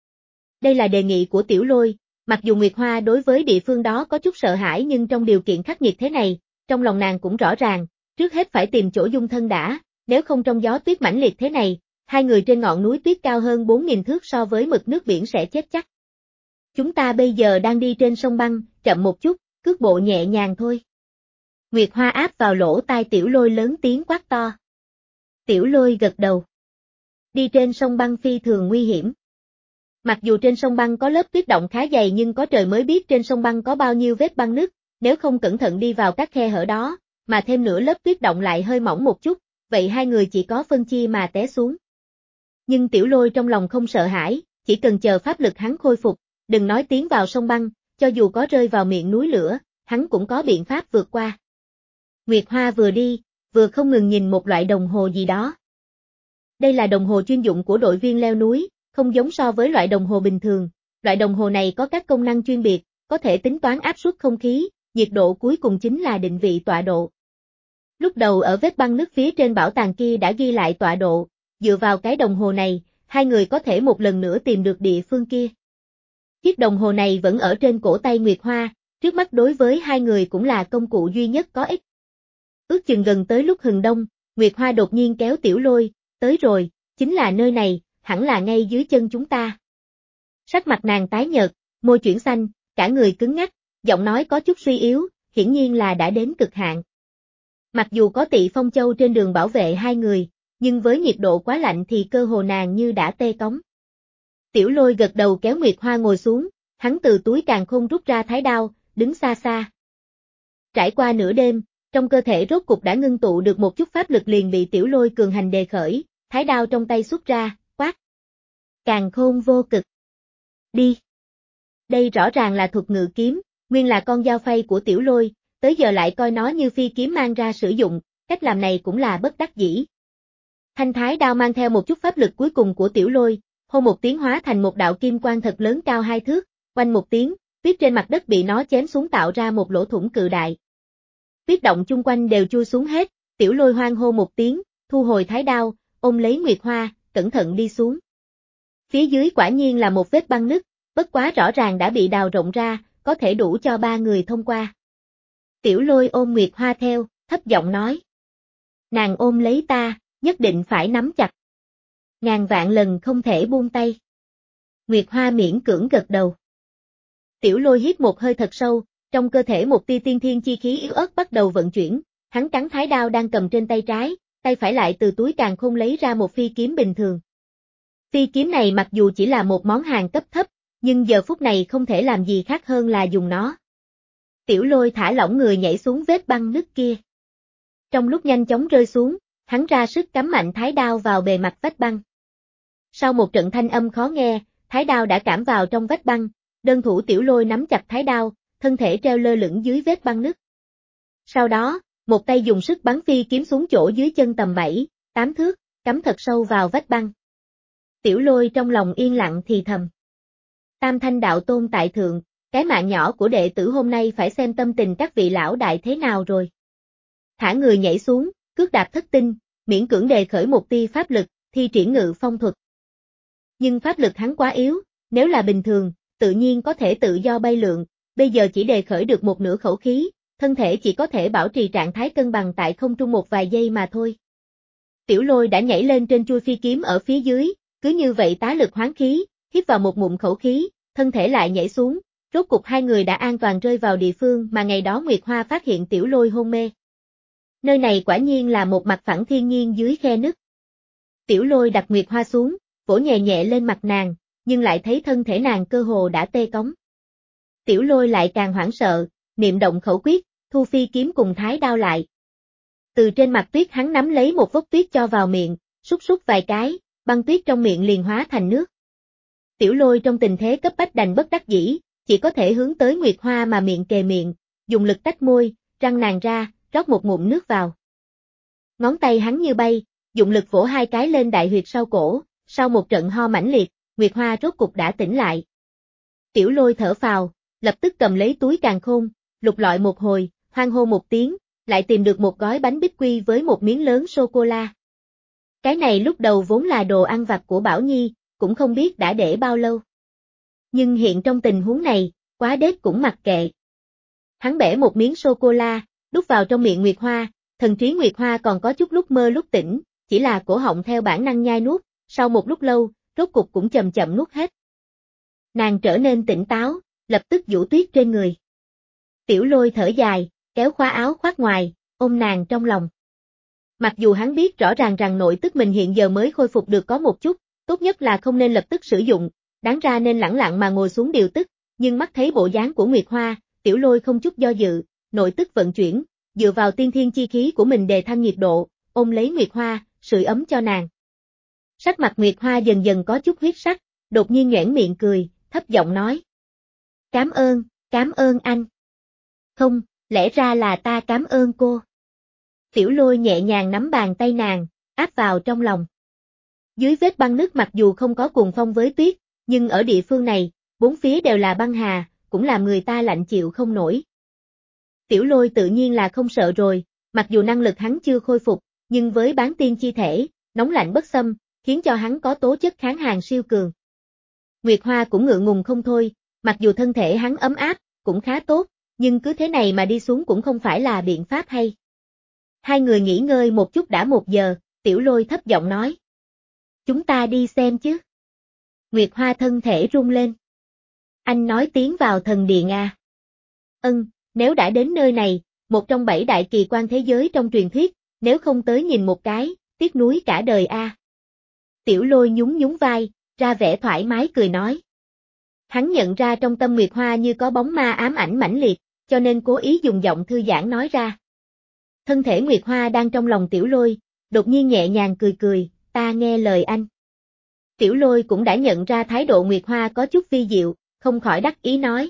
Đây là đề nghị của Tiểu Lôi, mặc dù Nguyệt Hoa đối với địa phương đó có chút sợ hãi nhưng trong điều kiện khắc nghiệt thế này, trong lòng nàng cũng rõ ràng, trước hết phải tìm chỗ dung thân đã, nếu không trong gió tuyết mãnh liệt thế này, hai người trên ngọn núi tuyết cao hơn bốn nghìn thước so với mực nước biển sẽ chết chắc. Chúng ta bây giờ đang đi trên sông băng, chậm một chút, cước bộ nhẹ nhàng thôi. Nguyệt Hoa áp vào lỗ tai Tiểu Lôi lớn tiếng quát to. Tiểu Lôi gật đầu. Đi trên sông băng phi thường nguy hiểm. Mặc dù trên sông băng có lớp tuyết động khá dày nhưng có trời mới biết trên sông băng có bao nhiêu vết băng nứt, nếu không cẩn thận đi vào các khe hở đó, mà thêm nữa lớp tuyết động lại hơi mỏng một chút, vậy hai người chỉ có phân chia mà té xuống. Nhưng Tiểu Lôi trong lòng không sợ hãi, chỉ cần chờ pháp lực hắn khôi phục, đừng nói tiến vào sông băng, cho dù có rơi vào miệng núi lửa, hắn cũng có biện pháp vượt qua. Nguyệt Hoa vừa đi, vừa không ngừng nhìn một loại đồng hồ gì đó. Đây là đồng hồ chuyên dụng của đội viên leo núi, không giống so với loại đồng hồ bình thường, loại đồng hồ này có các công năng chuyên biệt, có thể tính toán áp suất không khí, nhiệt độ cuối cùng chính là định vị tọa độ. Lúc đầu ở vết băng nước phía trên bảo tàng kia đã ghi lại tọa độ, dựa vào cái đồng hồ này, hai người có thể một lần nữa tìm được địa phương kia. Chiếc đồng hồ này vẫn ở trên cổ tay Nguyệt Hoa, trước mắt đối với hai người cũng là công cụ duy nhất có ích. Ước chừng gần tới lúc hừng đông, Nguyệt Hoa đột nhiên kéo Tiểu Lôi, tới rồi, chính là nơi này, hẳn là ngay dưới chân chúng ta. Sắc mặt nàng tái nhợt, môi chuyển xanh, cả người cứng ngắc, giọng nói có chút suy yếu, hiển nhiên là đã đến cực hạn. Mặc dù có Tị Phong Châu trên đường bảo vệ hai người, nhưng với nhiệt độ quá lạnh thì cơ hồ nàng như đã tê cống. Tiểu Lôi gật đầu kéo Nguyệt Hoa ngồi xuống, hắn từ túi càn khôn rút ra thái đao, đứng xa xa. Trải qua nửa đêm, trong cơ thể rốt cục đã ngưng tụ được một chút pháp lực liền bị Tiểu Lôi cường hành đề khởi, thái đao trong tay xuất ra, quát. Càn khôn vô cực. Đi. Đây rõ ràng là thuật ngự kiếm, nguyên là con dao phay của Tiểu Lôi, tới giờ lại coi nó như phi kiếm mang ra sử dụng, cách làm này cũng là bất đắc dĩ. Thanh thái đao mang theo một chút pháp lực cuối cùng của Tiểu Lôi, hô một tiếng hóa thành một đạo kim quang thật lớn cao hai thước, quanh một tiếng, tuyết trên mặt đất bị nó chém xuống tạo ra một lỗ thủng cự đại. Tuyết động chung quanh đều chui xuống hết, Tiểu Lôi hoang hô một tiếng, thu hồi thái đao, ôm lấy Nguyệt Hoa, cẩn thận đi xuống. Phía dưới quả nhiên là một vết băng nứt, bất quá rõ ràng đã bị đào rộng ra, có thể đủ cho ba người thông qua. Tiểu Lôi ôm Nguyệt Hoa theo, thấp giọng nói. Nàng ôm lấy ta, nhất định phải nắm chặt. Ngàn vạn lần không thể buông tay. Nguyệt Hoa miễn cưỡng gật đầu. Tiểu Lôi hít một hơi thật sâu, trong cơ thể một tia tiên thiên chi khí yếu ớt bắt đầu vận chuyển, hắn cắn thái đao đang cầm trên tay trái, tay phải lại từ túi càn khôn lấy ra một phi kiếm bình thường. Phi kiếm này mặc dù chỉ là một món hàng cấp thấp, nhưng giờ phút này không thể làm gì khác hơn là dùng nó. Tiểu Lôi thả lỏng người nhảy xuống vết băng nứt kia. Trong lúc nhanh chóng rơi xuống, hắn ra sức cắm mạnh thái đao vào bề mặt vách băng. Sau một trận thanh âm khó nghe, thái đao đã cảm vào trong vách băng, đơn thủ Tiểu Lôi nắm chặt thái đao, thân thể treo lơ lửng dưới vết băng nứt. Sau đó, một tay dùng sức bắn phi kiếm xuống chỗ dưới chân tầm bảy, tám thước, cắm thật sâu vào vách băng. Tiểu Lôi trong lòng yên lặng thì thầm. Tam Thanh đạo tôn tại thượng, cái mạng nhỏ của đệ tử hôm nay phải xem tâm tình các vị lão đại thế nào rồi. Thả người nhảy xuống, cước đạp thất tinh, miễn cưỡng đề khởi một tia pháp lực, thi triển ngự phong thuật. Nhưng pháp lực hắn quá yếu, nếu là bình thường, tự nhiên có thể tự do bay lượn, bây giờ chỉ đề khởi được một nửa khẩu khí, thân thể chỉ có thể bảo trì trạng thái cân bằng tại không trung một vài giây mà thôi. Tiểu Lôi đã nhảy lên trên chuôi phi kiếm ở phía dưới, cứ như vậy tá lực hoán khí, hít vào một ngụm khẩu khí, thân thể lại nhảy xuống, rốt cục hai người đã an toàn rơi vào địa phương mà ngày đó Nguyệt Hoa phát hiện Tiểu Lôi hôn mê. Nơi này quả nhiên là một mặt phẳng thiên nhiên dưới khe nứt. Tiểu Lôi đặt Nguyệt Hoa xuống, vỗ nhẹ nhẹ lên mặt nàng, nhưng lại thấy thân thể nàng cơ hồ đã tê cống. Tiểu Lôi lại càng hoảng sợ, niệm động khẩu quyết, thu phi kiếm cùng thái đao lại. Từ trên mặt tuyết hắn nắm lấy một vốc tuyết cho vào miệng, sút sút vài cái, băng tuyết trong miệng liền hóa thành nước. Tiểu Lôi trong tình thế cấp bách đành bất đắc dĩ, chỉ có thể hướng tới Nguyệt Hoa mà miệng kề miệng, dùng lực tách môi, răng nàng ra, rót một ngụm nước vào. Ngón tay hắn như bay, dụng lực vỗ hai cái lên đại huyệt sau cổ, sau một trận ho mãnh liệt, Nguyệt Hoa rốt cục đã tỉnh lại. Tiểu Lôi thở phào, lập tức cầm lấy túi càn khôn, lục lọi một hồi, hoang hô một tiếng, lại tìm được một gói bánh bích quy với một miếng lớn sô-cô-la. Cái này lúc đầu vốn là đồ ăn vặt của Bảo Nhi, cũng không biết đã để bao lâu. Nhưng hiện trong tình huống này, quá đết cũng mặc kệ. Hắn bẻ một miếng sô-cô-la, đút vào trong miệng Nguyệt Hoa, thần trí Nguyệt Hoa còn có chút lúc mơ lúc tỉnh, chỉ là cổ họng theo bản năng nhai nuốt, sau một lúc lâu, rốt cục cũng chậm chậm nuốt hết. Nàng trở nên tỉnh táo, lập tức vũ tuyết trên người. Tiểu Lôi thở dài, kéo khóa áo khoác ngoài, ôm nàng trong lòng. Mặc dù hắn biết rõ ràng rằng nội tức mình hiện giờ mới khôi phục được có một chút, tốt nhất là không nên lập tức sử dụng, đáng ra nên lẳng lặng mà ngồi xuống điều tức, nhưng mắt thấy bộ dáng của Nguyệt Hoa, Tiểu Lôi không chút do dự, nội tức vận chuyển, dựa vào tiên thiên chi khí của mình đề thăng nhiệt độ, ôm lấy Nguyệt Hoa, sưởi ấm cho nàng. Sắc mặt Nguyệt Hoa dần dần có chút huyết sắc, đột nhiên nhoẻn miệng cười, thấp giọng nói. Cám ơn, cám ơn anh. Không, lẽ ra là ta cám ơn cô. Tiểu Lôi nhẹ nhàng nắm bàn tay nàng, áp vào trong lòng. Dưới vết băng nứt mặc dù không có cuồng phong với tuyết, nhưng ở địa phương này, bốn phía đều là băng hà, cũng làm người ta lạnh chịu không nổi. Tiểu Lôi tự nhiên là không sợ rồi, mặc dù năng lực hắn chưa khôi phục, nhưng với bán tiên chi thể, nóng lạnh bất xâm, khiến cho hắn có tố chất kháng hàn siêu cường. Nguyệt Hoa cũng ngượng ngùng không thôi, mặc dù thân thể hắn ấm áp, cũng khá tốt, nhưng cứ thế này mà đi xuống cũng không phải là biện pháp hay. Hai người nghỉ ngơi một chút đã một giờ, Tiểu Lôi thấp giọng nói. Chúng ta đi xem chứ. Nguyệt Hoa thân thể rung lên. Anh nói tiến vào thần điện à? Ân, nếu đã đến nơi này, một trong bảy đại kỳ quan thế giới trong truyền thuyết, nếu không tới nhìn một cái, tiếc nuối cả đời a. À. Tiểu Lôi nhún nhún vai, ra vẻ thoải mái cười nói. Hắn nhận ra trong tâm Nguyệt Hoa như có bóng ma ám ảnh mãnh liệt, cho nên cố ý dùng giọng thư giãn nói ra. Thân thể Nguyệt Hoa đang trong lòng Tiểu Lôi, đột nhiên nhẹ nhàng cười cười, ta nghe lời anh. Tiểu Lôi cũng đã nhận ra thái độ Nguyệt Hoa có chút vi diệu, không khỏi đắc ý nói.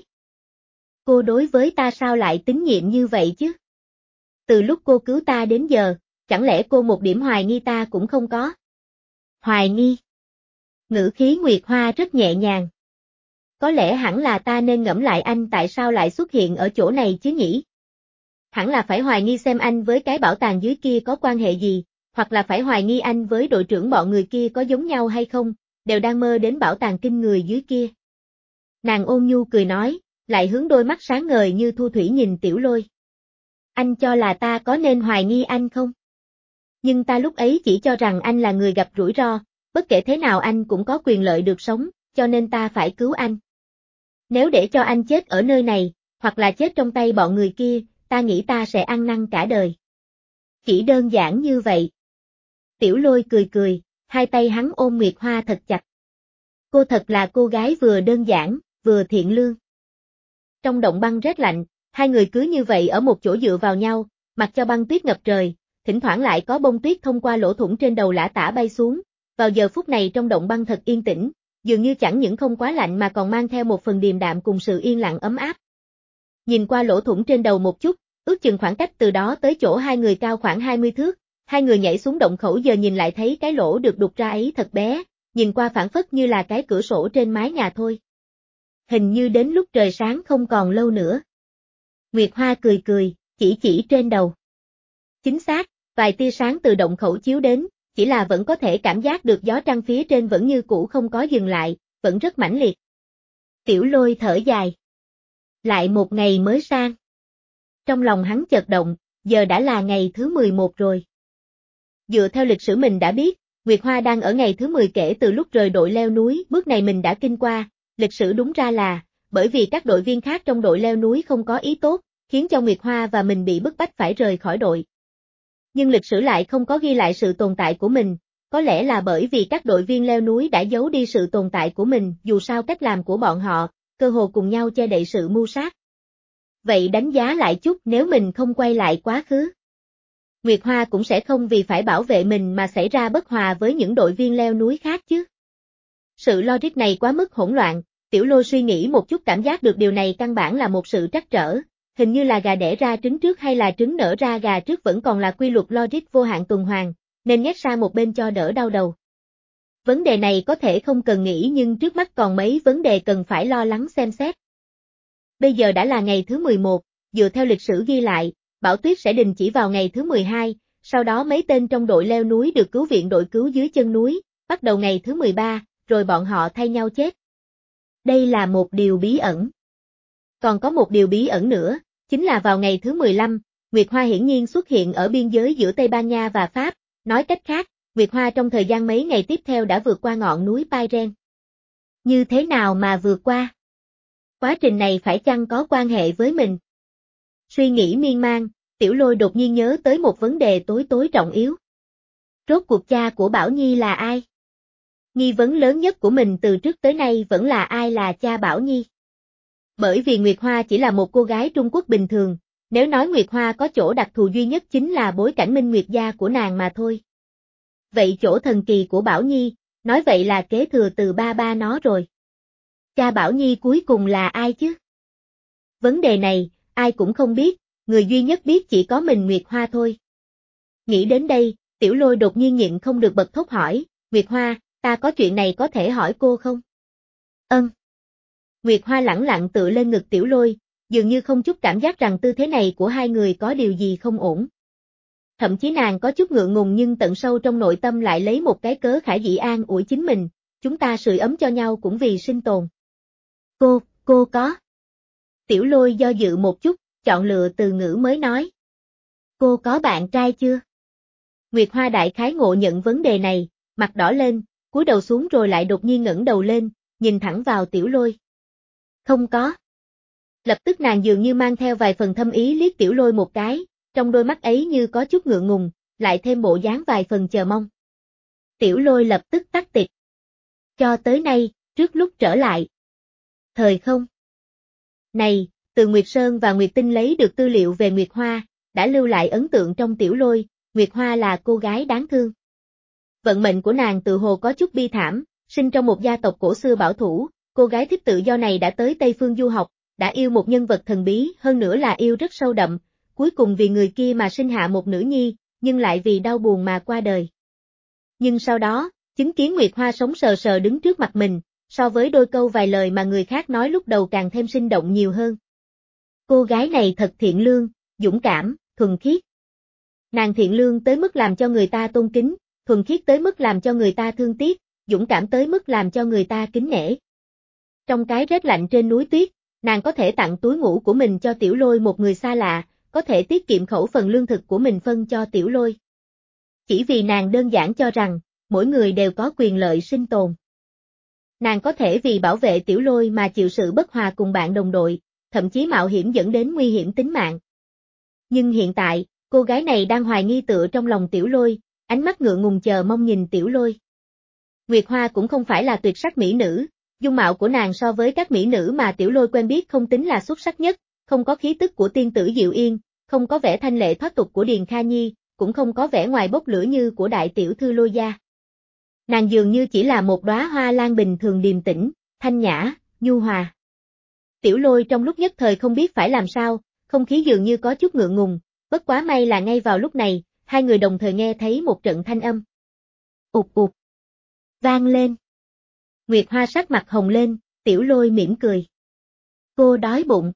Cô đối với ta sao lại tín nhiệm như vậy chứ? Từ lúc cô cứu ta đến giờ, chẳng lẽ cô một điểm hoài nghi ta cũng không có? Hoài nghi? Ngữ khí Nguyệt Hoa rất nhẹ nhàng. Có lẽ hẳn là ta nên ngẫm lại anh tại sao lại xuất hiện ở chỗ này chứ nhỉ? Hẳn là phải hoài nghi xem anh với cái bảo tàng dưới kia có quan hệ gì, hoặc là phải hoài nghi anh với đội trưởng bọn người kia có giống nhau hay không, đều đang mơ đến bảo tàng kinh người dưới kia. Nàng ôn nhu cười nói, lại hướng đôi mắt sáng ngời như thu thủy nhìn Tiểu Lôi. Anh cho là ta có nên hoài nghi anh không? Nhưng ta lúc ấy chỉ cho rằng anh là người gặp rủi ro, bất kể thế nào anh cũng có quyền lợi được sống, cho nên ta phải cứu anh. Nếu để cho anh chết ở nơi này, hoặc là chết trong tay bọn người kia, ta nghĩ ta sẽ ăn năn cả đời. Chỉ đơn giản như vậy. Tiểu Lôi cười cười, hai tay hắn ôm Nguyệt Hoa thật chặt. Cô thật là cô gái vừa đơn giản, vừa thiện lương. Trong động băng rét lạnh, hai người cứ như vậy ở một chỗ dựa vào nhau, mặc cho băng tuyết ngập trời, thỉnh thoảng lại có bông tuyết thông qua lỗ thủng trên đầu lả tả bay xuống. Vào giờ phút này trong động băng thật yên tĩnh, dường như chẳng những không quá lạnh mà còn mang theo một phần điềm đạm cùng sự yên lặng ấm áp. Nhìn qua lỗ thủng trên đầu một chút, ước chừng khoảng cách từ đó tới chỗ hai người cao khoảng hai mươi thước, hai người nhảy xuống động khẩu giờ nhìn lại thấy cái lỗ được đục ra ấy thật bé, nhìn qua phản phất như là cái cửa sổ trên mái nhà thôi. Hình như đến lúc trời sáng không còn lâu nữa. Nguyệt Hoa cười cười, chỉ chỉ trên đầu. Chính xác, vài tia sáng từ động khẩu chiếu đến, chỉ là vẫn có thể cảm giác được gió trăng phía trên vẫn như cũ không có dừng lại, vẫn rất mãnh liệt. Tiểu Lôi thở dài. Lại một ngày mới sang. Trong lòng hắn chợt động, giờ đã là ngày thứ mười một rồi. Dựa theo lịch sử mình đã biết, Nguyệt Hoa đang ở ngày thứ mười kể từ lúc rời đội leo núi, bước này mình đã kinh qua, lịch sử đúng ra là, bởi vì các đội viên khác trong đội leo núi không có ý tốt, khiến cho Nguyệt Hoa và mình bị bức bách phải rời khỏi đội. Nhưng lịch sử lại không có ghi lại sự tồn tại của mình, có lẽ là bởi vì các đội viên leo núi đã giấu đi sự tồn tại của mình, dù sao cách làm của bọn họ, cơ hồ cùng nhau che đậy sự mưu sát. Vậy đánh giá lại chút nếu mình không quay lại quá khứ. Nguyệt Hoa cũng sẽ không vì phải bảo vệ mình mà xảy ra bất hòa với những đội viên leo núi khác chứ. Sự logic này quá mức hỗn loạn, Tiểu Lôi suy nghĩ một chút cảm giác được điều này căn bản là một sự trắc trở, hình như là gà đẻ ra trứng trước hay là trứng nở ra gà trước vẫn còn là quy luật logic vô hạn tuần hoàn, nên nhét sang một bên cho đỡ đau đầu. Vấn đề này có thể không cần nghĩ nhưng trước mắt còn mấy vấn đề cần phải lo lắng xem xét. Bây giờ đã là ngày thứ mười một, dựa theo lịch sử ghi lại, bão tuyết sẽ đình chỉ vào ngày thứ mười hai, sau đó mấy tên trong đội leo núi được cứu viện đội cứu dưới chân núi, bắt đầu ngày thứ mười ba, rồi bọn họ thay nhau chết. Đây là một điều bí ẩn. Còn có một điều bí ẩn nữa, chính là vào ngày thứ mười lăm, Nguyệt Hoa hiển nhiên xuất hiện ở biên giới giữa Tây Ban Nha và Pháp, nói cách khác, Nguyệt Hoa trong thời gian mấy ngày tiếp theo đã vượt qua ngọn núi Pyren. Như thế nào mà vượt qua? Quá trình này phải chăng có quan hệ với mình? Suy nghĩ miên man, Tiểu Lôi đột nhiên nhớ tới một vấn đề tối tối trọng yếu. Rốt cuộc cha của Bảo Nhi là ai? Nghi vấn lớn nhất của mình từ trước tới nay vẫn là ai là cha Bảo Nhi. Bởi vì Nguyệt Hoa chỉ là một cô gái Trung Quốc bình thường, nếu nói Nguyệt Hoa có chỗ đặc thù duy nhất chính là bối cảnh Minh Nguyệt gia của nàng mà thôi. Vậy chỗ thần kỳ của Bảo Nhi, nói vậy là kế thừa từ ba ba nó rồi. Cha Bảo Nhi cuối cùng là ai chứ? Vấn đề này, ai cũng không biết, người duy nhất biết chỉ có mình Nguyệt Hoa thôi. Nghĩ đến đây, Tiểu Lôi đột nhiên nhịn không được bật thốt hỏi, Nguyệt Hoa, ta có chuyện này có thể hỏi cô không? Ân. Nguyệt Hoa lẳng lặng tựa lên ngực Tiểu Lôi, dường như không chút cảm giác rằng tư thế này của hai người có điều gì không ổn. Thậm chí nàng có chút ngượng ngùng nhưng tận sâu trong nội tâm lại lấy một cái cớ khả dĩ an ủi chính mình, chúng ta sưởi ấm cho nhau cũng vì sinh tồn. Cô, cô có. Tiểu Lôi do dự một chút, chọn lựa từ ngữ mới nói. Cô có bạn trai chưa? Nguyệt Hoa đại khái ngộ nhận vấn đề này, mặt đỏ lên, cúi đầu xuống rồi lại đột nhiên ngẩng đầu lên, nhìn thẳng vào Tiểu Lôi. Không có. Lập tức nàng dường như mang theo vài phần thâm ý liếc Tiểu Lôi một cái, trong đôi mắt ấy như có chút ngượng ngùng, lại thêm bộ dáng vài phần chờ mong. Tiểu Lôi lập tức tắt tịch. Cho tới nay, trước lúc trở lại. Thời không. Này, từ Nguyệt Sơn và Nguyệt Tinh lấy được tư liệu về Nguyệt Hoa, đã lưu lại ấn tượng trong Tiểu Lôi, Nguyệt Hoa là cô gái đáng thương. Vận mệnh của nàng tự hồ có chút bi thảm, sinh trong một gia tộc cổ xưa bảo thủ, cô gái thích tự do này đã tới Tây Phương du học, đã yêu một nhân vật thần bí, hơn nữa là yêu rất sâu đậm, cuối cùng vì người kia mà sinh hạ một nữ nhi, nhưng lại vì đau buồn mà qua đời. Nhưng sau đó, chứng kiến Nguyệt Hoa sống sờ sờ đứng trước mặt mình, so với đôi câu vài lời mà người khác nói lúc đầu càng thêm sinh động nhiều hơn. Cô gái này thật thiện lương, dũng cảm, thuần khiết. Nàng thiện lương tới mức làm cho người ta tôn kính, thuần khiết tới mức làm cho người ta thương tiếc, dũng cảm tới mức làm cho người ta kính nể. Trong cái rét lạnh trên núi tuyết, nàng có thể tặng túi ngủ của mình cho Tiểu Lôi một người xa lạ, có thể tiết kiệm khẩu phần lương thực của mình phân cho Tiểu Lôi. Chỉ vì nàng đơn giản cho rằng, mỗi người đều có quyền lợi sinh tồn. Nàng có thể vì bảo vệ Tiểu Lôi mà chịu sự bất hòa cùng bạn đồng đội, thậm chí mạo hiểm dẫn đến nguy hiểm tính mạng. Nhưng hiện tại, cô gái này đang hoài nghi tựa trong lòng Tiểu Lôi, ánh mắt ngượng ngùng chờ mong nhìn Tiểu Lôi. Nguyệt Hoa cũng không phải là tuyệt sắc mỹ nữ, dung mạo của nàng so với các mỹ nữ mà Tiểu Lôi quen biết không tính là xuất sắc nhất, không có khí tức của tiên tử Diệu Yên, không có vẻ thanh lệ thoát tục của Điền Kha Nhi, cũng không có vẻ ngoài bốc lửa như của đại tiểu thư Lôi gia. Nàng dường như chỉ là một đóa hoa lan bình thường điềm tĩnh, thanh nhã, nhu hòa. Tiểu Lôi trong lúc nhất thời không biết phải làm sao, không khí dường như có chút ngượng ngùng, bất quá may là ngay vào lúc này, hai người đồng thời nghe thấy một trận thanh âm. Ụt ụt. Vang lên. Nguyệt Hoa sắc mặt hồng lên, Tiểu Lôi mỉm cười. Cô đói bụng.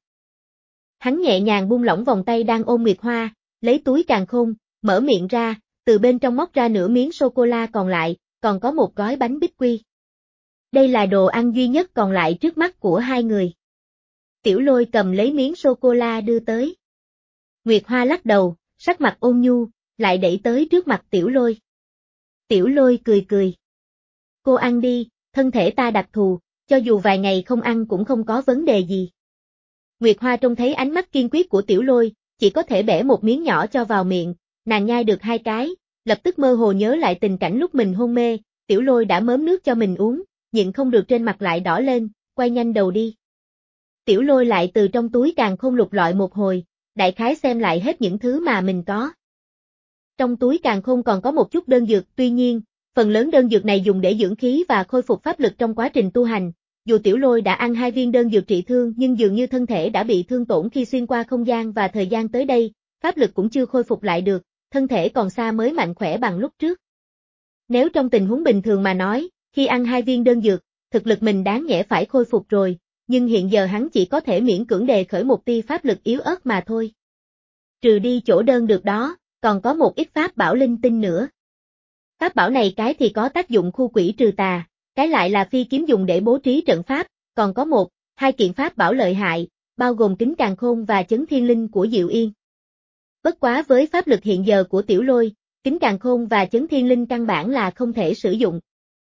Hắn nhẹ nhàng buông lỏng vòng tay đang ôm Nguyệt Hoa, lấy túi càn khôn, mở miệng ra, từ bên trong móc ra nửa miếng sô-cô-la còn lại, còn có một gói bánh bích quy. Đây là đồ ăn duy nhất còn lại trước mắt của hai người. Tiểu Lôi cầm lấy miếng sô-cô-la đưa tới. Nguyệt Hoa lắc đầu, sắc mặt ôn nhu, lại đẩy tới trước mặt Tiểu Lôi. Tiểu Lôi cười cười. Cô ăn đi, thân thể ta đặc thù, cho dù vài ngày không ăn cũng không có vấn đề gì. Nguyệt Hoa trông thấy ánh mắt kiên quyết của Tiểu Lôi, chỉ có thể bẻ một miếng nhỏ cho vào miệng, nàng nhai được hai cái, lập tức mơ hồ nhớ lại tình cảnh lúc mình hôn mê, Tiểu Lôi đã mớm nước cho mình uống, nhịn không được trên mặt lại đỏ lên, quay nhanh đầu đi. Tiểu Lôi lại từ trong túi càn khôn lục lọi một hồi, đại khái xem lại hết những thứ mà mình có. Trong túi càn khôn còn có một chút đơn dược, tuy nhiên, phần lớn đơn dược này dùng để dưỡng khí và khôi phục pháp lực trong quá trình tu hành. Dù Tiểu Lôi đã ăn hai viên đơn dược trị thương nhưng dường như thân thể đã bị thương tổn khi xuyên qua không gian và thời gian tới đây, pháp lực cũng chưa khôi phục lại được, thân thể còn xa mới mạnh khỏe bằng lúc trước. Nếu trong tình huống bình thường mà nói, khi ăn hai viên đơn dược, thực lực mình đáng nhẽ phải khôi phục rồi, nhưng hiện giờ hắn chỉ có thể miễn cưỡng đề khởi một tia pháp lực yếu ớt mà thôi. Trừ đi chỗ đơn được đó, còn có một ít pháp bảo linh tinh nữa. Pháp bảo này cái thì có tác dụng khu quỷ trừ tà, cái lại là phi kiếm dùng để bố trí trận pháp, còn có một, hai kiện pháp bảo lợi hại, bao gồm kính càn khôn và chấn thiên linh của Diệu Yên. Bất quá với pháp lực hiện giờ của Tiểu Lôi, kính càn khôn và chấn thiên linh căn bản là không thể sử dụng.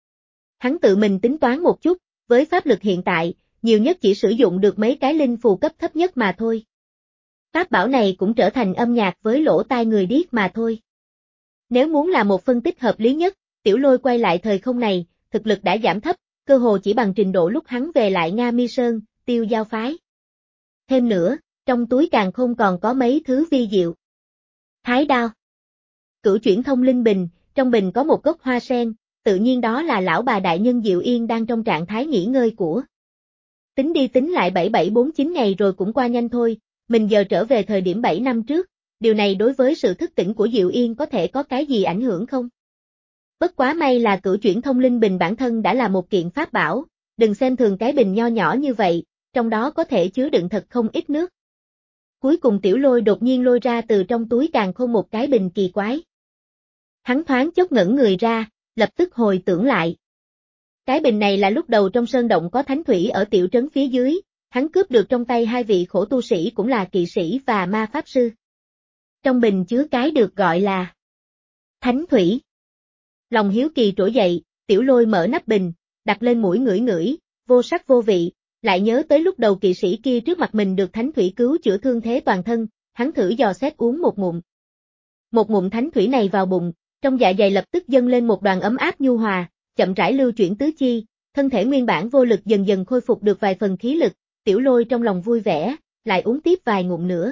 Hắn tự mình tính toán một chút, với pháp lực hiện tại, nhiều nhất chỉ sử dụng được mấy cái linh phù cấp thấp nhất mà thôi. Pháp bảo này cũng trở thành âm nhạc với lỗ tai người điếc mà thôi. Nếu muốn là một phân tích hợp lý nhất, Tiểu Lôi quay lại thời không này, thực lực đã giảm thấp, cơ hồ chỉ bằng trình độ lúc hắn về lại Nga Mi Sơn, Tiêu Giao phái. Thêm nữa, trong túi càn khôn còn có mấy thứ vi diệu. Thái đao. Cửu chuyển thông linh bình, trong bình có một gốc hoa sen, tự nhiên đó là lão bà đại nhân Diệu Yên đang trong trạng thái nghỉ ngơi của. Tính đi tính lại bảy bảy bốn chín ngày rồi cũng qua nhanh thôi, mình giờ trở về thời điểm bảy năm trước, điều này đối với sự thức tỉnh của Diệu Yên có thể có cái gì ảnh hưởng không? Bất quá may là cửu chuyển thông linh bình bản thân đã là một kiện pháp bảo, đừng xem thường cái bình nho nhỏ như vậy, trong đó có thể chứa đựng thật không ít nước. Cuối cùng Tiểu Lôi đột nhiên lôi ra từ trong túi càn khôn một cái bình kỳ quái. Hắn thoáng chốc ngẩn người ra, lập tức hồi tưởng lại. Cái bình này là lúc đầu trong sơn động có thánh thủy ở tiểu trấn phía dưới, hắn cướp được trong tay hai vị khổ tu sĩ cũng là kỵ sĩ và ma pháp sư. Trong bình chứa cái được gọi là thánh thủy. Lòng hiếu kỳ trỗi dậy, Tiểu Lôi mở nắp bình, đặt lên mũi ngửi ngửi, vô sắc vô vị, lại nhớ tới lúc đầu kỵ sĩ kia trước mặt mình được thánh thủy cứu chữa thương thế toàn thân, hắn thử dò xét uống một ngụm. Một ngụm thánh thủy này vào bụng, trong dạ dày lập tức dâng lên một đoàn ấm áp nhu hòa, chậm rãi lưu chuyển tứ chi, thân thể nguyên bản vô lực dần dần khôi phục được vài phần khí lực, Tiểu Lôi trong lòng vui vẻ, lại uống tiếp vài ngụm nữa.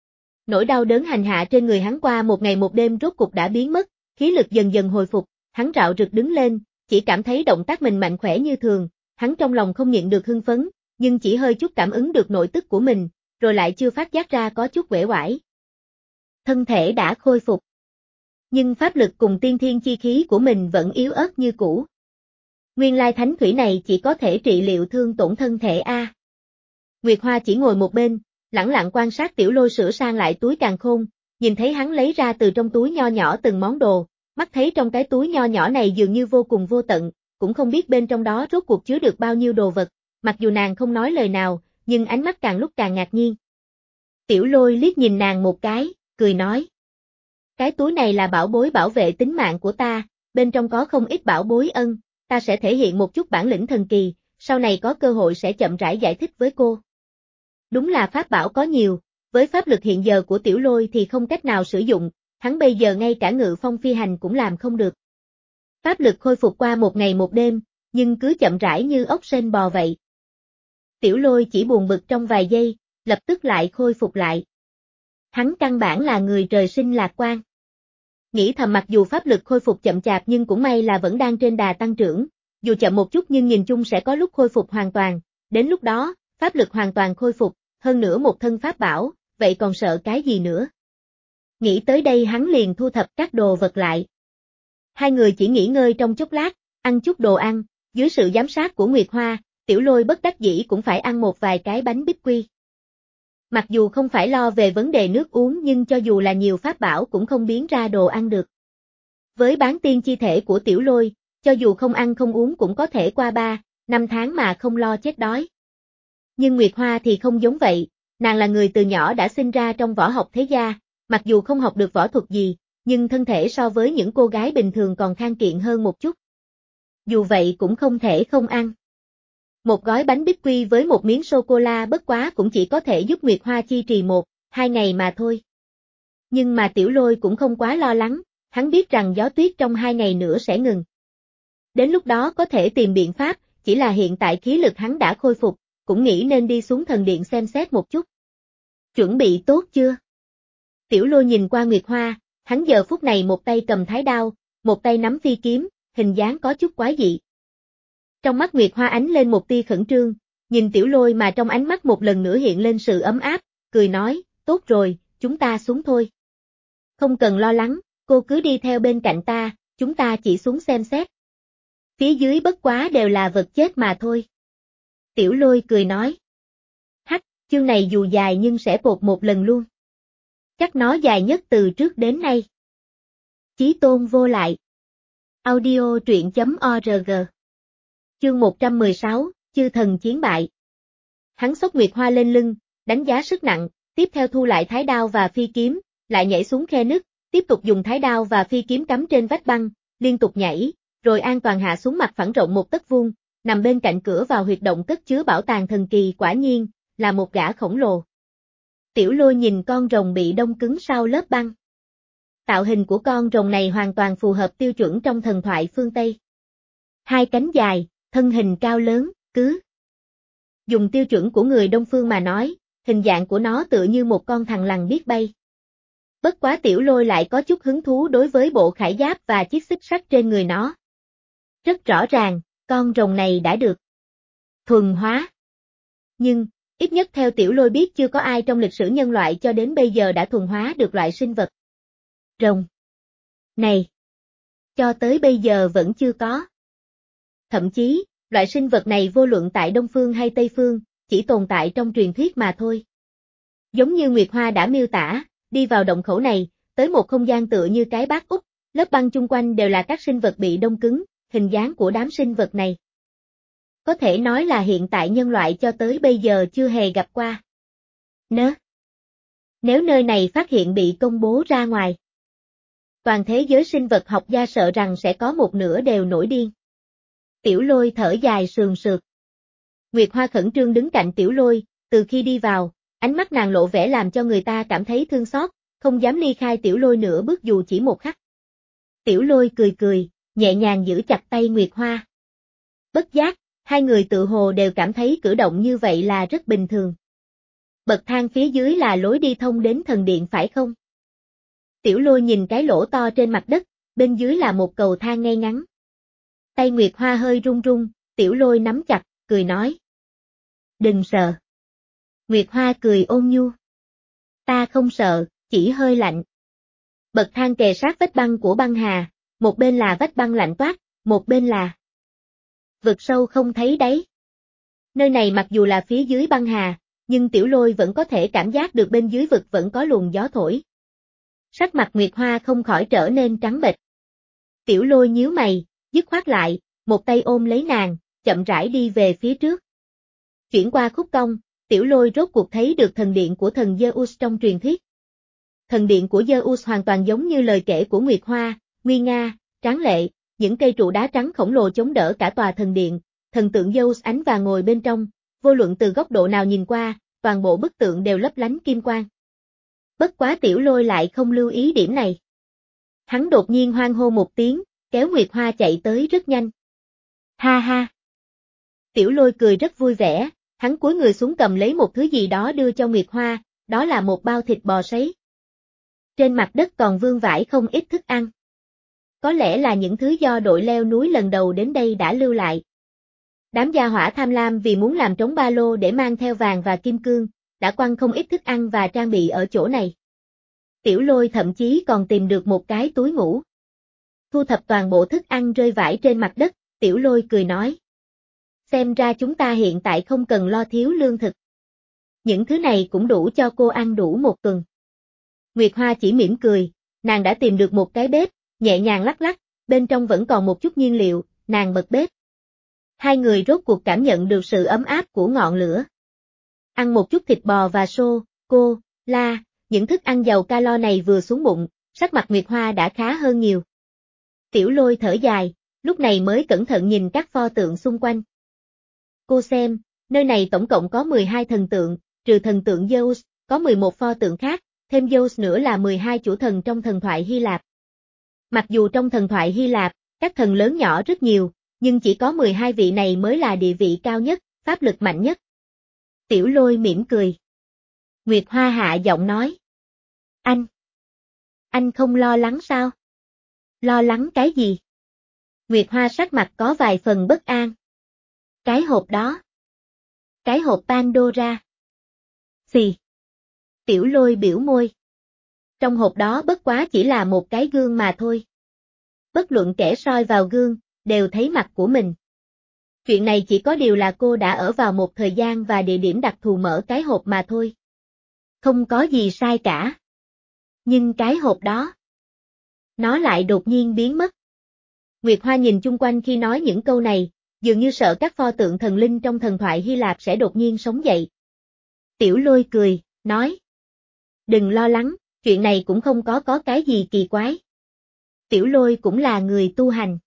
Nỗi đau đớn hành hạ trên người hắn qua một ngày một đêm rốt cục đã biến mất, khí lực dần dần hồi phục, hắn rạo rực đứng lên, chỉ cảm thấy động tác mình mạnh khỏe như thường, hắn trong lòng không nhịn được hưng phấn, nhưng chỉ hơi chút cảm ứng được nội tức của mình, rồi lại chưa phát giác ra có chút uể oải. Thân thể đã khôi phục, nhưng pháp lực cùng tiên thiên chi khí của mình vẫn yếu ớt như cũ. Nguyên lai thánh thủy này chỉ có thể trị liệu thương tổn thân thể a. Nguyệt Hoa chỉ ngồi một bên, lẳng lặng quan sát Tiểu Lôi sửa sang lại túi càn khôn, nhìn thấy hắn lấy ra từ trong túi nho nhỏ từng món đồ, mắt thấy trong cái túi nho nhỏ này dường như vô cùng vô tận, cũng không biết bên trong đó rốt cuộc chứa được bao nhiêu đồ vật, mặc dù nàng không nói lời nào, nhưng ánh mắt càng lúc càng ngạc nhiên. Tiểu Lôi liếc nhìn nàng một cái, cười nói. Cái túi này là bảo bối bảo vệ tính mạng của ta, bên trong có không ít bảo bối ân, ta sẽ thể hiện một chút bản lĩnh thần kỳ, sau này có cơ hội sẽ chậm rãi giải thích với cô. Đúng là pháp bảo có nhiều, với pháp lực hiện giờ của Tiểu Lôi thì không cách nào sử dụng, hắn bây giờ ngay cả ngự phong phi hành cũng làm không được. Pháp lực khôi phục qua một ngày một đêm, nhưng cứ chậm rãi như ốc sên bò vậy. Tiểu Lôi chỉ buồn bực trong vài giây, lập tức lại khôi phục lại. Hắn căn bản là người trời sinh lạc quan. Nghĩ thầm mặc dù pháp lực khôi phục chậm chạp nhưng cũng may là vẫn đang trên đà tăng trưởng, dù chậm một chút nhưng nhìn chung sẽ có lúc khôi phục hoàn toàn, đến lúc đó, pháp lực hoàn toàn khôi phục, hơn nữa một thân pháp bảo, vậy còn sợ cái gì nữa. Nghĩ tới đây hắn liền thu thập các đồ vật lại. Hai người chỉ nghỉ ngơi trong chốc lát, ăn chút đồ ăn, dưới sự giám sát của Nguyệt Hoa, Tiểu Lôi bất đắc dĩ cũng phải ăn một vài cái bánh bích quy. Mặc dù không phải lo về vấn đề nước uống nhưng cho dù là nhiều pháp bảo cũng không biến ra đồ ăn được. Với bán tiên chi thể của Tiểu Lôi, cho dù không ăn không uống cũng có thể qua ba, năm tháng mà không lo chết đói. Nhưng Nguyệt Hoa thì không giống vậy, nàng là người từ nhỏ đã sinh ra trong võ học thế gia, mặc dù không học được võ thuật gì, nhưng thân thể so với những cô gái bình thường còn khang kiện hơn một chút. Dù vậy cũng không thể không ăn. Một gói bánh bích quy với một miếng sô-cô-la bất quá cũng chỉ có thể giúp Nguyệt Hoa chi trì một, hai ngày mà thôi. Nhưng mà Tiểu Lôi cũng không quá lo lắng, hắn biết rằng gió tuyết trong hai ngày nữa sẽ ngừng. Đến lúc đó có thể tìm biện pháp, chỉ là hiện tại khí lực hắn đã khôi phục, cũng nghĩ nên đi xuống thần điện xem xét một chút. Chuẩn bị tốt chưa? Tiểu Lôi nhìn qua Nguyệt Hoa, hắn giờ phút này một tay cầm thái đao, một tay nắm phi kiếm, hình dáng có chút quái dị. Trong mắt Nguyệt Hoa ánh lên một tia khẩn trương, nhìn Tiểu Lôi mà trong ánh mắt một lần nữa hiện lên sự ấm áp, cười nói, tốt rồi, chúng ta xuống thôi. Không cần lo lắng, cô cứ đi theo bên cạnh ta, chúng ta chỉ xuống xem xét. Phía dưới bất quá đều là vật chết mà thôi. Tiểu Lôi cười nói. Hắc, chương này dù dài nhưng sẽ bột một lần luôn. Chắc nó dài nhất từ trước đến nay. Chí tôn vô lại. Audio truyện chấm org. Chương một trăm mười sáu, chư thần chiến bại. Hắn xốc Nguyệt Hoa lên lưng, đánh giá sức nặng, tiếp theo thu lại thái đao và phi kiếm, lại nhảy xuống khe nứt, tiếp tục dùng thái đao và phi kiếm cắm trên vách băng, liên tục nhảy, rồi an toàn hạ xuống mặt phẳng rộng một tấc vuông, nằm bên cạnh cửa vào huyệt động cất chứa bảo tàng thần kỳ, quả nhiên là một gã khổng lồ. Tiểu Lôi nhìn con rồng bị đông cứng sau lớp băng. Tạo hình của con rồng này hoàn toàn phù hợp tiêu chuẩn trong thần thoại phương Tây. Hai cánh dài, thân hình cao lớn, cứ. Dùng tiêu chuẩn của người Đông Phương mà nói, hình dạng của nó tựa như một con thằn lằn biết bay. Bất quá Tiểu Lôi lại có chút hứng thú đối với bộ khải giáp và chiếc xích sắt trên người nó. Rất rõ ràng, con rồng này đã được thuần hóa. Nhưng, ít nhất theo Tiểu Lôi biết chưa có ai trong lịch sử nhân loại cho đến bây giờ đã thuần hóa được loại sinh vật rồng này. Cho tới bây giờ vẫn chưa có. Thậm chí, loại sinh vật này vô luận tại Đông Phương hay Tây Phương, chỉ tồn tại trong truyền thuyết mà thôi. Giống như Nguyệt Hoa đã miêu tả, đi vào động khẩu này, tới một không gian tựa như cái bát úp, lớp băng chung quanh đều là các sinh vật bị đông cứng, hình dáng của đám sinh vật này. Có thể nói là hiện tại nhân loại cho tới bây giờ chưa hề gặp qua. Nớ. Nếu nơi này phát hiện bị công bố ra ngoài, toàn thế giới sinh vật học gia sợ rằng sẽ có một nửa đều nổi điên. Tiểu Lôi thở dài sườn sượt. Nguyệt Hoa khẩn trương đứng cạnh Tiểu Lôi, từ khi đi vào, ánh mắt nàng lộ vẻ làm cho người ta cảm thấy thương xót, không dám ly khai Tiểu Lôi nửa bước dù chỉ một khắc. Tiểu Lôi cười cười, nhẹ nhàng giữ chặt tay Nguyệt Hoa. Bất giác, hai người tự hồ đều cảm thấy cử động như vậy là rất bình thường. Bậc thang phía dưới là lối đi thông đến thần điện phải không? Tiểu Lôi nhìn cái lỗ to trên mặt đất, bên dưới là một cầu thang ngay ngắn. Tay Nguyệt Hoa hơi run run, Tiểu Lôi nắm chặt, cười nói. Đừng sợ. Nguyệt Hoa cười ôn nhu. Ta không sợ, chỉ hơi lạnh. Bậc thang kề sát vách băng của băng hà, một bên là vách băng lạnh toát, một bên là vực sâu không thấy đáy. Nơi này mặc dù là phía dưới băng hà, nhưng Tiểu Lôi vẫn có thể cảm giác được bên dưới vực vẫn có luồng gió thổi. Sắc mặt Nguyệt Hoa không khỏi trở nên trắng bệch. Tiểu Lôi nhíu mày, dứt khoát lại, một tay ôm lấy nàng, chậm rãi đi về phía trước. Chuyển qua khúc cong, Tiểu Lôi rốt cuộc thấy được thần điện của thần Zeus trong truyền thuyết. Thần điện của Zeus hoàn toàn giống như lời kể của Nguyệt Hoa, nguy nga, tráng lệ, những cây trụ đá trắng khổng lồ chống đỡ cả tòa thần điện, thần tượng Zeus ánh vàng ngồi bên trong, vô luận từ góc độ nào nhìn qua, toàn bộ bức tượng đều lấp lánh kim quang. Bất quá Tiểu Lôi lại không lưu ý điểm này. Hắn đột nhiên hoan hô một tiếng, kéo Nguyệt Hoa chạy tới rất nhanh. Ha ha! Tiểu Lôi cười rất vui vẻ, hắn cúi người xuống cầm lấy một thứ gì đó đưa cho Nguyệt Hoa, đó là một bao thịt bò sấy. Trên mặt đất còn vương vãi không ít thức ăn. Có lẽ là những thứ do đội leo núi lần đầu đến đây đã lưu lại. Đám gia hỏa tham lam vì muốn làm trống ba lô để mang theo vàng và kim cương, đã quăng không ít thức ăn và trang bị ở chỗ này. Tiểu Lôi thậm chí còn tìm được một cái túi ngủ. Thu thập toàn bộ thức ăn rơi vãi trên mặt đất, Tiểu Lôi cười nói. Xem ra chúng ta hiện tại không cần lo thiếu lương thực. Những thứ này cũng đủ cho cô ăn đủ một tuần. Nguyệt Hoa chỉ mỉm cười, nàng đã tìm được một cái bếp, nhẹ nhàng lắc lắc, bên trong vẫn còn một chút nhiên liệu, nàng bật bếp. Hai người rốt cuộc cảm nhận được sự ấm áp của ngọn lửa. Ăn một chút thịt bò và sô, cô, la, những thức ăn giàu calo này vừa xuống bụng, sắc mặt Nguyệt Hoa đã khá hơn nhiều. Tiểu Lôi thở dài, lúc này mới cẩn thận nhìn các pho tượng xung quanh. Cô xem, nơi này tổng cộng có mười hai thần tượng, trừ thần tượng Zeus, có mười một pho tượng khác, thêm Zeus nữa là mười hai chủ thần trong thần thoại Hy Lạp. Mặc dù trong thần thoại Hy Lạp, các thần lớn nhỏ rất nhiều, nhưng chỉ có mười hai vị này mới là địa vị cao nhất, pháp lực mạnh nhất. Tiểu Lôi mỉm cười. Nguyệt Hoa hạ giọng nói. Anh! Anh không lo lắng sao? Lo lắng cái gì? Nguyệt Hoa sắc mặt có vài phần bất an. Cái hộp đó. Cái hộp Pandora. Xì. Tiểu Lôi biểu môi. Trong hộp đó bất quá chỉ là một cái gương mà thôi. Bất luận kẻ soi vào gương, đều thấy mặt của mình. Chuyện này chỉ có điều là cô đã ở vào một thời gian và địa điểm đặc thù mở cái hộp mà thôi. Không có gì sai cả. Nhưng cái hộp đó, nó lại đột nhiên biến mất. Nguyệt Hoa nhìn chung quanh khi nói những câu này, dường như sợ các pho tượng thần linh trong thần thoại Hy Lạp sẽ đột nhiên sống dậy. Tiểu Lôi cười, nói. Đừng lo lắng, chuyện này cũng không có có cái gì kỳ quái. Tiểu Lôi cũng là người tu hành.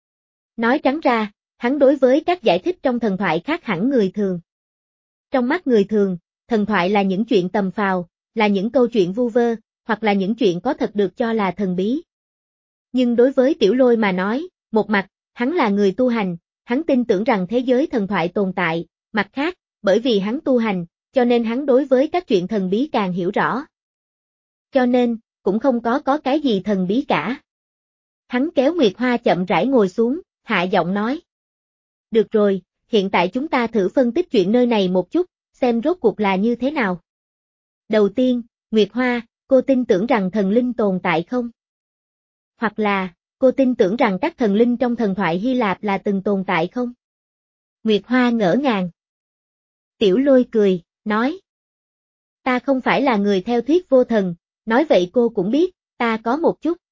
Nói trắng ra, hắn đối với các giải thích trong thần thoại khác hẳn người thường. Trong mắt người thường, thần thoại là những chuyện tầm phào, là những câu chuyện vu vơ, hoặc là những chuyện có thật được cho là thần bí. Nhưng đối với Tiểu Lôi mà nói, một mặt, hắn là người tu hành, hắn tin tưởng rằng thế giới thần thoại tồn tại, mặt khác, bởi vì hắn tu hành, cho nên hắn đối với các chuyện thần bí càng hiểu rõ. Cho nên, cũng không có có cái gì thần bí cả. Hắn kéo Nguyệt Hoa chậm rãi ngồi xuống, hạ giọng nói. Được rồi, hiện tại chúng ta thử phân tích chuyện nơi này một chút, xem rốt cuộc là như thế nào. Đầu tiên, Nguyệt Hoa, cô tin tưởng rằng thần linh tồn tại không? Hoặc là, cô tin tưởng rằng các thần linh trong thần thoại Hy Lạp là từng tồn tại không? Nguyệt Hoa ngỡ ngàng. Tiểu Lôi cười, nói. Ta không phải là người theo thuyết vô thần, nói vậy cô cũng biết, ta có một chút.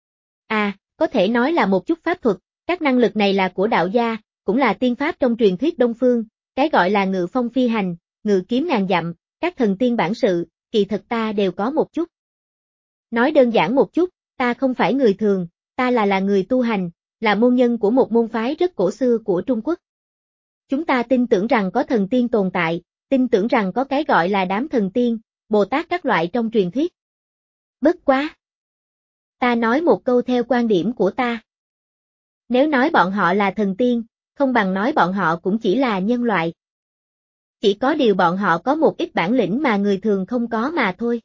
À, có thể nói là một chút pháp thuật, các năng lực này là của đạo gia, cũng là tiên pháp trong truyền thuyết Đông Phương, cái gọi là ngự phong phi hành, ngự kiếm ngàn dặm, các thần tiên bản sự, kỳ thật ta đều có một chút. Nói đơn giản một chút, ta không phải người thường, ta là là người tu hành, là môn nhân của một môn phái rất cổ xưa của Trung Quốc. Chúng ta tin tưởng rằng có thần tiên tồn tại, tin tưởng rằng có cái gọi là đám thần tiên, Bồ Tát các loại trong truyền thuyết. Bất quá. Ta nói một câu theo quan điểm của ta. Nếu nói bọn họ là thần tiên, không bằng nói bọn họ cũng chỉ là nhân loại. Chỉ có điều bọn họ có một ít bản lĩnh mà người thường không có mà thôi.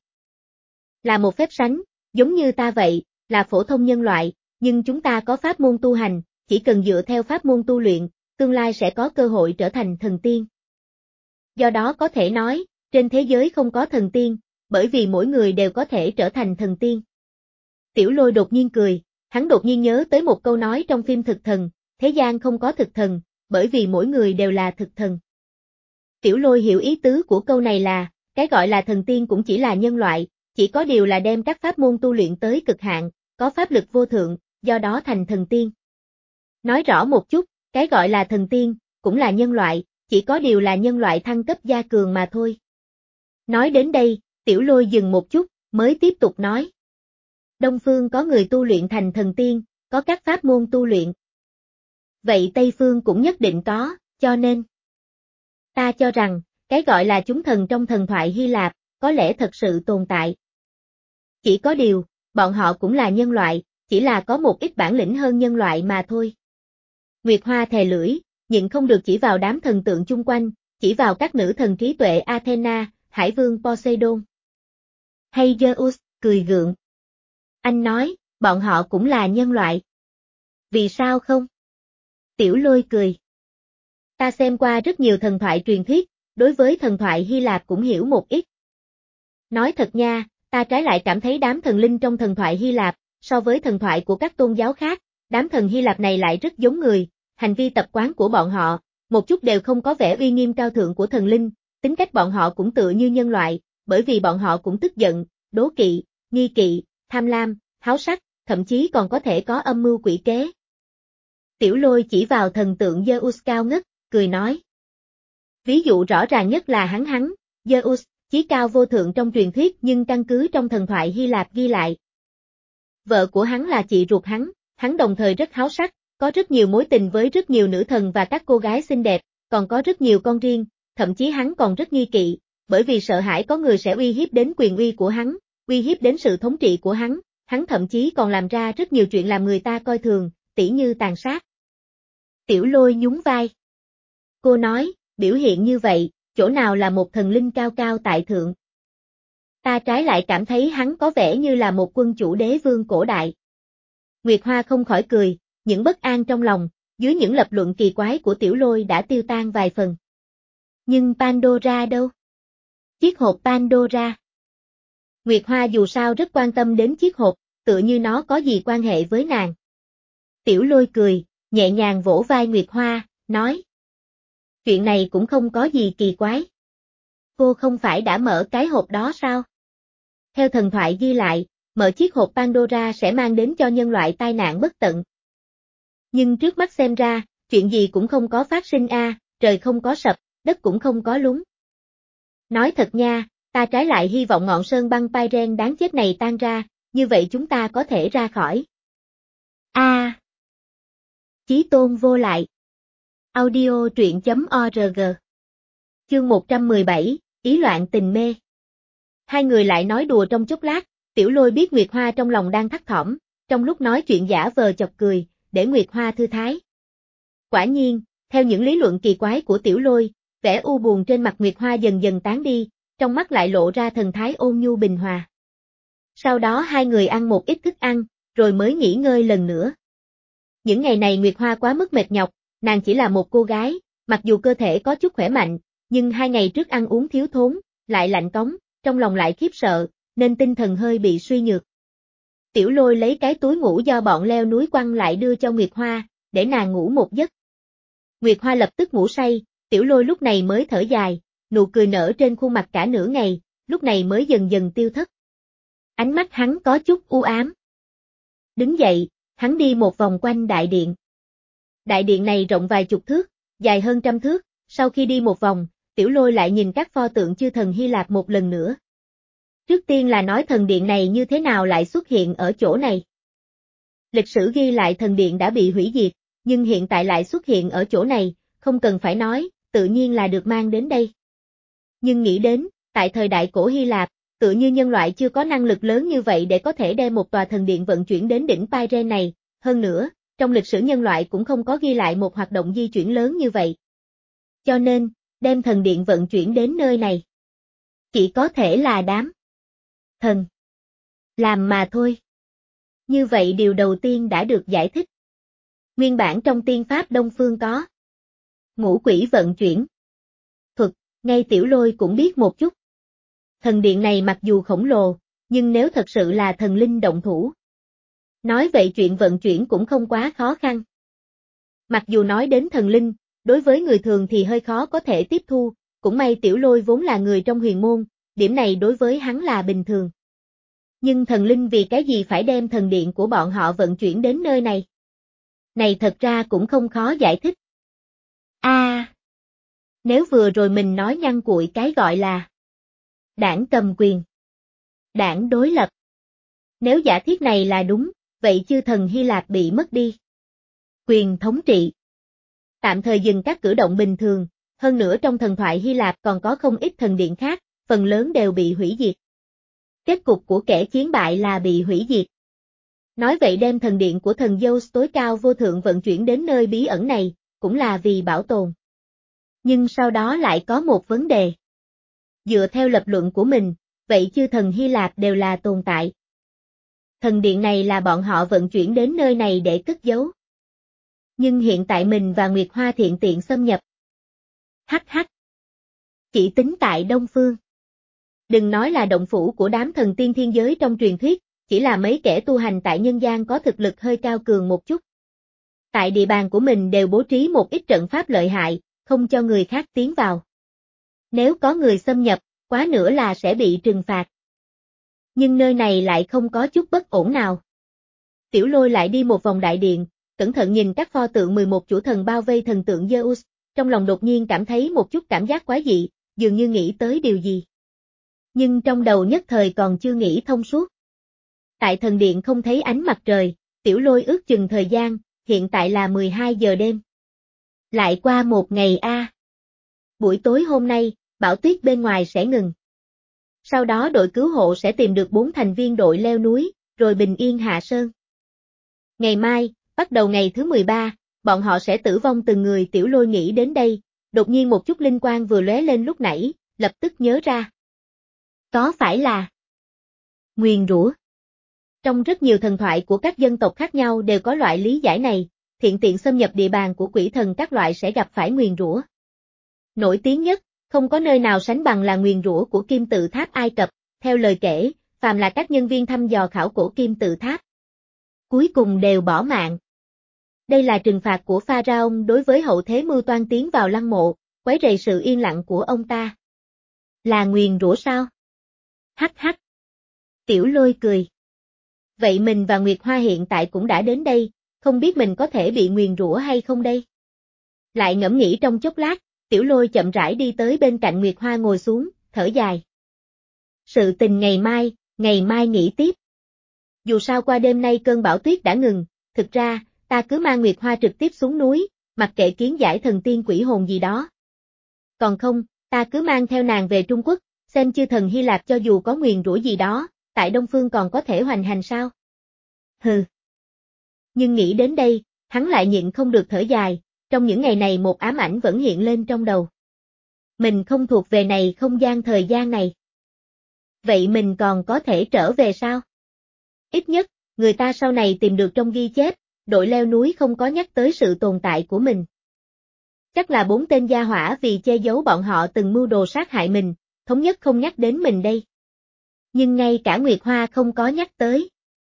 Là một phép sánh, giống như ta vậy, là phổ thông nhân loại, nhưng chúng ta có pháp môn tu hành, chỉ cần dựa theo pháp môn tu luyện, tương lai sẽ có cơ hội trở thành thần tiên. Do đó có thể nói, trên thế giới không có thần tiên, bởi vì mỗi người đều có thể trở thành thần tiên. Tiểu Lôi đột nhiên cười, hắn đột nhiên nhớ tới một câu nói trong phim Thực Thần, thế gian không có thực thần, bởi vì mỗi người đều là thực thần. Tiểu Lôi hiểu ý tứ của câu này là, cái gọi là thần tiên cũng chỉ là nhân loại, chỉ có điều là đem các pháp môn tu luyện tới cực hạn, có pháp lực vô thượng, do đó thành thần tiên. Nói rõ một chút, cái gọi là thần tiên, cũng là nhân loại, chỉ có điều là nhân loại thăng cấp gia cường mà thôi. Nói đến đây, Tiểu Lôi dừng một chút, mới tiếp tục nói. Đông phương có người tu luyện thành thần tiên, có các pháp môn tu luyện. Vậy Tây phương cũng nhất định có, cho nên. Ta cho rằng, cái gọi là chúng thần trong thần thoại Hy Lạp, có lẽ thật sự tồn tại. Chỉ có điều, bọn họ cũng là nhân loại, chỉ là có một ít bản lĩnh hơn nhân loại mà thôi. Nguyệt Hoa thè lưỡi, nhịn không được chỉ vào đám thần tượng chung quanh, chỉ vào các nữ thần trí tuệ Athena, Hải vương Poseidon. Hay Zeus, cười gượng. Anh nói, bọn họ cũng là nhân loại. Vì sao không? Tiểu Lôi cười. Ta xem qua rất nhiều thần thoại truyền thuyết, đối với thần thoại Hy Lạp cũng hiểu một ít. Nói thật nha, ta trái lại cảm thấy đám thần linh trong thần thoại Hy Lạp, so với thần thoại của các tôn giáo khác, đám thần Hy Lạp này lại rất giống người, hành vi tập quán của bọn họ, một chút đều không có vẻ uy nghiêm cao thượng của thần linh, tính cách bọn họ cũng tựa như nhân loại, bởi vì bọn họ cũng tức giận, đố kỵ, nghi kỵ, tham lam, háo sắc, thậm chí còn có thể có âm mưu quỷ kế. Tiểu Lôi chỉ vào thần tượng Zeus cao ngất, cười nói. Ví dụ rõ ràng nhất là hắn hắn, Zeus, chí cao vô thượng trong truyền thuyết nhưng căn cứ trong thần thoại Hy Lạp ghi lại. Vợ của hắn là chị ruột hắn, hắn đồng thời rất háo sắc, có rất nhiều mối tình với rất nhiều nữ thần và các cô gái xinh đẹp, còn có rất nhiều con riêng, thậm chí hắn còn rất nghi kỵ, bởi vì sợ hãi có người sẽ uy hiếp đến quyền uy của hắn, uy hiếp đến sự thống trị của hắn, hắn thậm chí còn làm ra rất nhiều chuyện làm người ta coi thường, tỉ như tàn sát. Tiểu Lôi nhún vai. Cô nói, biểu hiện như vậy, chỗ nào là một thần linh cao cao tại thượng. Ta trái lại cảm thấy hắn có vẻ như là một quân chủ đế vương cổ đại. Nguyệt Hoa không khỏi cười, những bất an trong lòng, dưới những lập luận kỳ quái của Tiểu Lôi đã tiêu tan vài phần. Nhưng Pandora đâu? Chiếc hộp Pandora. Nguyệt Hoa dù sao rất quan tâm đến chiếc hộp, tựa như nó có gì quan hệ với nàng. Tiểu Lôi cười, nhẹ nhàng vỗ vai Nguyệt Hoa, nói. Chuyện này cũng không có gì kỳ quái. Cô không phải đã mở cái hộp đó sao? Theo thần thoại ghi lại, mở chiếc hộp Pandora sẽ mang đến cho nhân loại tai nạn bất tận. Nhưng trước mắt xem ra, chuyện gì cũng không có phát sinh a, à, trời không có sập, đất cũng không có lún. Nói thật nha, ta trái lại hy vọng ngọn sơn băng Pyren đáng chết này tan ra, như vậy chúng ta có thể ra khỏi. A. À. Chí tôn vô lại. Audio truyện chấm org. Chương một trăm mười bảy, ý loạn tình mê. Hai người lại nói đùa trong chốc lát, Tiểu Lôi biết Nguyệt Hoa trong lòng đang thắt thỏm, trong lúc nói chuyện giả vờ chọc cười, để Nguyệt Hoa thư thái. Quả nhiên, theo những lý luận kỳ quái của Tiểu Lôi, vẻ u buồn trên mặt Nguyệt Hoa dần dần tán đi, trong mắt lại lộ ra thần thái ôn nhu bình hòa. Sau đó hai người ăn một ít thức ăn, rồi mới nghỉ ngơi lần nữa. Những ngày này Nguyệt Hoa quá mức mệt nhọc, nàng chỉ là một cô gái, mặc dù cơ thể có chút khỏe mạnh, nhưng hai ngày trước ăn uống thiếu thốn, lại lạnh cống, trong lòng lại khiếp sợ, nên tinh thần hơi bị suy nhược. Tiểu Lôi lấy cái túi ngủ do bọn leo núi quăng lại đưa cho Nguyệt Hoa, để nàng ngủ một giấc. Nguyệt Hoa lập tức ngủ say, Tiểu Lôi lúc này mới thở dài, nụ cười nở trên khuôn mặt cả nửa ngày, lúc này mới dần dần tiêu thất. Ánh mắt hắn có chút u ám. Đứng dậy, hắn đi một vòng quanh đại điện. Đại điện này rộng vài chục thước, dài hơn trăm thước, sau khi đi một vòng, Tiểu Lôi lại nhìn các pho tượng chư thần Hy Lạp một lần nữa. Trước tiên là nói thần điện này như thế nào lại xuất hiện ở chỗ này. Lịch sử ghi lại thần điện đã bị hủy diệt, nhưng hiện tại lại xuất hiện ở chỗ này, không cần phải nói, tự nhiên là được mang đến đây. Nhưng nghĩ đến, tại thời đại cổ Hy Lạp, tựa như nhân loại chưa có năng lực lớn như vậy để có thể đem một tòa thần điện vận chuyển đến đỉnh Pyre này, hơn nữa, trong lịch sử nhân loại cũng không có ghi lại một hoạt động di chuyển lớn như vậy. Cho nên, đem thần điện vận chuyển đến nơi này, chỉ có thể là đám thần làm mà thôi. Như vậy điều đầu tiên đã được giải thích. Nguyên bản trong tiên pháp Đông Phương có ngũ quỷ vận chuyển thuật, ngay Tiểu Lôi cũng biết một chút. Thần điện này mặc dù khổng lồ, nhưng nếu thật sự là thần linh động thủ, nói vậy chuyện vận chuyển cũng không quá khó khăn. Mặc dù nói đến thần linh, đối với người thường thì hơi khó có thể tiếp thu, cũng may Tiểu Lôi vốn là người trong huyền môn, điểm này đối với hắn là bình thường. Nhưng thần linh vì cái gì phải đem thần điện của bọn họ vận chuyển đến nơi này? Này thật ra cũng không khó giải thích. A, à, nếu vừa rồi mình nói nhăn cuội cái gọi là đảng cầm quyền, đảng đối lập. Nếu giả thiết này là đúng, vậy chư thần Hy Lạp bị mất đi quyền thống trị. Tạm thời dừng các cử động bình thường, hơn nữa trong thần thoại Hy Lạp còn có không ít thần điện khác, phần lớn đều bị hủy diệt. Kết cục của kẻ chiến bại là bị hủy diệt. Nói vậy đem thần điện của thần Zeus tối cao vô thượng vận chuyển đến nơi bí ẩn này, cũng là vì bảo tồn. Nhưng sau đó lại có một vấn đề. Dựa theo lập luận của mình, vậy chư thần Hy Lạp đều là tồn tại. Thần điện này là bọn họ vận chuyển đến nơi này để cất giấu. Nhưng hiện tại mình và Nguyệt Hoa thiện tiện xâm nhập. Hắc hắc. Chỉ tính tại Đông Phương. Đừng nói là động phủ của đám thần tiên thiên giới trong truyền thuyết, chỉ là mấy kẻ tu hành tại nhân gian có thực lực hơi cao cường một chút. Tại địa bàn của mình đều bố trí một ít trận pháp lợi hại, không cho người khác tiến vào. Nếu có người xâm nhập, quá nữa là sẽ bị trừng phạt. Nhưng nơi này lại không có chút bất ổn nào. Tiểu Lôi lại đi một vòng đại điện, cẩn thận nhìn các pho tượng mười một chủ thần bao vây thần tượng Zeus, trong lòng đột nhiên cảm thấy một chút cảm giác quái dị, dường như nghĩ tới điều gì. Nhưng trong đầu nhất thời còn chưa nghĩ thông suốt. Tại thần điện không thấy ánh mặt trời, Tiểu Lôi ước chừng thời gian, hiện tại là mười hai giờ đêm. Lại qua một ngày a. À. Buổi tối hôm nay, bão tuyết bên ngoài sẽ ngừng. Sau đó đội cứu hộ sẽ tìm được bốn thành viên đội leo núi, rồi bình yên hạ sơn. Ngày mai, bắt đầu ngày thứ mười ba, bọn họ sẽ tử vong từng người. Tiểu Lôi nghĩ đến đây, đột nhiên một chút linh quang vừa lóe lên lúc nãy, lập tức nhớ ra. Có phải là nguyền rủa? Trong rất nhiều thần thoại của các dân tộc khác nhau đều có loại lý giải này, thiện tiện xâm nhập địa bàn của quỷ thần các loại sẽ gặp phải nguyền rủa. Nổi tiếng nhất, không có nơi nào sánh bằng là nguyền rủa của kim tự tháp Ai Cập, theo lời kể, phàm là các nhân viên thăm dò khảo cổ kim tự tháp, cuối cùng đều bỏ mạng. Đây là trừng phạt của Pharaoh đối với hậu thế mưu toan tiến vào lăng mộ, quấy rầy sự yên lặng của ông ta. Là nguyền rủa sao? Hắc hắc. Tiểu Lôi cười. Vậy mình và Nguyệt Hoa hiện tại cũng đã đến đây, không biết mình có thể bị nguyền rủa hay không đây? Lại ngẫm nghĩ trong chốc lát, Tiểu Lôi chậm rãi đi tới bên cạnh Nguyệt Hoa ngồi xuống, thở dài. Sự tình ngày mai, ngày mai nghĩ tiếp. Dù sao qua đêm nay cơn bão tuyết đã ngừng, thực ra, ta cứ mang Nguyệt Hoa trực tiếp xuống núi, mặc kệ kiến giải thần tiên quỷ hồn gì đó. Còn không, ta cứ mang theo nàng về Trung Quốc, xem chư thần Hy Lạp cho dù có nguyền rủa gì đó, tại Đông Phương còn có thể hoành hành sao? Hừ. Nhưng nghĩ đến đây, hắn lại nhịn không được thở dài, trong những ngày này một ám ảnh vẫn hiện lên trong đầu. Mình không thuộc về này không gian thời gian này. Vậy mình còn có thể trở về sao? Ít nhất, người ta sau này tìm được trong ghi chép, đội leo núi không có nhắc tới sự tồn tại của mình. Chắc là bốn tên gia hỏa vì che giấu bọn họ từng mưu đồ sát hại mình, thống nhất không nhắc đến mình đây. Nhưng ngay cả Nguyệt Hoa không có nhắc tới.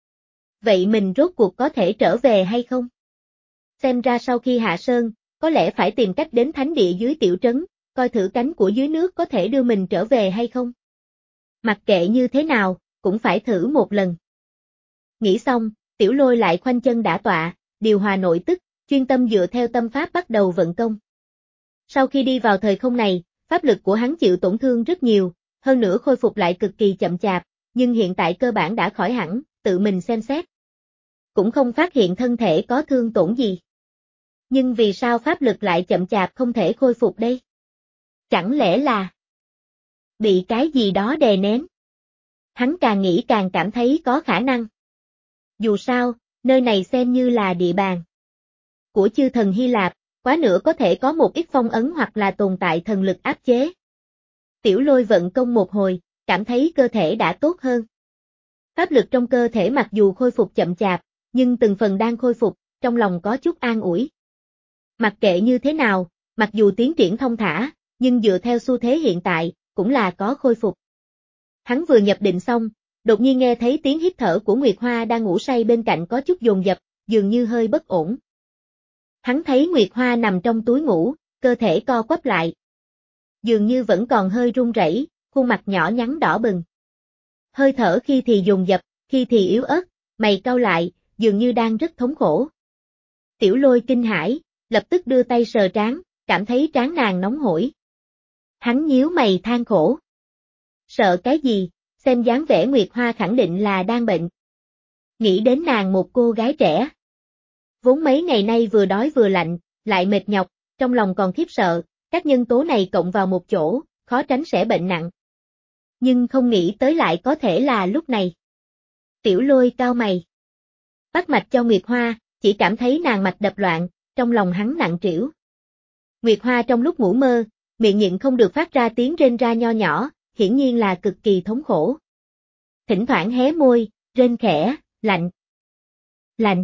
Vậy mình rốt cuộc có thể trở về hay không? Xem ra sau khi hạ sơn, có lẽ phải tìm cách đến thánh địa dưới tiểu trấn, coi thử cánh của dưới nước có thể đưa mình trở về hay không. Mặc kệ như thế nào, cũng phải thử một lần. Nghĩ xong, Tiểu Lôi lại khoanh chân đả tọa, điều hòa nội tức, chuyên tâm dựa theo tâm pháp bắt đầu vận công. Sau khi đi vào thời không này, pháp lực của hắn chịu tổn thương rất nhiều, hơn nữa khôi phục lại cực kỳ chậm chạp, nhưng hiện tại cơ bản đã khỏi hẳn, tự mình xem xét. Cũng không phát hiện thân thể có thương tổn gì. Nhưng vì sao pháp lực lại chậm chạp không thể khôi phục đây? Chẳng lẽ là bị cái gì đó đè nén? Hắn càng nghĩ càng cảm thấy có khả năng. Dù sao, nơi này xem như là địa bàn của chư thần Hy Lạp, quá nữa có thể có một ít phong ấn hoặc là tồn tại thần lực áp chế. Tiểu Lôi vận công một hồi, cảm thấy cơ thể đã tốt hơn. Pháp lực trong cơ thể mặc dù khôi phục chậm chạp, nhưng từng phần đang khôi phục, trong lòng có chút an ủi. Mặc kệ như thế nào, mặc dù tiến triển thông thả, nhưng dựa theo xu thế hiện tại, cũng là có khôi phục. Hắn vừa nhập định xong, đột nhiên nghe thấy tiếng hít thở của Nguyệt Hoa đang ngủ say bên cạnh có chút dồn dập, dường như hơi bất ổn. Hắn thấy Nguyệt Hoa nằm trong túi ngủ, cơ thể co quắp lại. Dường như vẫn còn hơi run rẩy, khuôn mặt nhỏ nhắn đỏ bừng. Hơi thở khi thì dồn dập, khi thì yếu ớt, mày cau lại, dường như đang rất thống khổ. Tiểu Lôi kinh hãi, lập tức đưa tay sờ trán, cảm thấy trán nàng nóng hổi. Hắn nhíu mày than khổ. Sợ cái gì, xem dáng vẻ Nguyệt Hoa khẳng định là đang bệnh. Nghĩ đến nàng một cô gái trẻ. Vốn mấy ngày nay vừa đói vừa lạnh, lại mệt nhọc, trong lòng còn khiếp sợ, các nhân tố này cộng vào một chỗ, khó tránh sẽ bệnh nặng. Nhưng không nghĩ tới lại có thể là lúc này. Tiểu Lôi cau mày. Bắt mạch cho Nguyệt Hoa, chỉ cảm thấy nàng mạch đập loạn, trong lòng hắn nặng trĩu. Nguyệt Hoa trong lúc ngủ mơ, miệng nhịn không được phát ra tiếng rên ra nho nhỏ, hiển nhiên là cực kỳ thống khổ. Thỉnh thoảng hé môi, rên khẽ, lạnh. Lạnh.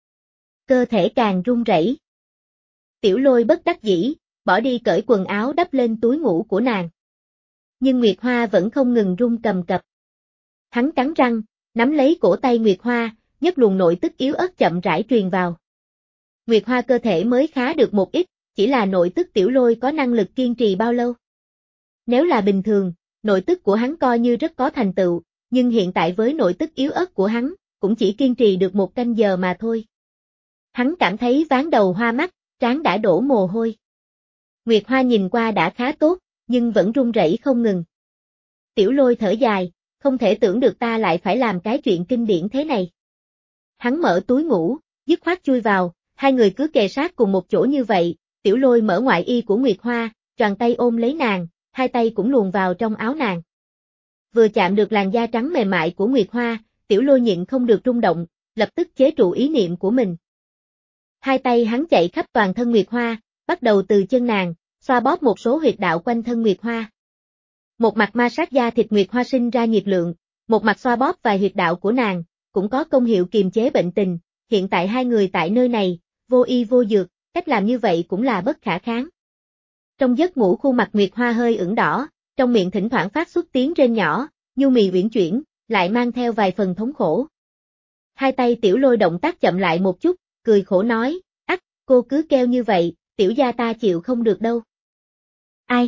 Cơ thể càng run rẩy. Tiểu Lôi bất đắc dĩ, bỏ đi cởi quần áo đắp lên túi ngủ của nàng. Nhưng Nguyệt Hoa vẫn không ngừng run cầm cập. Hắn cắn răng, nắm lấy cổ tay Nguyệt Hoa, nhất luồng nội tức yếu ớt chậm rãi truyền vào. Nguyệt Hoa cơ thể mới khá được một ít, chỉ là nội tức Tiểu Lôi có năng lực kiên trì bao lâu. Nếu là bình thường, nội tức của hắn coi như rất có thành tựu, nhưng hiện tại với nội tức yếu ớt của hắn, cũng chỉ kiên trì được một canh giờ mà thôi. Hắn cảm thấy ván đầu hoa mắt, trán đã đổ mồ hôi. Nguyệt Hoa nhìn qua đã khá tốt, nhưng vẫn run rẩy không ngừng. Tiểu Lôi thở dài, không thể tưởng được ta lại phải làm cái chuyện kinh điển thế này. Hắn mở túi ngủ, dứt khoát chui vào, hai người cứ kề sát cùng một chỗ như vậy, Tiểu Lôi mở ngoại y của Nguyệt Hoa, choàng tay ôm lấy nàng, hai tay cũng luồn vào trong áo nàng. Vừa chạm được làn da trắng mềm mại của Nguyệt Hoa, Tiểu Lôi nhịn không được rung động, lập tức chế trụ ý niệm của mình. Hai tay hắn chạy khắp toàn thân Nguyệt Hoa, bắt đầu từ chân nàng, xoa bóp một số huyệt đạo quanh thân Nguyệt Hoa. Một mặt ma sát da thịt Nguyệt Hoa sinh ra nhiệt lượng, một mặt xoa bóp vài huyệt đạo của nàng, cũng có công hiệu kiềm chế bệnh tình, hiện tại hai người tại nơi này, vô y vô dược, cách làm như vậy cũng là bất khả kháng. Trong giấc ngủ khuôn mặt Nguyệt Hoa hơi ửng đỏ, trong miệng thỉnh thoảng phát xuất tiếng rên nhỏ, nhu mì uyển chuyển, lại mang theo vài phần thống khổ. Hai tay Tiểu Lôi động tác chậm lại một chút, cười khổ nói, ắt, cô cứ kêu như vậy, tiểu gia ta chịu không được đâu. Ai?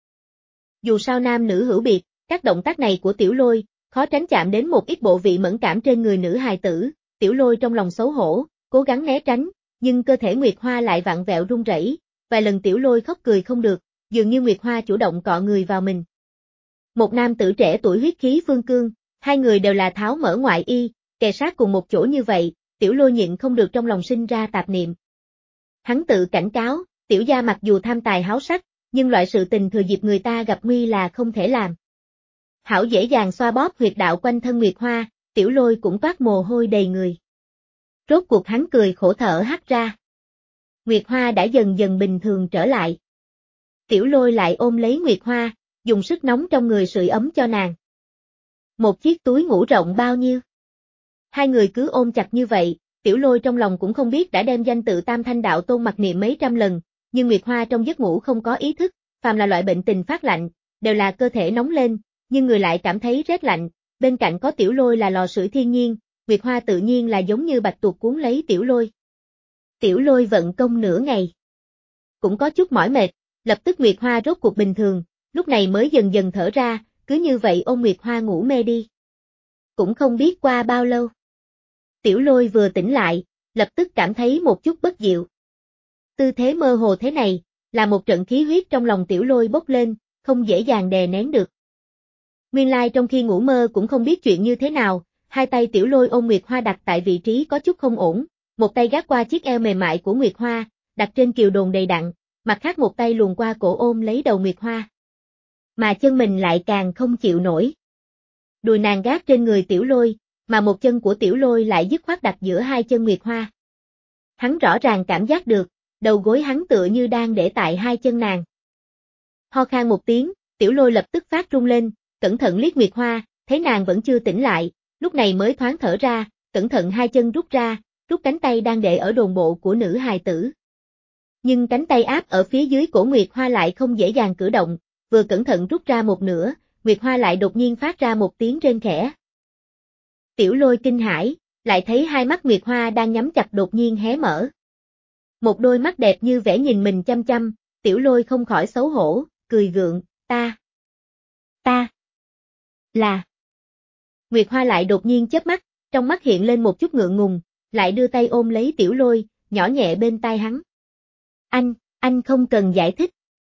Dù sao nam nữ hữu biệt, các động tác này của Tiểu Lôi, khó tránh chạm đến một ít bộ vị mẫn cảm trên người nữ hài tử, Tiểu Lôi trong lòng xấu hổ, cố gắng né tránh, nhưng cơ thể Nguyệt Hoa lại vặn vẹo run rẩy, vài lần Tiểu Lôi khóc cười không được, dường như Nguyệt Hoa chủ động cọ người vào mình. Một nam tử trẻ tuổi huyết khí phương cương, hai người đều là tháo mở ngoại y, kề sát cùng một chỗ như vậy, Tiểu Lôi nhịn không được trong lòng sinh ra tạp niệm. Hắn tự cảnh cáo, tiểu gia mặc dù tham tài háo sắc, nhưng loại sự tình thừa dịp người ta gặp nguy là không thể làm. Hảo dễ dàng xoa bóp huyệt đạo quanh thân Nguyệt Hoa, Tiểu Lôi cũng toát mồ hôi đầy người. Rốt cuộc hắn cười khổ thở hắt ra. Nguyệt Hoa đã dần dần bình thường trở lại. Tiểu Lôi lại ôm lấy Nguyệt Hoa, dùng sức nóng trong người sưởi ấm cho nàng. Một chiếc túi ngủ rộng bao nhiêu? Hai người cứ ôm chặt như vậy, Tiểu Lôi trong lòng cũng không biết đã đem danh tự Tam Thanh Đạo Tôn mặc niệm mấy trăm lần, nhưng Nguyệt Hoa trong giấc ngủ không có ý thức, phàm là loại bệnh tình phát lạnh, đều là cơ thể nóng lên, nhưng người lại cảm thấy rét lạnh, bên cạnh có Tiểu Lôi là lò sưởi thiên nhiên, Nguyệt Hoa tự nhiên là giống như bạch tuộc cuốn lấy Tiểu Lôi. Tiểu Lôi vận công nửa ngày, cũng có chút mỏi mệt, lập tức Nguyệt Hoa rốt cuộc bình thường, lúc này mới dần dần thở ra, cứ như vậy ôm Nguyệt Hoa ngủ mê đi. Cũng không biết qua bao lâu. Tiểu Lôi vừa tỉnh lại, lập tức cảm thấy một chút bất diệu. Tư thế mơ hồ thế này, là một trận khí huyết trong lòng Tiểu Lôi bốc lên, không dễ dàng đè nén được. Nguyên lai trong khi ngủ mơ cũng không biết chuyện như thế nào, hai tay Tiểu Lôi ôm Nguyệt Hoa đặt tại vị trí có chút không ổn, một tay gác qua chiếc eo mềm mại của Nguyệt Hoa, đặt trên kiều đồn đầy đặn, mặt khác một tay luồn qua cổ ôm lấy đầu Nguyệt Hoa. Mà chân mình lại càng không chịu nổi. Đùi nàng gác trên người Tiểu Lôi, mà một chân của Tiểu Lôi lại dứt khoát đặt giữa hai chân Nguyệt Hoa. Hắn rõ ràng cảm giác được, đầu gối hắn tựa như đang để tại hai chân nàng. Ho khan một tiếng, Tiểu Lôi lập tức phát run lên, cẩn thận liếc Nguyệt Hoa, thấy nàng vẫn chưa tỉnh lại, lúc này mới thoáng thở ra, cẩn thận hai chân rút ra, rút cánh tay đang để ở đồn bộ của nữ hài tử. Nhưng cánh tay áp ở phía dưới cổ Nguyệt Hoa lại không dễ dàng cử động, vừa cẩn thận rút ra một nửa, Nguyệt Hoa lại đột nhiên phát ra một tiếng rên khẽ. Tiểu Lôi kinh hãi, lại thấy hai mắt Nguyệt Hoa đang nhắm chặt đột nhiên hé mở. Một đôi mắt đẹp như vẻ nhìn mình chăm chăm, Tiểu Lôi không khỏi xấu hổ, cười gượng, ta, ta, là. Nguyệt Hoa lại đột nhiên chớp mắt, trong mắt hiện lên một chút ngượng ngùng, lại đưa tay ôm lấy Tiểu Lôi, nhỏ nhẹ bên tai hắn. Anh, anh không cần giải thích.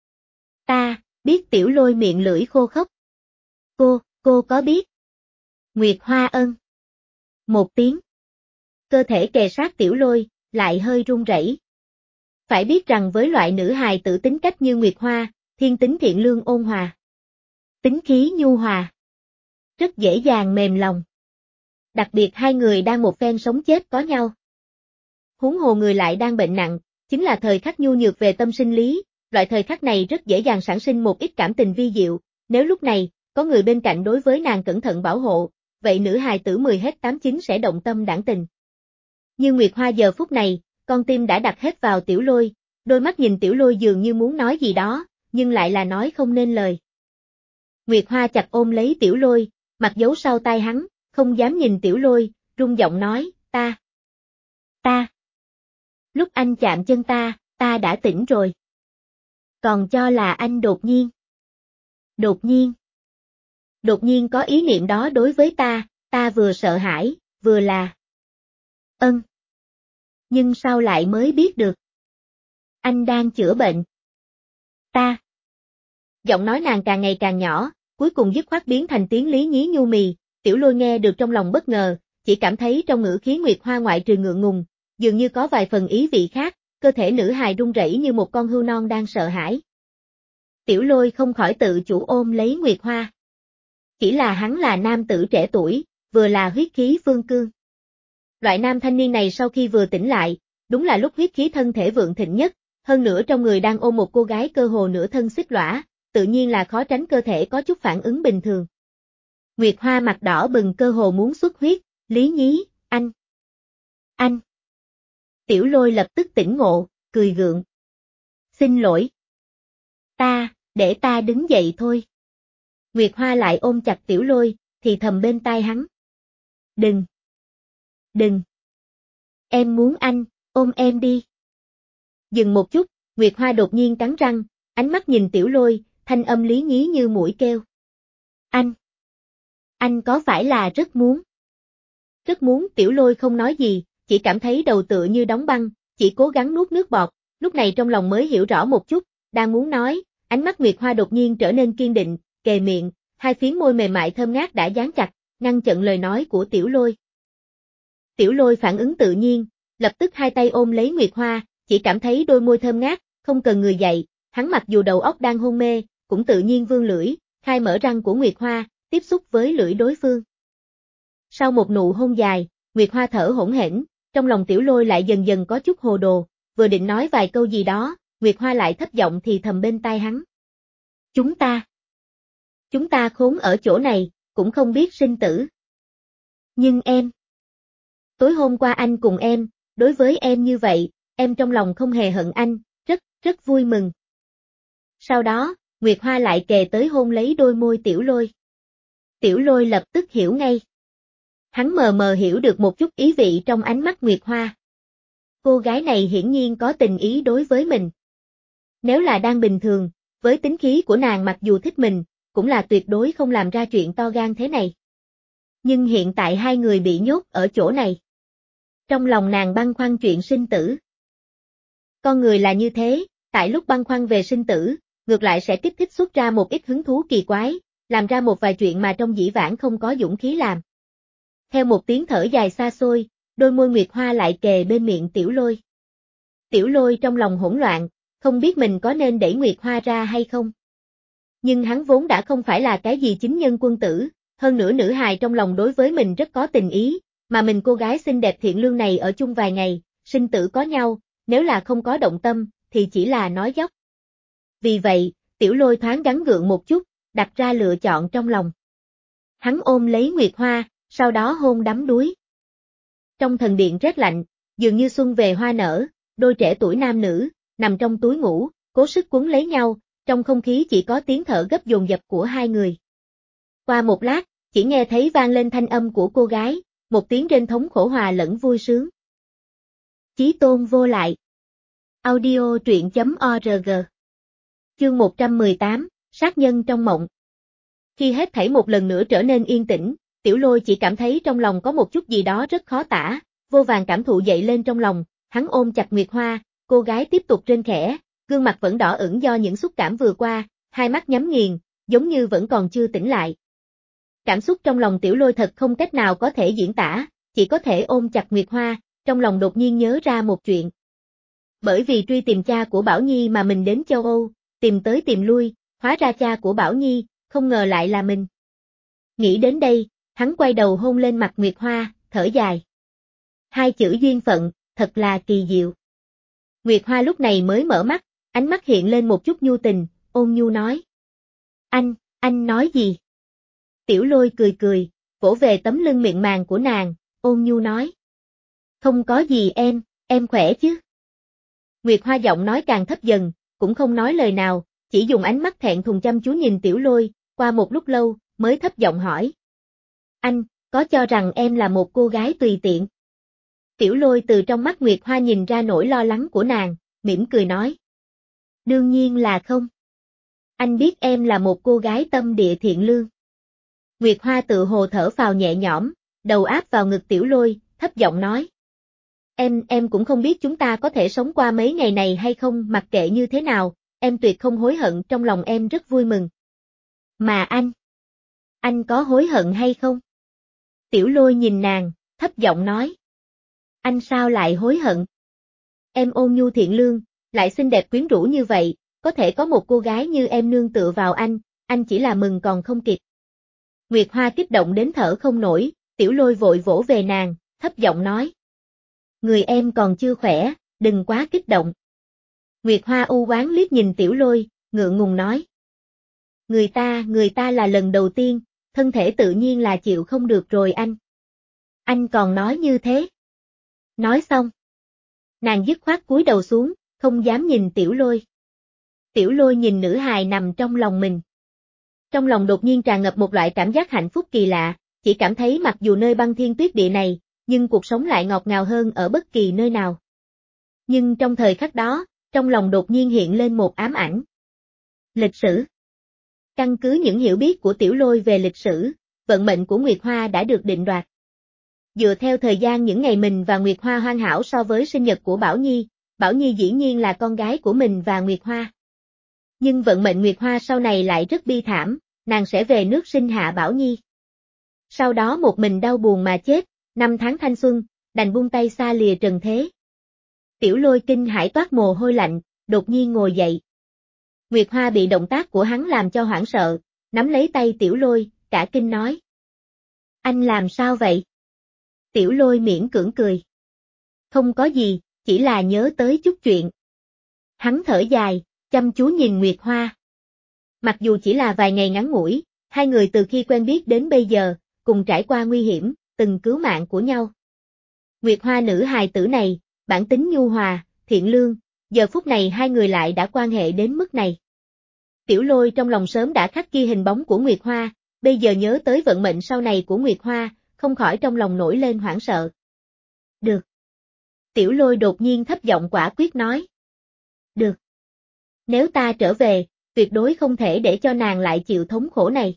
Ta, biết. Tiểu Lôi miệng lưỡi khô khốc. Cô, cô có biết. Nguyệt Hoa ân. Một tiếng. Cơ thể kề sát Tiểu Lôi, lại hơi run rẩy. Phải biết rằng với loại nữ hài tử tính cách như Nguyệt Hoa, thiên tính thiện lương ôn hòa. Tính khí nhu hòa. Rất dễ dàng mềm lòng. Đặc biệt hai người đang một phen sống chết có nhau. Huống hồ người lại đang bệnh nặng, chính là thời khắc nhu nhược về tâm sinh lý, loại thời khắc này rất dễ dàng sản sinh một ít cảm tình vi diệu, nếu lúc này, có người bên cạnh đối với nàng cẩn thận bảo hộ, vậy nữ hài tử mười hết tám chín sẽ động tâm đãng tình. Như Nguyệt Hoa giờ phút này, con tim đã đặt hết vào Tiểu Lôi, đôi mắt nhìn Tiểu Lôi dường như muốn nói gì đó, nhưng lại là nói không nên lời. Nguyệt Hoa chặt ôm lấy Tiểu Lôi, mặt giấu sau tai hắn, không dám nhìn Tiểu Lôi, run giọng nói, ta, ta. Lúc anh chạm chân ta, ta đã tỉnh rồi. Còn cho là anh đột nhiên. Đột nhiên. Đột nhiên có ý niệm đó đối với ta, ta vừa sợ hãi, vừa là. Ân. Nhưng sao lại mới biết được? Anh đang chữa bệnh. Ta. Giọng nói nàng càng ngày càng nhỏ, cuối cùng dứt khoát biến thành tiếng lý nhí nhu mì, Tiểu Lôi nghe được trong lòng bất ngờ, chỉ cảm thấy trong ngữ khí Nguyệt Hoa ngoại trừ ngượng ngùng, dường như có vài phần ý vị khác, cơ thể nữ hài run rẩy như một con hươu non đang sợ hãi. Tiểu Lôi không khỏi tự chủ ôm lấy Nguyệt Hoa. Chỉ là hắn là nam tử trẻ tuổi, vừa là huyết khí phương cương. Loại nam thanh niên này sau khi vừa tỉnh lại, đúng là lúc huyết khí thân thể vượng thịnh nhất, hơn nữa trong người đang ôm một cô gái cơ hồ nửa thân xích lõa, tự nhiên là khó tránh cơ thể có chút phản ứng bình thường. Nguyệt Hoa mặt đỏ bừng cơ hồ muốn xuất huyết, lý nhí, anh. Anh. Tiểu Lôi lập tức tỉnh ngộ, cười gượng. Xin lỗi. Ta, để ta đứng dậy thôi. Nguyệt Hoa lại ôm chặt Tiểu Lôi, thì thầm bên tai hắn. Đừng. Đừng. Em muốn anh, ôm em đi. Dừng một chút, Nguyệt Hoa đột nhiên cắn răng, ánh mắt nhìn Tiểu Lôi, thanh âm lý nhí như mũi kêu. Anh. Anh có phải là rất muốn? Rất muốn. Tiểu Lôi không nói gì, chỉ cảm thấy đầu tựa như đóng băng, chỉ cố gắng nuốt nước bọt, lúc này trong lòng mới hiểu rõ một chút, đang muốn nói, ánh mắt Nguyệt Hoa đột nhiên trở nên kiên định, kề miệng, hai phiến môi mềm mại thơm ngát đã dán chặt, ngăn chặn lời nói của Tiểu Lôi. Tiểu Lôi phản ứng tự nhiên, lập tức hai tay ôm lấy Nguyệt Hoa, chỉ cảm thấy đôi môi thơm ngát, không cần người dạy, hắn mặc dù đầu óc đang hôn mê, cũng tự nhiên vươn lưỡi, khai mở răng của Nguyệt Hoa, tiếp xúc với lưỡi đối phương. Sau một nụ hôn dài, Nguyệt Hoa thở hổn hển, trong lòng Tiểu Lôi lại dần dần có chút hồ đồ, vừa định nói vài câu gì đó, Nguyệt Hoa lại thấp giọng thì thầm bên tai hắn. Chúng ta, chúng ta khốn ở chỗ này, cũng không biết sinh tử. Nhưng em, tối hôm qua anh cùng em, đối với em như vậy, em trong lòng không hề hận anh, rất, rất vui mừng. Sau đó, Nguyệt Hoa lại kề tới hôn lấy đôi môi Tiểu Lôi. Tiểu Lôi lập tức hiểu ngay. Hắn mờ mờ hiểu được một chút ý vị trong ánh mắt Nguyệt Hoa. Cô gái này hiển nhiên có tình ý đối với mình. Nếu là đang bình thường, với tính khí của nàng mặc dù thích mình, cũng là tuyệt đối không làm ra chuyện to gan thế này. Nhưng hiện tại hai người bị nhốt ở chỗ này. Trong lòng nàng băn khoăn chuyện sinh tử. Con người là như thế, tại lúc băn khoăn về sinh tử, ngược lại sẽ kích thích xuất ra một ít hứng thú kỳ quái, làm ra một vài chuyện mà trong dĩ vãng không có dũng khí làm. Theo một tiếng thở dài xa xôi, đôi môi Nguyệt Hoa lại kề bên miệng Tiểu Lôi. Tiểu Lôi trong lòng hỗn loạn, không biết mình có nên đẩy Nguyệt Hoa ra hay không. Nhưng hắn vốn đã không phải là cái gì chính nhân quân tử, hơn nữa nữ hài trong lòng đối với mình rất có tình ý, mà mình cô gái xinh đẹp thiện lương này ở chung vài ngày, sinh tử có nhau, nếu là không có động tâm, thì chỉ là nói dóc. Vì vậy, Tiểu Lôi thoáng gắng gượng một chút, đặt ra lựa chọn trong lòng. Hắn ôm lấy Nguyệt Hoa, sau đó hôn đắm đuối. Trong thần điện rét lạnh, dường như xuân về hoa nở, đôi trẻ tuổi nam nữ, nằm trong túi ngủ, cố sức quấn lấy nhau, trong không khí chỉ có tiếng thở gấp dồn dập của hai người. Qua một lát, chỉ nghe thấy vang lên thanh âm của cô gái, một tiếng rên thống khổ hòa lẫn vui sướng. Chí tôn vô lại. Audio truyện chấm org. Chương một trăm mười tám, sát nhân trong mộng. Khi hết thảy một lần nữa trở nên yên tĩnh, Tiểu Lôi chỉ cảm thấy trong lòng có một chút gì đó rất khó tả, vô vàn cảm thụ dậy lên trong lòng, hắn ôm chặt Nguyệt Hoa, cô gái tiếp tục rên khẽ, gương mặt vẫn đỏ ửng do những xúc cảm vừa qua, hai mắt nhắm nghiền, giống như vẫn còn chưa tỉnh lại. Cảm xúc trong lòng Tiểu Lôi thật không cách nào có thể diễn tả, chỉ có thể ôm chặt Nguyệt Hoa, trong lòng đột nhiên nhớ ra một chuyện. Bởi vì truy tìm cha của Bảo Nhi mà mình đến châu Âu, tìm tới tìm lui, hóa ra cha của Bảo Nhi, không ngờ lại là mình. Nghĩ đến đây, hắn quay đầu hôn lên mặt Nguyệt Hoa, thở dài. Hai chữ duyên phận, thật là kỳ diệu. Nguyệt Hoa lúc này mới mở mắt, ánh mắt hiện lên một chút nhu tình, ôn nhu nói. Anh, anh nói gì? Tiểu Lôi cười cười, vỗ về tấm lưng miệng màng của nàng, ôn nhu nói. Không có gì em, em khỏe chứ? Nguyệt Hoa giọng nói càng thấp dần, cũng không nói lời nào, chỉ dùng ánh mắt thẹn thùng chăm chú nhìn Tiểu Lôi, qua một lúc lâu, mới thấp giọng hỏi. Anh, có cho rằng em là một cô gái tùy tiện? Tiểu Lôi từ trong mắt Nguyệt Hoa nhìn ra nỗi lo lắng của nàng, mỉm cười nói. Đương nhiên là không. Anh biết em là một cô gái tâm địa thiện lương. Nguyệt Hoa tự hồ thở phào nhẹ nhõm, đầu áp vào ngực Tiểu Lôi, thấp giọng nói. Em, em cũng không biết chúng ta có thể sống qua mấy ngày này hay không, mặc kệ như thế nào, em tuyệt không hối hận, trong lòng em rất vui mừng. Mà anh, anh có hối hận hay không? Tiểu Lôi nhìn nàng, thấp giọng nói. Anh sao lại hối hận? Em ôn nhu thiện lương, lại xinh đẹp quyến rũ như vậy, có thể có một cô gái như em nương tựa vào anh, anh chỉ là mừng còn không kịp. Nguyệt Hoa kích động đến thở không nổi, Tiểu Lôi vội vỗ về nàng, thấp giọng nói. Người em còn chưa khỏe, đừng quá kích động. Nguyệt Hoa u oán liếc nhìn Tiểu Lôi, ngượng ngùng nói. Người ta, người ta là lần đầu tiên, thân thể tự nhiên là chịu không được rồi anh. Anh còn nói như thế. Nói xong. Nàng dứt khoát cúi đầu xuống, không dám nhìn Tiểu Lôi. Tiểu Lôi nhìn nữ hài nằm trong lòng mình. Trong lòng đột nhiên tràn ngập một loại cảm giác hạnh phúc kỳ lạ, chỉ cảm thấy mặc dù nơi băng thiên tuyết địa này, nhưng cuộc sống lại ngọt ngào hơn ở bất kỳ nơi nào. Nhưng trong thời khắc đó, trong lòng đột nhiên hiện lên một ám ảnh. Lịch sử. Căn cứ những hiểu biết của Tiểu Lôi về lịch sử, vận mệnh của Nguyệt Hoa đã được định đoạt. Dựa theo thời gian những ngày mình và Nguyệt Hoa hoàn hảo so với sinh nhật của Bảo Nhi, Bảo Nhi dĩ nhiên là con gái của mình và Nguyệt Hoa. Nhưng vận mệnh Nguyệt Hoa sau này lại rất bi thảm, nàng sẽ về nước sinh hạ Bảo Nhi. Sau đó một mình đau buồn mà chết, năm tháng thanh xuân, đành buông tay xa lìa trần thế. Tiểu Lôi kinh hãi toát mồ hôi lạnh, đột nhiên ngồi dậy. Nguyệt Hoa bị động tác của hắn làm cho hoảng sợ, nắm lấy tay Tiểu Lôi, cả kinh nói. Anh làm sao vậy? Tiểu Lôi miễn cưỡng cười. Không có gì, chỉ là nhớ tới chút chuyện. Hắn thở dài, chăm chú nhìn Nguyệt Hoa. Mặc dù chỉ là vài ngày ngắn ngủi, hai người từ khi quen biết đến bây giờ, cùng trải qua nguy hiểm, từng cứu mạng của nhau. Nguyệt Hoa nữ hài tử này, bản tính nhu hòa, thiện lương, giờ phút này hai người lại đã quan hệ đến mức này. Tiểu Lôi trong lòng sớm đã khắc ghi hình bóng của Nguyệt Hoa, bây giờ nhớ tới vận mệnh sau này của Nguyệt Hoa, không khỏi trong lòng nổi lên hoảng sợ. Được. Tiểu Lôi đột nhiên thấp giọng quả quyết nói. Được. Nếu ta trở về, tuyệt đối không thể để cho nàng lại chịu thống khổ này.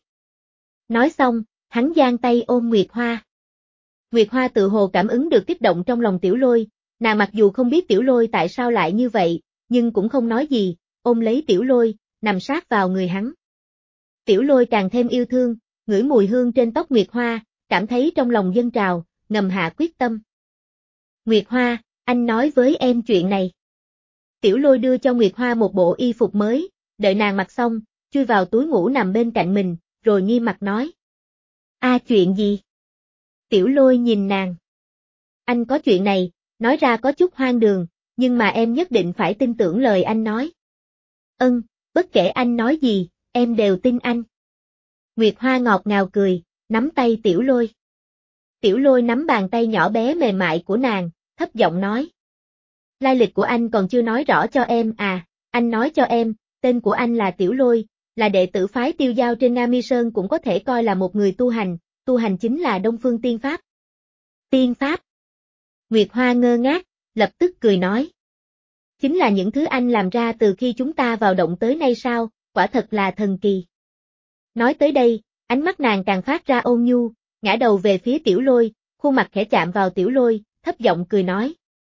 Nói xong, hắn giang tay ôm Nguyệt Hoa. Nguyệt Hoa tự hồ cảm ứng được kích động trong lòng Tiểu Lôi, nàng mặc dù không biết Tiểu Lôi tại sao lại như vậy, nhưng cũng không nói gì, ôm lấy Tiểu Lôi, nằm sát vào người hắn. Tiểu Lôi càng thêm yêu thương, ngửi mùi hương trên tóc Nguyệt Hoa, cảm thấy trong lòng dâng trào, ngầm hạ quyết tâm. Nguyệt Hoa, anh nói với em chuyện này. Tiểu Lôi đưa cho Nguyệt Hoa một bộ y phục mới, đợi nàng mặc xong, chui vào túi ngủ nằm bên cạnh mình, rồi nghiêm mặt nói. A chuyện gì? Tiểu Lôi nhìn nàng. Anh có chuyện này, nói ra có chút hoang đường, nhưng mà em nhất định phải tin tưởng lời anh nói. Ân, bất kể anh nói gì, em đều tin anh. Nguyệt Hoa ngọt ngào cười, nắm tay Tiểu Lôi. Tiểu Lôi nắm bàn tay nhỏ bé mềm mại của nàng, thấp giọng nói. Lai lịch của anh còn chưa nói rõ cho em à, anh nói cho em, tên của anh là Tiểu Lôi, là đệ tử phái Tiêu Giao trên Nga Mi Sơn, cũng có thể coi là một người tu hành, tu hành chính là Đông Phương Tiên Pháp. Tiên Pháp? Nguyệt Hoa ngơ ngác, lập tức cười nói. Chính là những thứ anh làm ra từ khi chúng ta vào động tới nay sao, quả thật là thần kỳ. Nói tới đây, ánh mắt nàng càng phát ra ôn nhu, ngã đầu về phía Tiểu Lôi, khuôn mặt khẽ chạm vào Tiểu Lôi, thấp giọng cười nói.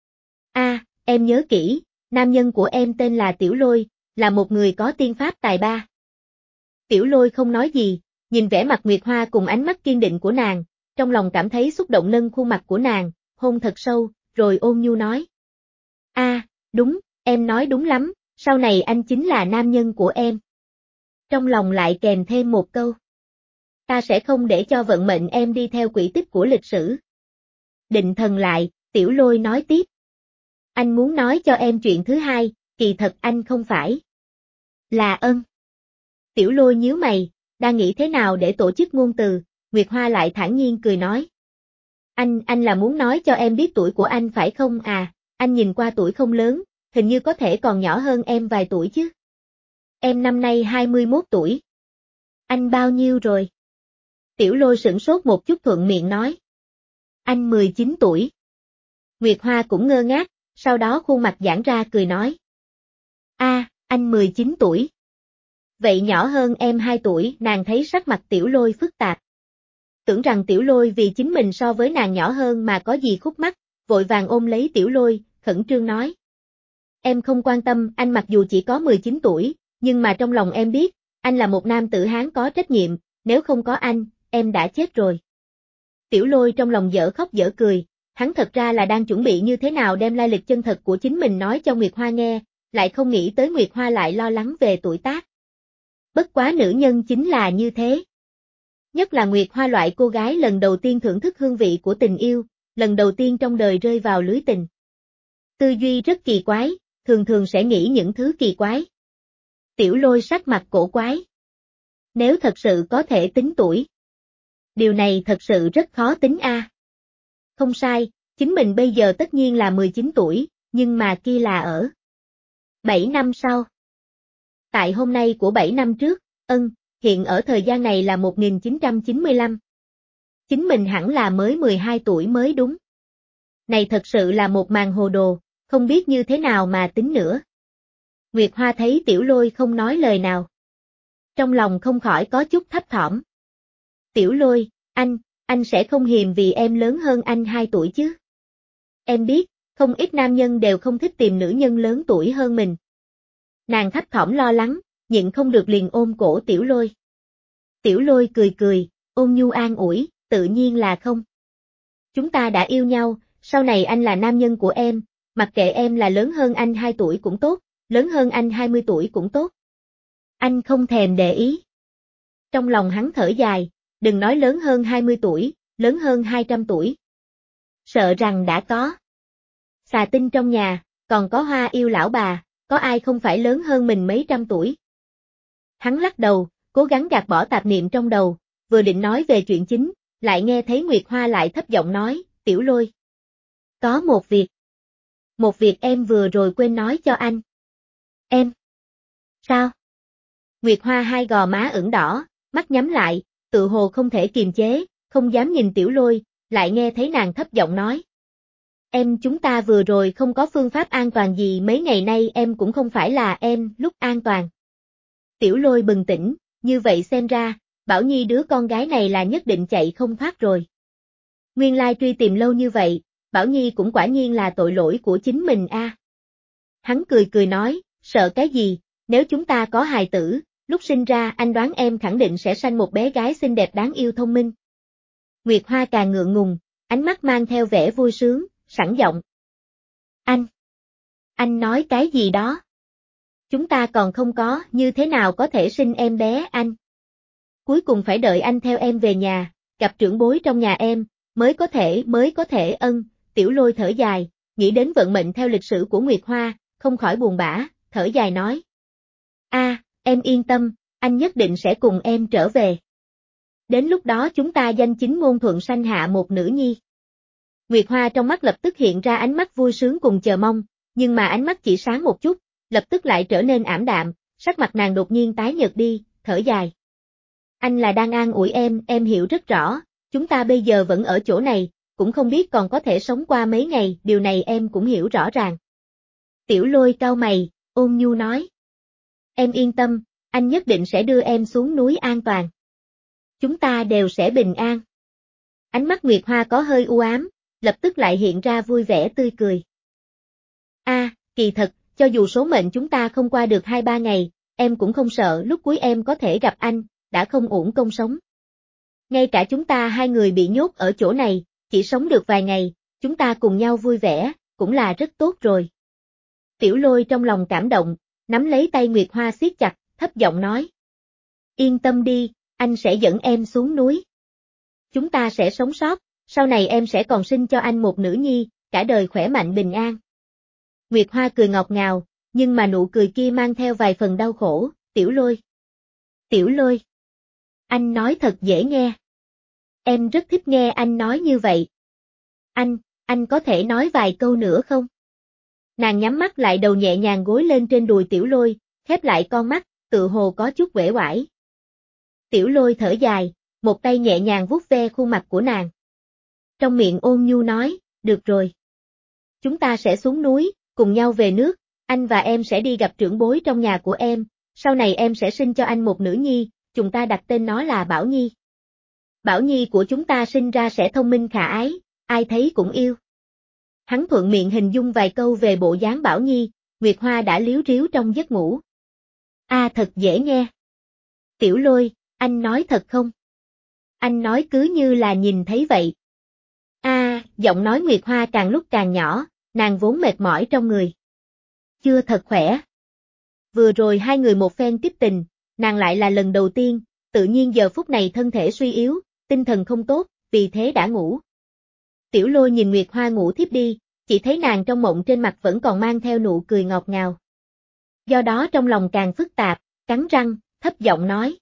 A, em nhớ kỹ, nam nhân của em tên là Tiểu Lôi, là một người có tiên pháp tài ba. Tiểu Lôi không nói gì, nhìn vẻ mặt Nguyệt Hoa cùng ánh mắt kiên định của nàng, trong lòng cảm thấy xúc động, nâng khuôn mặt của nàng, hôn thật sâu, rồi ôn nhu nói. A, đúng, em nói đúng lắm, sau này anh chính là nam nhân của em. Trong lòng lại kèm thêm một câu. Ta sẽ không để cho vận mệnh em đi theo quỹ tích của lịch sử. Định thần lại, Tiểu Lôi nói tiếp. Anh muốn nói cho em chuyện thứ hai, kỳ thật anh không phải là ân. Tiểu Lôi nhíu mày, đang nghĩ thế nào để tổ chức ngôn từ, Nguyệt Hoa lại thản nhiên cười nói. Anh, anh là muốn nói cho em biết tuổi của anh phải không à, anh nhìn qua tuổi không lớn, hình như có thể còn nhỏ hơn em vài tuổi chứ. Em năm nay hai mươi mốt tuổi. Anh bao nhiêu rồi? Tiểu Lôi sửng sốt một chút, thuận miệng nói. Anh mười chín tuổi. Nguyệt Hoa cũng ngơ ngác, sau đó khuôn mặt giãn ra cười nói. A, anh mười chín tuổi. Vậy nhỏ hơn em hai tuổi, nàng thấy sắc mặt Tiểu Lôi phức tạp. Tưởng rằng Tiểu Lôi vì chính mình so với nàng nhỏ hơn mà có gì khúc mắc, vội vàng ôm lấy Tiểu Lôi, khẩn trương nói. Em không quan tâm, anh mặc dù chỉ có mười chín tuổi, nhưng mà trong lòng em biết, anh là một nam tử Hán có trách nhiệm, nếu không có anh, em đã chết rồi. Tiểu Lôi trong lòng dở khóc dở cười, hắn thật ra là đang chuẩn bị như thế nào đem lai lịch chân thật của chính mình nói cho Nguyệt Hoa nghe, lại không nghĩ tới Nguyệt Hoa lại lo lắng về tuổi tác. Bất quá nữ nhân chính là như thế. Nhất là Nguyệt Hoa loại cô gái lần đầu tiên thưởng thức hương vị của tình yêu, lần đầu tiên trong đời rơi vào lưới tình. Tư duy rất kỳ quái, thường thường sẽ nghĩ những thứ kỳ quái. Tiểu Lôi sắc mặt cổ quái. Nếu thật sự có thể tính tuổi. Điều này thật sự rất khó tính a. À. Không sai, chính mình bây giờ tất nhiên là mười chín tuổi, nhưng mà kia là ở bảy năm sau. Tại hôm nay của bảy năm trước, ân, hiện ở thời gian này là một nghìn chín trăm chín mươi lăm. Chính mình hẳn là mới mười hai tuổi mới đúng. Này thật sự là một màn hồ đồ, không biết như thế nào mà tính nữa. Nguyệt Hoa thấy Tiểu Lôi không nói lời nào. Trong lòng không khỏi có chút thấp thỏm. Tiểu Lôi, anh, anh sẽ không hiềm vì em lớn hơn anh hai tuổi chứ. Em biết, không ít nam nhân đều không thích tìm nữ nhân lớn tuổi hơn mình. Nàng thấp thỏm lo lắng, nhịn không được liền ôm cổ Tiểu Lôi. Tiểu Lôi cười cười, ôn nhu an ủi, tự nhiên là không. Chúng ta đã yêu nhau, sau này anh là nam nhân của em, mặc kệ em là lớn hơn anh hai tuổi cũng tốt, lớn hơn anh hai mươi tuổi cũng tốt. Anh không thèm để ý. Trong lòng hắn thở dài, đừng nói lớn hơn hai mươi tuổi, lớn hơn hai trăm tuổi. Sợ rằng đã có xà tinh trong nhà, còn có Hoa yêu lão bà, có ai không phải lớn hơn mình mấy trăm tuổi. Hắn lắc đầu, cố gắng gạt bỏ tạp niệm trong đầu, vừa định nói về chuyện chính, lại nghe thấy Nguyệt Hoa lại thấp giọng nói, Tiểu Lôi. Có một việc. Một việc em vừa rồi quên nói cho anh. Em. Sao? Nguyệt Hoa hai gò má ửng đỏ, mắt nhắm lại, tự hồ không thể kiềm chế, không dám nhìn Tiểu Lôi, lại nghe thấy nàng thấp giọng nói. Em chúng ta vừa rồi không có phương pháp an toàn gì, mấy ngày nay em cũng không phải là em lúc an toàn. Tiểu Lôi bừng tỉnh, như vậy xem ra, Bảo Nhi đứa con gái này là nhất định chạy không thoát rồi. Nguyên lai truy tìm lâu như vậy, Bảo Nhi cũng quả nhiên là tội lỗi của chính mình a. À. Hắn cười cười nói, sợ cái gì, nếu chúng ta có hài tử, lúc sinh ra anh đoán em khẳng định sẽ sanh một bé gái xinh đẹp đáng yêu thông minh. Nguyệt Hoa càng ngượng ngùng, ánh mắt mang theo vẻ vui sướng, sẵn giọng. Anh! Anh nói cái gì đó? Chúng ta còn không có, như thế nào có thể sinh em bé anh? Cuối cùng phải đợi anh theo em về nhà, gặp trưởng bối trong nhà em, mới có thể, mới có thể ân, Tiểu Lôi thở dài, nghĩ đến vận mệnh theo lịch sử của Nguyệt Hoa, không khỏi buồn bã, thở dài nói. A, em yên tâm, anh nhất định sẽ cùng em trở về. Đến lúc đó chúng ta danh chính ngôn thuận sanh hạ một nữ nhi. Nguyệt Hoa trong mắt lập tức hiện ra ánh mắt vui sướng cùng chờ mong, nhưng mà ánh mắt chỉ sáng một chút, lập tức lại trở nên ảm đạm, sắc mặt nàng đột nhiên tái nhợt đi, thở dài. Anh là đang an ủi em, em hiểu rất rõ, chúng ta bây giờ vẫn ở chỗ này, cũng không biết còn có thể sống qua mấy ngày, điều này em cũng hiểu rõ ràng. Tiểu Lôi cau mày, ôn nhu nói. Em yên tâm, anh nhất định sẽ đưa em xuống núi an toàn. Chúng ta đều sẽ bình an. Ánh mắt Nguyệt Hoa có hơi u ám, lập tức lại hiện ra vui vẻ tươi cười. A, à, kỳ thật, cho dù số mệnh chúng ta không qua được hai ba ngày, em cũng không sợ lúc cuối em có thể gặp anh, đã không uổng công sống. Ngay cả chúng ta hai người bị nhốt ở chỗ này, chỉ sống được vài ngày, chúng ta cùng nhau vui vẻ, cũng là rất tốt rồi. Tiểu Lôi trong lòng cảm động, nắm lấy tay Nguyệt Hoa siết chặt, thấp giọng nói. Yên tâm đi, anh sẽ dẫn em xuống núi. Chúng ta sẽ sống sót, sau này em sẽ còn sinh cho anh một nữ nhi, cả đời khỏe mạnh bình an. Nguyệt Hoa cười ngọt ngào, nhưng mà nụ cười kia mang theo vài phần đau khổ, Tiểu Lôi. Tiểu Lôi. Anh nói thật dễ nghe. Em rất thích nghe anh nói như vậy. Anh, anh có thể nói vài câu nữa không? Nàng nhắm mắt lại đầu nhẹ nhàng gối lên trên đùi Tiểu Lôi, khép lại con mắt, tự hồ có chút uể oải. Tiểu Lôi thở dài, một tay nhẹ nhàng vuốt ve khuôn mặt của nàng. Trong miệng ôn nhu nói, được rồi. Chúng ta sẽ xuống núi, cùng nhau về nước, anh và em sẽ đi gặp trưởng bối trong nhà của em, sau này em sẽ sinh cho anh một nữ nhi, chúng ta đặt tên nó là Bảo Nhi. Bảo Nhi của chúng ta sinh ra sẽ thông minh khả ái, ai thấy cũng yêu. Hắn thuận miệng hình dung vài câu về bộ dáng Bảo Nhi, Nguyệt Hoa đã líu ríu trong giấc ngủ. A à, thật dễ nghe. Tiểu Lôi, anh nói thật không? Anh nói cứ như là nhìn thấy vậy. A, à, giọng nói Nguyệt Hoa càng lúc càng nhỏ, nàng vốn mệt mỏi trong người. Chưa thật khỏe. Vừa rồi hai người một phen tiếp tình, nàng lại là lần đầu tiên, tự nhiên giờ phút này thân thể suy yếu, tinh thần không tốt, vì thế đã ngủ. Tiểu Lôi nhìn Nguyệt Hoa ngủ thiếp đi, chỉ thấy nàng trong mộng trên mặt vẫn còn mang theo nụ cười ngọt ngào. Do đó trong lòng càng phức tạp, cắn răng, thấp giọng nói.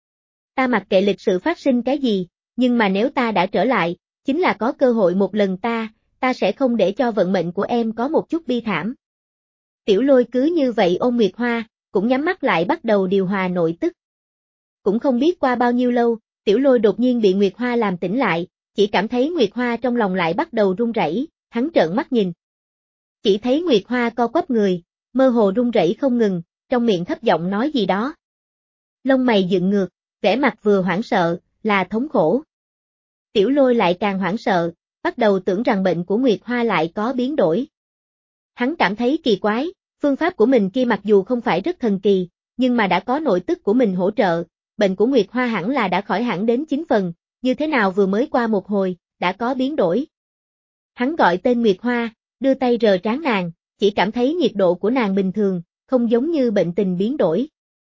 Ta mặc kệ lịch sự phát sinh cái gì, nhưng mà nếu ta đã trở lại, chính là có cơ hội một lần ta, ta sẽ không để cho vận mệnh của em có một chút bi thảm. Tiểu Lôi cứ như vậy ôm Nguyệt Hoa, cũng nhắm mắt lại bắt đầu điều hòa nội tức. Cũng không biết qua bao nhiêu lâu, Tiểu Lôi đột nhiên bị Nguyệt Hoa làm tỉnh lại, chỉ cảm thấy Nguyệt Hoa trong lòng lại bắt đầu run rẩy, hắn trợn mắt nhìn. Chỉ thấy Nguyệt Hoa co quắp người, mơ hồ run rẩy không ngừng, trong miệng thấp giọng nói gì đó. Lông mày dựng ngược, vẻ mặt vừa hoảng sợ, là thống khổ. Tiểu Lôi lại càng hoảng sợ, bắt đầu tưởng rằng bệnh của Nguyệt Hoa lại có biến đổi. Hắn cảm thấy kỳ quái, phương pháp của mình kia mặc dù không phải rất thần kỳ, nhưng mà đã có nội tức của mình hỗ trợ, bệnh của Nguyệt Hoa hẳn là đã khỏi hẳn đến chín phần, như thế nào vừa mới qua một hồi, đã có biến đổi. Hắn gọi tên Nguyệt Hoa, đưa tay rờ trán nàng, chỉ cảm thấy nhiệt độ của nàng bình thường, không giống như bệnh tình biến đổi.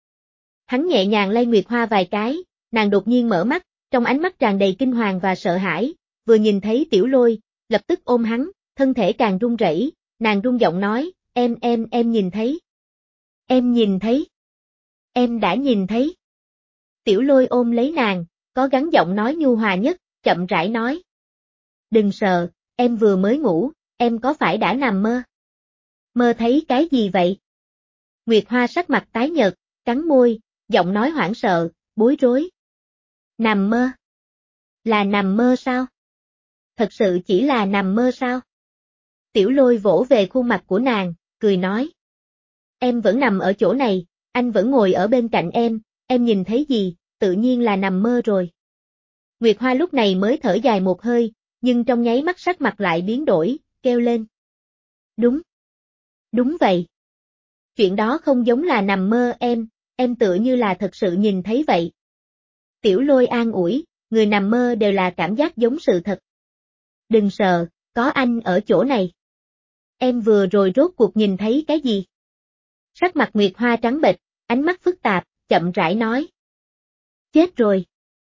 Hắn nhẹ nhàng lay Nguyệt Hoa vài cái, nàng đột nhiên mở mắt, trong ánh mắt tràn đầy kinh hoàng và sợ hãi, vừa nhìn thấy Tiểu Lôi, lập tức ôm hắn, thân thể càng run rẩy, nàng run giọng nói, em em em nhìn thấy. Em nhìn thấy. Em đã nhìn thấy. Tiểu Lôi ôm lấy nàng, có gắng giọng nói nhu hòa nhất, chậm rãi nói. Đừng sợ, em vừa mới ngủ, em có phải đã nằm mơ? Mơ thấy cái gì vậy? Nguyệt Hoa sắc mặt tái nhợt, cắn môi, giọng nói hoảng sợ, bối rối. Nằm mơ? Là nằm mơ sao? Thật sự chỉ là nằm mơ sao? Tiểu Lôi vỗ về khuôn mặt của nàng, cười nói. Em vẫn nằm ở chỗ này, anh vẫn ngồi ở bên cạnh em, em nhìn thấy gì, tự nhiên là nằm mơ rồi. Nguyệt Hoa lúc này mới thở dài một hơi, nhưng trong nháy mắt sắc mặt lại biến đổi, kêu lên. Đúng. Đúng vậy. Chuyện đó không giống là nằm mơ em, em tựa như là thật sự nhìn thấy vậy. Tiểu Lôi an ủi, người nằm mơ đều là cảm giác giống sự thật. Đừng sợ, có anh ở chỗ này. Em vừa rồi rốt cuộc nhìn thấy cái gì? Sắc mặt Nguyệt Hoa trắng bệch, ánh mắt phức tạp, chậm rãi nói. Chết rồi.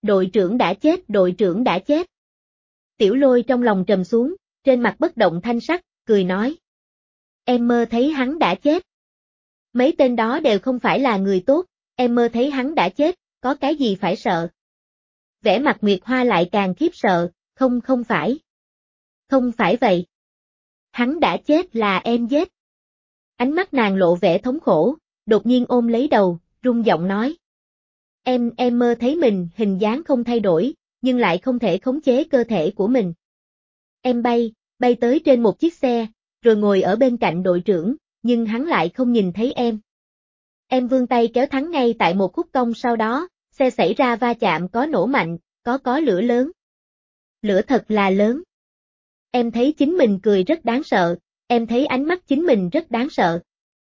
Đội trưởng đã chết, đội trưởng đã chết. Tiểu Lôi trong lòng trầm xuống, trên mặt bất động thanh sắc, cười nói. Em mơ thấy hắn đã chết. Mấy tên đó đều không phải là người tốt, em mơ thấy hắn đã chết, có cái gì phải sợ. Vẻ mặt Nguyệt Hoa lại càng khiếp sợ, không không phải. Không phải vậy. Hắn đã chết là em giết. Ánh mắt nàng lộ vẻ thống khổ, đột nhiên ôm lấy đầu, run giọng nói. Em, em mơ thấy mình, hình dáng không thay đổi, nhưng lại không thể khống chế cơ thể của mình. Em bay, bay tới trên một chiếc xe, rồi ngồi ở bên cạnh đội trưởng, nhưng hắn lại không nhìn thấy em. Em vươn tay kéo thắng ngay tại một khúc cong sau đó, xe xảy ra va chạm có nổ mạnh, có có lửa lớn. Lửa thật là lớn. Em thấy chính mình cười rất đáng sợ, em thấy ánh mắt chính mình rất đáng sợ.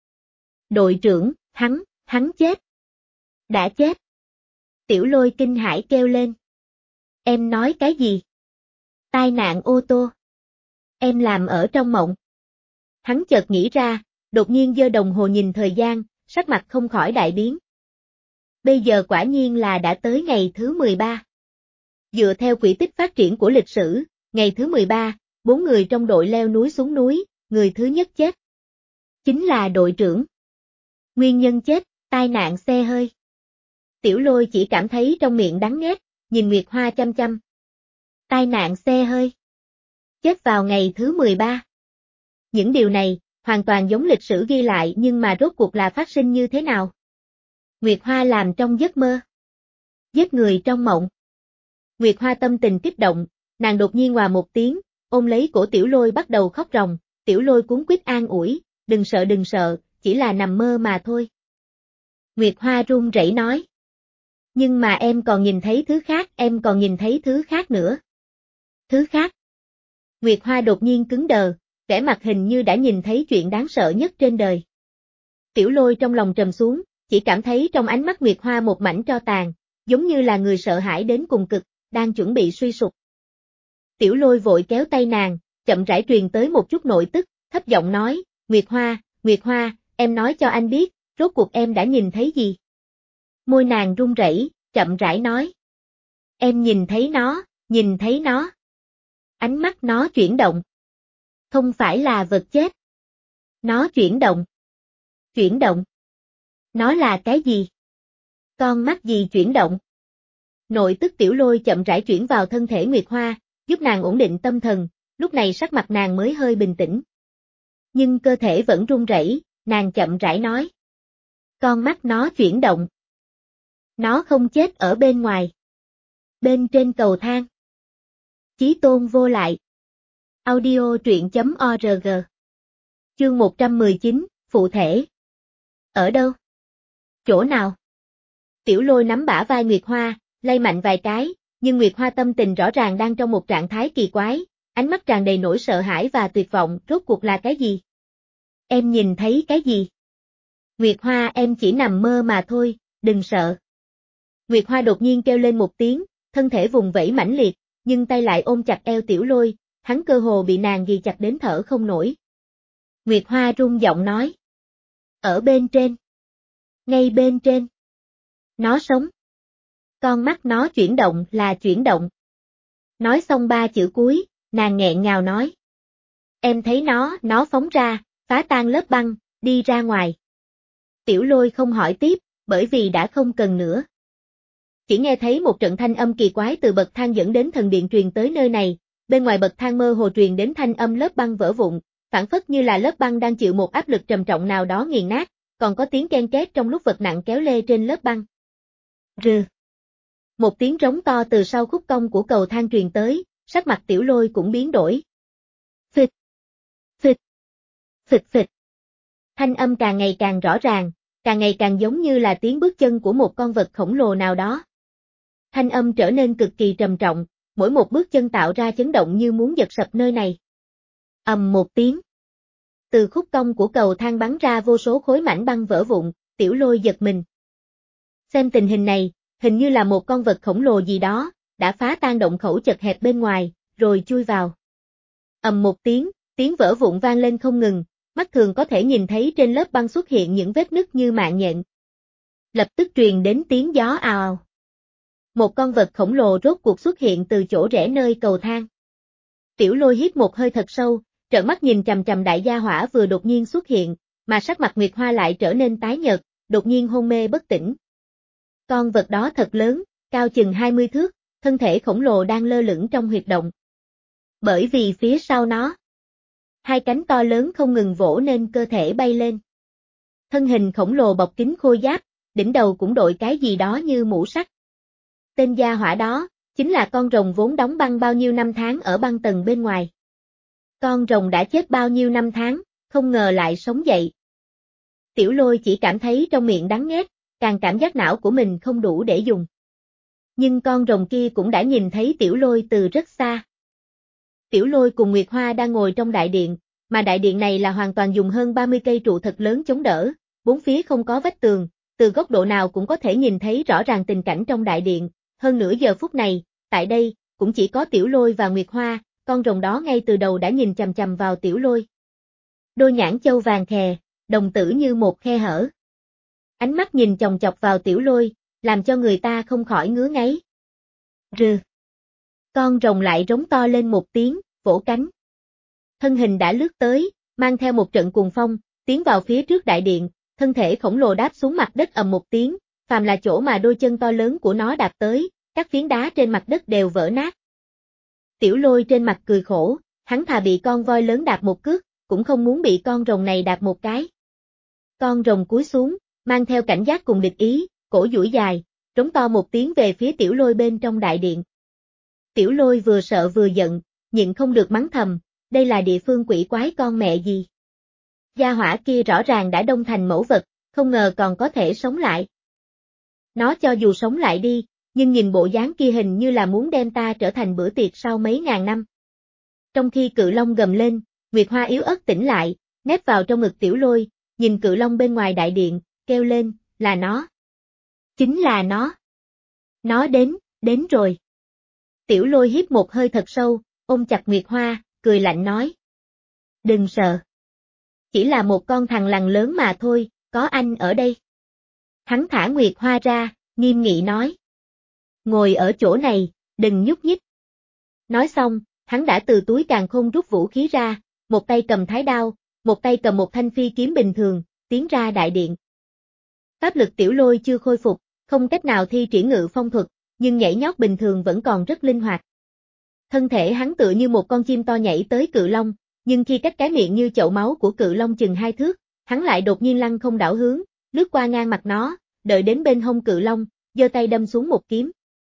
Đội trưởng, hắn, hắn chết. Đã chết. Tiểu Lôi kinh hãi kêu lên. Em nói cái gì? Tai nạn ô tô. Em làm ở trong mộng. Hắn chợt nghĩ ra, đột nhiên giơ đồng hồ nhìn thời gian, sắc mặt không khỏi đại biến. Bây giờ quả nhiên là đã tới ngày thứ mười ba. Dựa theo quỹ tích phát triển của lịch sử, ngày thứ mười ba, bốn người trong đội leo núi xuống núi, người thứ nhất chết. Chính là đội trưởng. Nguyên nhân chết, tai nạn xe hơi. Tiểu Lôi chỉ cảm thấy trong miệng đắng nghét, nhìn Nguyệt Hoa chăm chăm. Tai nạn xe hơi. Chết vào ngày thứ mười ba. Những điều này, hoàn toàn giống lịch sử ghi lại nhưng mà rốt cuộc là phát sinh như thế nào? Nguyệt Hoa làm trong giấc mơ. Giết người trong mộng. Nguyệt Hoa tâm tình kích động, nàng đột nhiên òa một tiếng, ôm lấy cổ Tiểu Lôi bắt đầu khóc ròng, Tiểu Lôi cuống quýt an ủi, đừng sợ đừng sợ, chỉ là nằm mơ mà thôi. Nguyệt Hoa run rẩy nói. Nhưng mà em còn nhìn thấy thứ khác, em còn nhìn thấy thứ khác nữa. Thứ khác. Nguyệt Hoa đột nhiên cứng đờ, vẻ mặt hình như đã nhìn thấy chuyện đáng sợ nhất trên đời. Tiểu Lôi trong lòng trầm xuống, chỉ cảm thấy trong ánh mắt Nguyệt Hoa một mảnh tro tàn, giống như là người sợ hãi đến cùng cực, đang chuẩn bị suy sụp. Tiểu Lôi vội kéo tay nàng, chậm rãi truyền tới một chút nội tức, thấp giọng nói, Nguyệt Hoa, Nguyệt Hoa, em nói cho anh biết, rốt cuộc em đã nhìn thấy gì? Môi nàng run rẩy, chậm rãi nói. Em nhìn thấy nó, nhìn thấy nó. Ánh mắt nó chuyển động. Không phải là vật chết. Nó chuyển động. Chuyển động. Nó là cái gì? Con mắt gì chuyển động? Nội tức Tiểu Lôi chậm rãi chuyển vào thân thể Nguyệt Hoa, giúp nàng ổn định tâm thần, lúc này sắc mặt nàng mới hơi bình tĩnh. Nhưng cơ thể vẫn run rẩy, nàng chậm rãi nói. Con mắt nó chuyển động. Nó không chết ở bên ngoài. Bên trên cầu thang. Chí tôn vô lại. Audio truyện chấm org. Chương một trăm mười chín, Phụ thể. Ở đâu? Chỗ nào? Tiểu Lôi nắm bả vai Nguyệt Hoa, lay mạnh vài cái, nhưng Nguyệt Hoa tâm tình rõ ràng đang trong một trạng thái kỳ quái, ánh mắt tràn đầy nỗi sợ hãi và tuyệt vọng, rốt cuộc là cái gì? Em nhìn thấy cái gì? Nguyệt Hoa em chỉ nằm mơ mà thôi, đừng sợ. Nguyệt Hoa đột nhiên kêu lên một tiếng, thân thể vùng vẫy mãnh liệt, nhưng tay lại ôm chặt eo Tiểu Lôi, hắn cơ hồ bị nàng ghi chặt đến thở không nổi. Nguyệt Hoa run giọng nói. Ở bên trên. Ngay bên trên. Nó sống. Con mắt nó chuyển động là chuyển động. Nói xong ba chữ cuối, nàng nghẹn ngào nói. Em thấy nó, nó phóng ra, phá tan lớp băng, đi ra ngoài. Tiểu Lôi không hỏi tiếp, bởi vì đã không cần nữa. Chỉ nghe thấy một trận thanh âm kỳ quái từ bậc thang dẫn đến thần điện truyền tới nơi này, bên ngoài bậc thang mơ hồ truyền đến thanh âm lớp băng vỡ vụn, phản phất như là lớp băng đang chịu một áp lực trầm trọng nào đó nghiền nát, còn có tiếng ken két trong lúc vật nặng kéo lê trên lớp băng. Rừ. Một tiếng rống to từ sau khúc cong của cầu thang truyền tới, sắc mặt Tiểu Lôi cũng biến đổi. Phịch. Phịch. Phịch phịch. Thanh âm càng ngày càng rõ ràng, càng ngày càng giống như là tiếng bước chân của một con vật khổng lồ nào đó. Thanh âm trở nên cực kỳ trầm trọng, mỗi một bước chân tạo ra chấn động như muốn giật sập nơi này. Ầm một tiếng. Từ khúc cong của cầu thang bắn ra vô số khối mảnh băng vỡ vụn, Tiểu Lôi giật mình. Xem tình hình này, hình như là một con vật khổng lồ gì đó, đã phá tan động khẩu chật hẹp bên ngoài, rồi chui vào. Ầm một tiếng, tiếng vỡ vụn vang lên không ngừng, mắt thường có thể nhìn thấy trên lớp băng xuất hiện những vết nứt như mạng nhện. Lập tức truyền đến tiếng gió ào ào. Một con vật khổng lồ rốt cuộc xuất hiện từ chỗ rẽ nơi cầu thang. Tiểu Lôi hít một hơi thật sâu, trợn mắt nhìn chằm chằm đại gia hỏa vừa đột nhiên xuất hiện, mà sắc mặt Nguyệt Hoa lại trở nên tái nhợt, đột nhiên hôn mê bất tỉnh. Con vật đó thật lớn, cao chừng hai mươi thước, thân thể khổng lồ đang lơ lửng trong huyệt động. Bởi vì phía sau nó, hai cánh to lớn không ngừng vỗ nên cơ thể bay lên. Thân hình khổng lồ bọc kín khôi giáp, đỉnh đầu cũng đội cái gì đó như mũ sắt. Tên gia hỏa đó, chính là con rồng vốn đóng băng bao nhiêu năm tháng ở băng tầng bên ngoài. Con rồng đã chết bao nhiêu năm tháng, không ngờ lại sống dậy. Tiểu Lôi chỉ cảm thấy trong miệng đắng nghét, càng cảm giác não của mình không đủ để dùng. Nhưng con rồng kia cũng đã nhìn thấy Tiểu Lôi từ rất xa. Tiểu Lôi cùng Nguyệt Hoa đang ngồi trong đại điện, mà đại điện này là hoàn toàn dùng hơn ba mươi cây trụ thật lớn chống đỡ, bốn phía không có vách tường, từ góc độ nào cũng có thể nhìn thấy rõ ràng tình cảnh trong đại điện. Hơn nửa giờ phút này, tại đây, cũng chỉ có Tiểu Lôi và Nguyệt Hoa, con rồng đó ngay từ đầu đã nhìn chằm chằm vào Tiểu Lôi. Đôi nhãn châu vàng khè, đồng tử như một khe hở. Ánh mắt nhìn chòng chọc vào Tiểu Lôi, làm cho người ta không khỏi ngứa ngáy. Rừ. Con rồng lại rống to lên một tiếng, vỗ cánh. Thân hình đã lướt tới, mang theo một trận cuồng phong, tiến vào phía trước đại điện, thân thể khổng lồ đáp xuống mặt đất ầm một tiếng, phàm là chỗ mà đôi chân to lớn của nó đạp tới, các phiến đá trên mặt đất đều vỡ nát. Tiểu Lôi trên mặt cười khổ, hắn thà bị con voi lớn đạp một cước, cũng không muốn bị con rồng này đạp một cái. Con rồng cúi xuống, mang theo cảnh giác cùng địch ý, cổ duỗi dài, rống to một tiếng về phía Tiểu Lôi bên trong đại điện. Tiểu Lôi vừa sợ vừa giận, nhịn không được mắng thầm, đây là địa phương quỷ quái con mẹ gì. Gia hỏa kia rõ ràng đã đông thành mẫu vật, không ngờ còn có thể sống lại. Nó cho dù sống lại đi, nhưng nhìn bộ dáng kia hình như là muốn đem ta trở thành bữa tiệc sau mấy ngàn năm. Trong khi cự long gầm lên, Nguyệt Hoa yếu ớt tỉnh lại, nép vào trong ngực Tiểu Lôi, nhìn cự long bên ngoài đại điện, kêu lên, là nó. Chính là nó. Nó đến, đến rồi. Tiểu Lôi hít một hơi thật sâu, ôm chặt Nguyệt Hoa, cười lạnh nói. Đừng sợ. Chỉ là một con thằn lằn lớn mà thôi, có anh ở đây. Hắn thả Nguyệt Hoa ra, nghiêm nghị nói. Ngồi ở chỗ này, đừng nhúc nhích. Nói xong, hắn đã từ túi càn khôn rút vũ khí ra, một tay cầm thái đao, một tay cầm một thanh phi kiếm bình thường, tiến ra đại điện. Pháp lực Tiểu Lôi chưa khôi phục, không cách nào thi triển ngự phong thuật, nhưng nhảy nhót bình thường vẫn còn rất linh hoạt. Thân thể hắn tựa như một con chim to nhảy tới cự long, nhưng khi cách cái miệng như chậu máu của cự long chừng hai thước, hắn lại đột nhiên lăng không đảo hướng, lướt qua ngang mặt nó, đợi đến bên hông cự long, giơ tay đâm xuống một kiếm.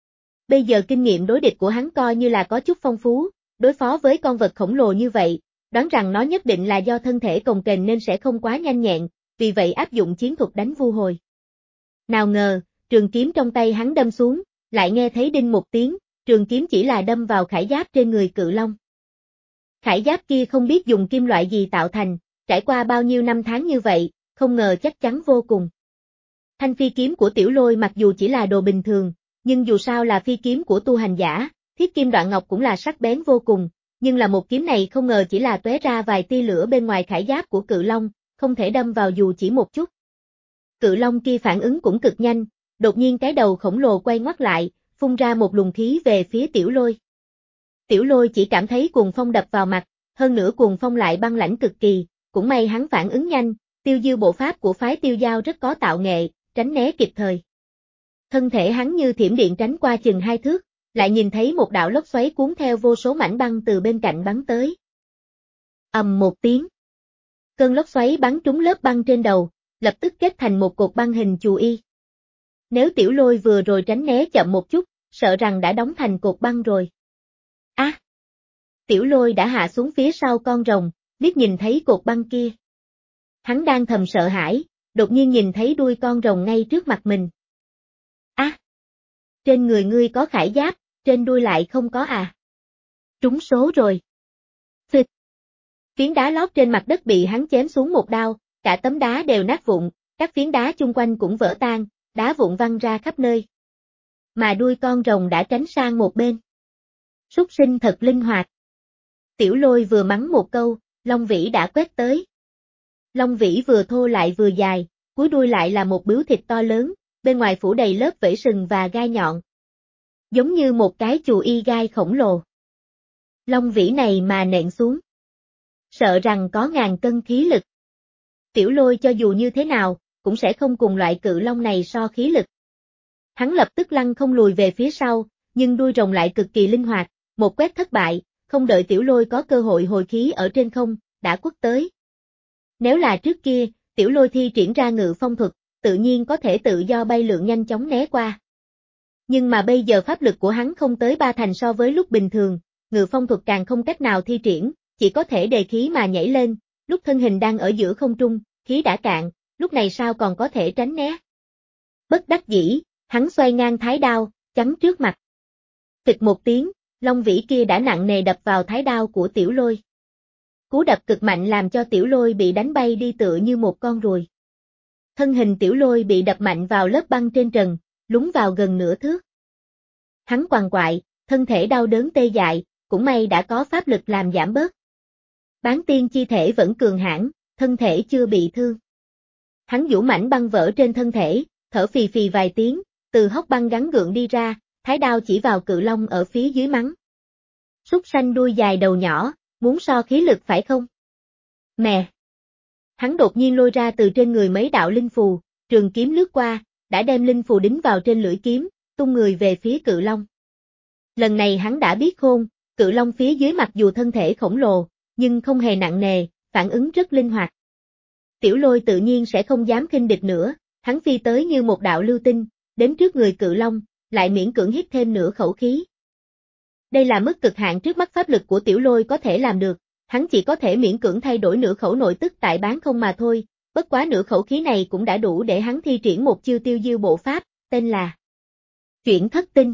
Bây giờ kinh nghiệm đối địch của hắn coi như là có chút phong phú, đối phó với con vật khổng lồ như vậy, đoán rằng nó nhất định là do thân thể cồng kềnh nên sẽ không quá nhanh nhẹn, vì vậy áp dụng chiến thuật đánh vu hồi. Nào ngờ, trường kiếm trong tay hắn đâm xuống, lại nghe thấy đinh một tiếng, trường kiếm chỉ là đâm vào khải giáp trên người cự long. Khải giáp kia không biết dùng kim loại gì tạo thành, trải qua bao nhiêu năm tháng như vậy, không ngờ chắc chắn vô cùng. Thanh phi kiếm của Tiểu Lôi mặc dù chỉ là đồ bình thường, nhưng dù sao là phi kiếm của tu hành giả, thiết kim đoạn ngọc cũng là sắc bén vô cùng, nhưng là một kiếm này không ngờ chỉ là tóe ra vài tia lửa bên ngoài khải giáp của cự long, không thể đâm vào dù chỉ một chút. Cự long kia phản ứng cũng cực nhanh, đột nhiên cái đầu khổng lồ quay ngoắt lại, phun ra một luồng khí về phía Tiểu Lôi. Tiểu Lôi chỉ cảm thấy cuồng phong đập vào mặt, hơn nữa cuồng phong lại băng lãnh cực kỳ, cũng may hắn phản ứng nhanh, tiêu dư bộ pháp của phái Tiêu Giao rất có tạo nghệ, tránh né kịp thời. Thân thể hắn như thiểm điện tránh qua chừng hai thước, lại nhìn thấy một đạo lốc xoáy cuốn theo vô số mảnh băng từ bên cạnh bắn tới. Ầm một tiếng. Cơn lốc xoáy bắn trúng lớp băng trên đầu, lập tức kết thành một cột băng hình chù y. Nếu Tiểu Lôi vừa rồi tránh né chậm một chút, sợ rằng đã đóng thành cột băng rồi. Á! À, Tiểu Lôi đã hạ xuống phía sau con rồng, liếc nhìn thấy cột băng kia. Hắn đang thầm sợ hãi, đột nhiên nhìn thấy đuôi con rồng ngay trước mặt mình. Á! À, trên người ngươi có khải giáp, trên đuôi lại không có à? Trúng số rồi. Phịch! Phiến đá lót trên mặt đất bị hắn chém xuống một đao, cả tấm đá đều nát vụn, các phiến đá chung quanh cũng vỡ tan, đá vụn văng ra khắp nơi. Mà đuôi con rồng đã tránh sang một bên. Súc sinh thật linh hoạt. Tiểu Lôi vừa mắng một câu, Long Vĩ đã quét tới. Long Vĩ vừa thô lại vừa dài, cuối đuôi lại là một bướu thịt to lớn, bên ngoài phủ đầy lớp vảy sừng và gai nhọn. giống như một cái chù y gai khổng lồ. Long vĩ này mà nện xuống, sợ rằng có ngàn cân khí lực. Tiểu Lôi cho dù như thế nào, cũng sẽ không cùng loại cự long này so khí lực. Hắn lập tức lăn không lùi về phía sau, nhưng đuôi rồng lại cực kỳ linh hoạt, một quét thất bại, không đợi Tiểu Lôi có cơ hội hồi khí ở trên không, đã quất tới. Nếu là trước kia, Tiểu Lôi thi triển ra ngự phong thuật, tự nhiên có thể tự do bay lượn nhanh chóng né qua. Nhưng mà bây giờ pháp lực của hắn không tới ba thành so với lúc bình thường, ngự phong thuật càng không cách nào thi triển, chỉ có thể đề khí mà nhảy lên, lúc thân hình đang ở giữa không trung, khí đã cạn, lúc này sao còn có thể tránh né. Bất đắc dĩ, hắn xoay ngang thái đao, chắn trước mặt. Phịch một tiếng, long vĩ kia đã nặng nề đập vào thái đao của Tiểu Lôi. Cú đập cực mạnh làm cho Tiểu Lôi bị đánh bay đi tựa như một con ruồi. Thân hình Tiểu Lôi bị đập mạnh vào lớp băng trên trần, lún vào gần nửa thước. Hắn quằn quại, thân thể đau đớn tê dại, cũng may đã có pháp lực làm giảm bớt. Bán tiên chi thể vẫn cường hãn, thân thể chưa bị thương. Hắn vũ mảnh băng vỡ trên thân thể, thở phì phì vài tiếng, từ hốc băng gắn gượng đi ra, thái đao chỉ vào cự long ở phía dưới mắng. Súc sanh đuôi dài đầu nhỏ, muốn so khí lực phải không? Mè! Hắn đột nhiên lôi ra từ trên người mấy đạo linh phù, trường kiếm lướt qua, đã đem linh phù đính vào trên lưỡi kiếm, tung người về phía cự long. Lần này hắn đã biết khôn, cự long phía dưới mặc dù thân thể khổng lồ, nhưng không hề nặng nề, phản ứng rất linh hoạt. Tiểu Lôi tự nhiên sẽ không dám khinh địch nữa, hắn phi tới như một đạo lưu tinh, đến trước người cự long, lại miễn cưỡng hít thêm nửa khẩu khí. Đây là mức cực hạn trước mắt pháp lực của Tiểu Lôi có thể làm được, hắn chỉ có thể miễn cưỡng thay đổi nửa khẩu nội tức tại bán không mà thôi, bất quá nửa khẩu khí này cũng đã đủ để hắn thi triển một chiêu tiêu diêu bộ pháp, tên là Chuyển Thất Tinh.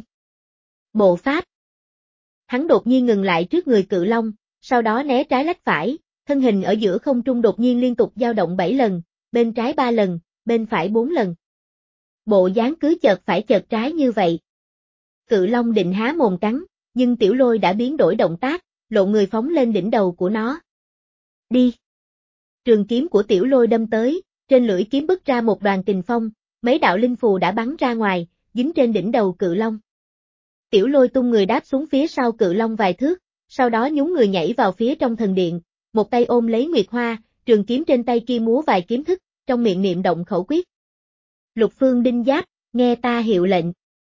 Bộ pháp. Hắn đột nhiên ngừng lại trước người cự long, sau đó né trái lách phải, thân hình ở giữa không trung đột nhiên liên tục dao động bảy lần, bên trái ba lần, bên phải bốn lần. Bộ dáng cứ chợt phải chợt trái như vậy. Cự long định há mồm cắn, nhưng Tiểu Lôi đã biến đổi động tác, lộ người phóng lên đỉnh đầu của nó. Đi! Trường kiếm của Tiểu Lôi đâm tới, trên lưỡi kiếm bứt ra một đoàn kình phong, mấy đạo linh phù đã bắn ra ngoài, dính trên đỉnh đầu cự long. Tiểu Lôi tung người đáp xuống phía sau cự long vài thước, sau đó nhún người nhảy vào phía trong thần điện, một tay ôm lấy Nguyệt Hoa, trường kiếm trên tay kia múa vài kiếm thức, trong miệng niệm động khẩu quyết. Lục Phương Đinh Giáp, nghe ta hiệu lệnh.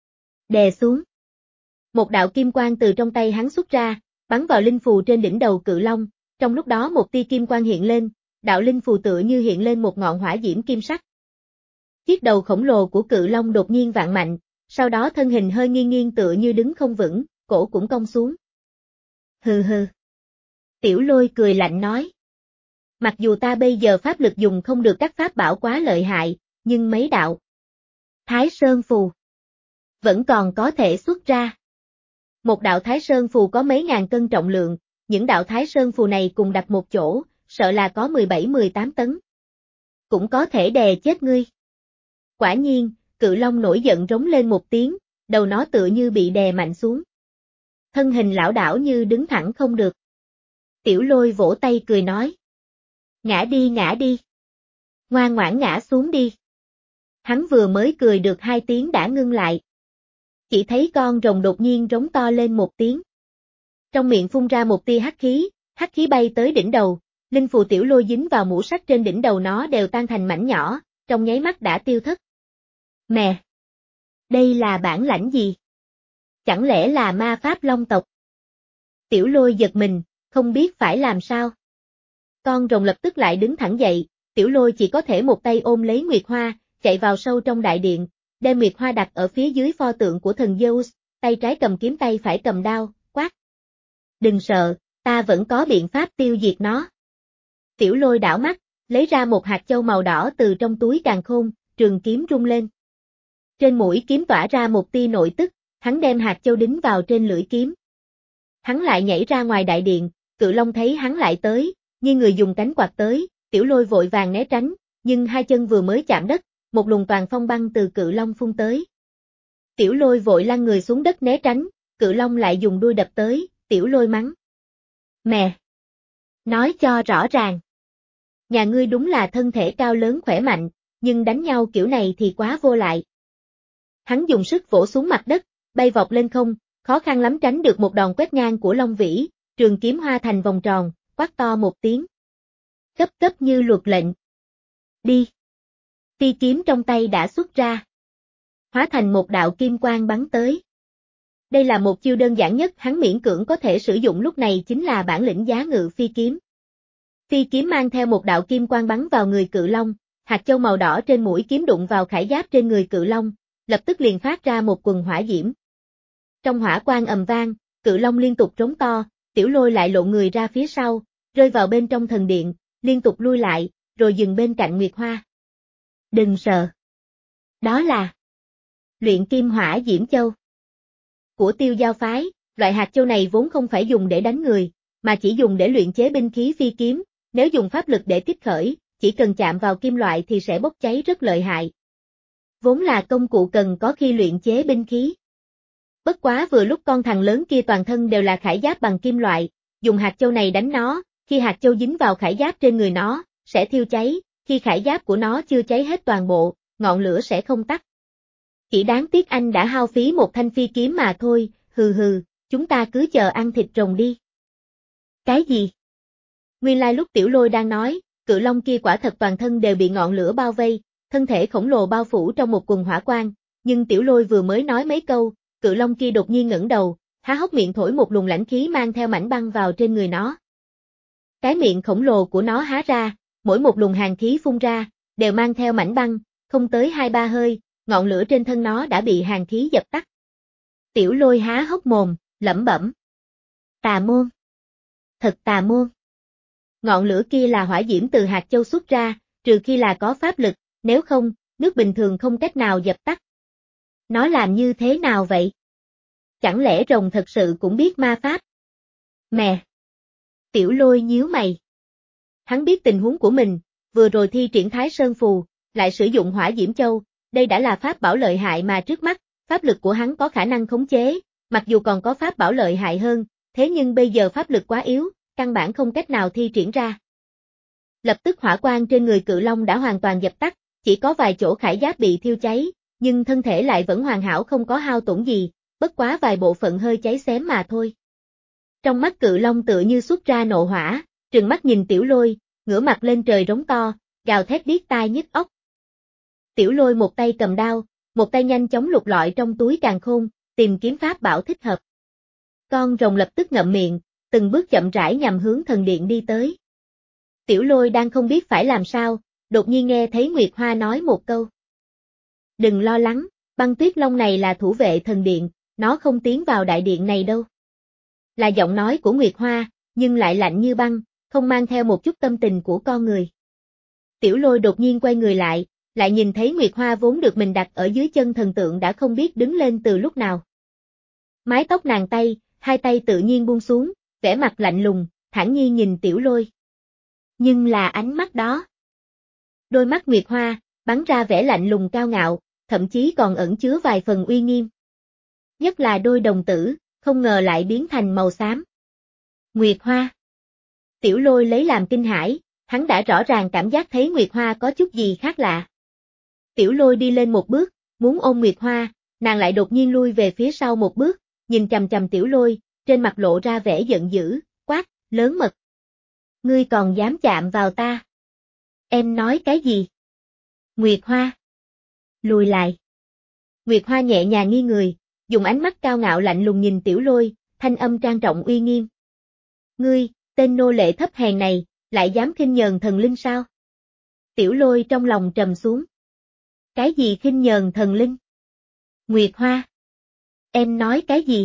Đè xuống. Một đạo kim quang từ trong tay hắn xuất ra, bắn vào linh phù trên đỉnh đầu cự long, trong lúc đó một tia kim quang hiện lên, đạo linh phù tựa như hiện lên một ngọn hỏa diễm kim sắc. Chiếc đầu khổng lồ của cự long đột nhiên vặn mạnh, sau đó thân hình hơi nghiêng nghiêng tựa như đứng không vững, cổ cũng cong xuống. Hừ hừ. Tiểu Lôi cười lạnh nói. Mặc dù ta bây giờ pháp lực dùng không được các pháp bảo quá lợi hại, nhưng mấy đạo Thái Sơn Phù vẫn còn có thể xuất ra. Một đạo Thái Sơn Phù có mấy ngàn cân trọng lượng, những đạo Thái Sơn Phù này cùng đặt một chỗ, sợ là có mười bảy mười tám tấn. Cũng có thể đè chết ngươi. Quả nhiên, cự long nổi giận rống lên một tiếng, đầu nó tựa như bị đè mạnh xuống. Thân hình lảo đảo như đứng thẳng không được. Tiểu Lôi vỗ tay cười nói. Ngã đi ngã đi. Ngoan ngoãn ngã xuống đi. Hắn vừa mới cười được hai tiếng đã ngưng lại. Chỉ thấy con rồng đột nhiên rống to lên một tiếng. Trong miệng phun ra một tia hắc khí, hắc khí bay tới đỉnh đầu, linh phù Tiểu Lôi dính vào mũ sắt trên đỉnh đầu nó đều tan thành mảnh nhỏ, trong nháy mắt đã tiêu thất. Mẹ! Đây là bản lãnh gì? Chẳng lẽ là ma pháp long tộc? Tiểu Lôi giật mình, không biết phải làm sao. Con rồng lập tức lại đứng thẳng dậy, Tiểu Lôi chỉ có thể một tay ôm lấy Nguyệt Hoa, chạy vào sâu trong đại điện, đem Nguyệt Hoa đặt ở phía dưới pho tượng của thần Zeus, tay trái cầm kiếm tay phải cầm đao, quát. Đừng sợ, ta vẫn có biện pháp tiêu diệt nó. Tiểu Lôi đảo mắt, lấy ra một hạt châu màu đỏ từ trong túi càn khôn, trường kiếm rung lên. Trên mũi kiếm tỏa ra một tia nội tức, hắn đem hạt châu đính vào trên lưỡi kiếm. Hắn lại nhảy ra ngoài đại điện, cự long thấy hắn lại tới, như người dùng cánh quạt tới, Tiểu Lôi vội vàng né tránh, nhưng hai chân vừa mới chạm đất, một luồng toàn phong băng từ cự long phun tới. Tiểu Lôi vội lăn người xuống đất né tránh, cự long lại dùng đuôi đập tới, Tiểu Lôi mắng. Mẹ! Nói cho rõ ràng. Nhà ngươi đúng là thân thể cao lớn khỏe mạnh, nhưng đánh nhau kiểu này thì quá vô lại. Hắn dùng sức vỗ xuống mặt đất, bay vọt lên không, khó khăn lắm tránh được một đòn quét ngang của Long Vĩ, trường kiếm hoa thành vòng tròn, quát to một tiếng. Cấp cấp như luật lệnh. Đi. Phi kiếm trong tay đã xuất ra. Hóa thành một đạo kim quang bắn tới. Đây là một chiêu đơn giản nhất hắn miễn cưỡng có thể sử dụng lúc này chính là bản lĩnh giá ngự phi kiếm. Phi kiếm mang theo một đạo kim quang bắn vào người cự long, hạt châu màu đỏ trên mũi kiếm đụng vào khải giáp trên người cự long, lập tức liền phát ra một quần hỏa diễm. Trong hỏa quang ầm vang, cự long liên tục trống to, Tiểu Lôi lại lộn người ra phía sau, rơi vào bên trong thần điện, liên tục lui lại, rồi dừng bên cạnh Nguyệt Hoa. Đừng sợ. Đó là luyện kim hỏa diễm châu của Tiêu Giao phái, loại hạt châu này vốn không phải dùng để đánh người, mà chỉ dùng để luyện chế binh khí phi kiếm, nếu dùng pháp lực để kích khởi, chỉ cần chạm vào kim loại thì sẽ bốc cháy rất lợi hại. Vốn là công cụ cần có khi luyện chế binh khí. Bất quá vừa lúc con thằng lớn kia toàn thân đều là khải giáp bằng kim loại, dùng hạt châu này đánh nó, khi hạt châu dính vào khải giáp trên người nó, sẽ thiêu cháy, khi khải giáp của nó chưa cháy hết toàn bộ, ngọn lửa sẽ không tắt. Chỉ đáng tiếc anh đã hao phí một thanh phi kiếm mà thôi, hừ hừ, chúng ta cứ chờ ăn thịt rồng đi. Cái gì? Nguyên lai lúc Tiểu Lôi đang nói, cự long kia quả thật toàn thân đều bị ngọn lửa bao vây, thân thể khổng lồ bao phủ trong một quần hỏa quang, nhưng Tiểu Lôi vừa mới nói mấy câu, cự long kia đột nhiên ngẩng đầu, há hốc miệng thổi một luồng lãnh khí mang theo mảnh băng vào trên người nó. Cái miệng khổng lồ của nó há ra, mỗi một luồng hàn khí phun ra, đều mang theo mảnh băng, không tới hai ba hơi, ngọn lửa trên thân nó đã bị hàn khí dập tắt. Tiểu Lôi há hốc mồm, lẩm bẩm. Tà môn. Thật tà môn. Ngọn lửa kia là hỏa diễm từ hạt châu xuất ra, trừ khi là có pháp lực, nếu không, nước bình thường không cách nào dập tắt. Nó làm như thế nào vậy? Chẳng lẽ rồng thật sự cũng biết ma pháp? Mẹ! Tiểu Lôi nhíu mày. Hắn biết tình huống của mình, vừa rồi thi triển Thái Sơn Phù, lại sử dụng hỏa diễm châu, đây đã là pháp bảo lợi hại mà trước mắt, pháp lực của hắn có khả năng khống chế, mặc dù còn có pháp bảo lợi hại hơn, thế nhưng bây giờ pháp lực quá yếu, căn bản không cách nào thi triển ra. Lập tức hỏa quang trên người cự long đã hoàn toàn dập tắt, chỉ có vài chỗ khải giáp bị thiêu cháy, nhưng thân thể lại vẫn hoàn hảo không có hao tổn gì, bất quá vài bộ phận hơi cháy xém mà thôi. Trong mắt cự long tựa như xuất ra nộ hỏa, trừng mắt nhìn Tiểu Lôi, ngửa mặt lên trời rống to, gào thét điếc tai nhức óc. Tiểu Lôi một tay cầm đao, một tay nhanh chóng lục lọi trong túi càn khôn, tìm kiếm pháp bảo thích hợp. Con rồng lập tức ngậm miệng, từng bước chậm rãi nhằm hướng thần điện đi tới. Tiểu Lôi đang không biết phải làm sao, đột nhiên nghe thấy Nguyệt Hoa nói một câu. Đừng lo lắng, băng tuyết long này là thủ vệ thần điện, nó không tiến vào đại điện này đâu. Là giọng nói của Nguyệt Hoa, nhưng lại lạnh như băng, không mang theo một chút tâm tình của con người. Tiểu Lôi đột nhiên quay người lại, lại nhìn thấy Nguyệt Hoa vốn được mình đặt ở dưới chân thần tượng đã không biết đứng lên từ lúc nào. Mái tóc nàng tay, hai tay tự nhiên buông xuống, vẻ mặt lạnh lùng, thản nhiên nhìn Tiểu Lôi. Nhưng là ánh mắt đó. Đôi mắt Nguyệt Hoa, bắn ra vẻ lạnh lùng cao ngạo, thậm chí còn ẩn chứa vài phần uy nghiêm. Nhất là đôi đồng tử, không ngờ lại biến thành màu xám. Nguyệt Hoa. Tiểu Lôi lấy làm kinh hãi, hắn đã rõ ràng cảm giác thấy Nguyệt Hoa có chút gì khác lạ. Tiểu Lôi đi lên một bước, muốn ôm Nguyệt Hoa, nàng lại đột nhiên lui về phía sau một bước, nhìn chằm chằm Tiểu Lôi, trên mặt lộ ra vẻ giận dữ, quát, lớn mật. Ngươi còn dám chạm vào ta? Em nói cái gì? Nguyệt Hoa. Lùi lại. Nguyệt Hoa nhẹ nhàng nghiêng người, dùng ánh mắt cao ngạo lạnh lùng nhìn Tiểu Lôi, thanh âm trang trọng uy nghiêm. Ngươi, tên nô lệ thấp hèn này, lại dám khinh nhờn thần linh sao? Tiểu Lôi trong lòng trầm xuống. Cái gì khinh nhờn thần linh? Nguyệt Hoa. Em nói cái gì?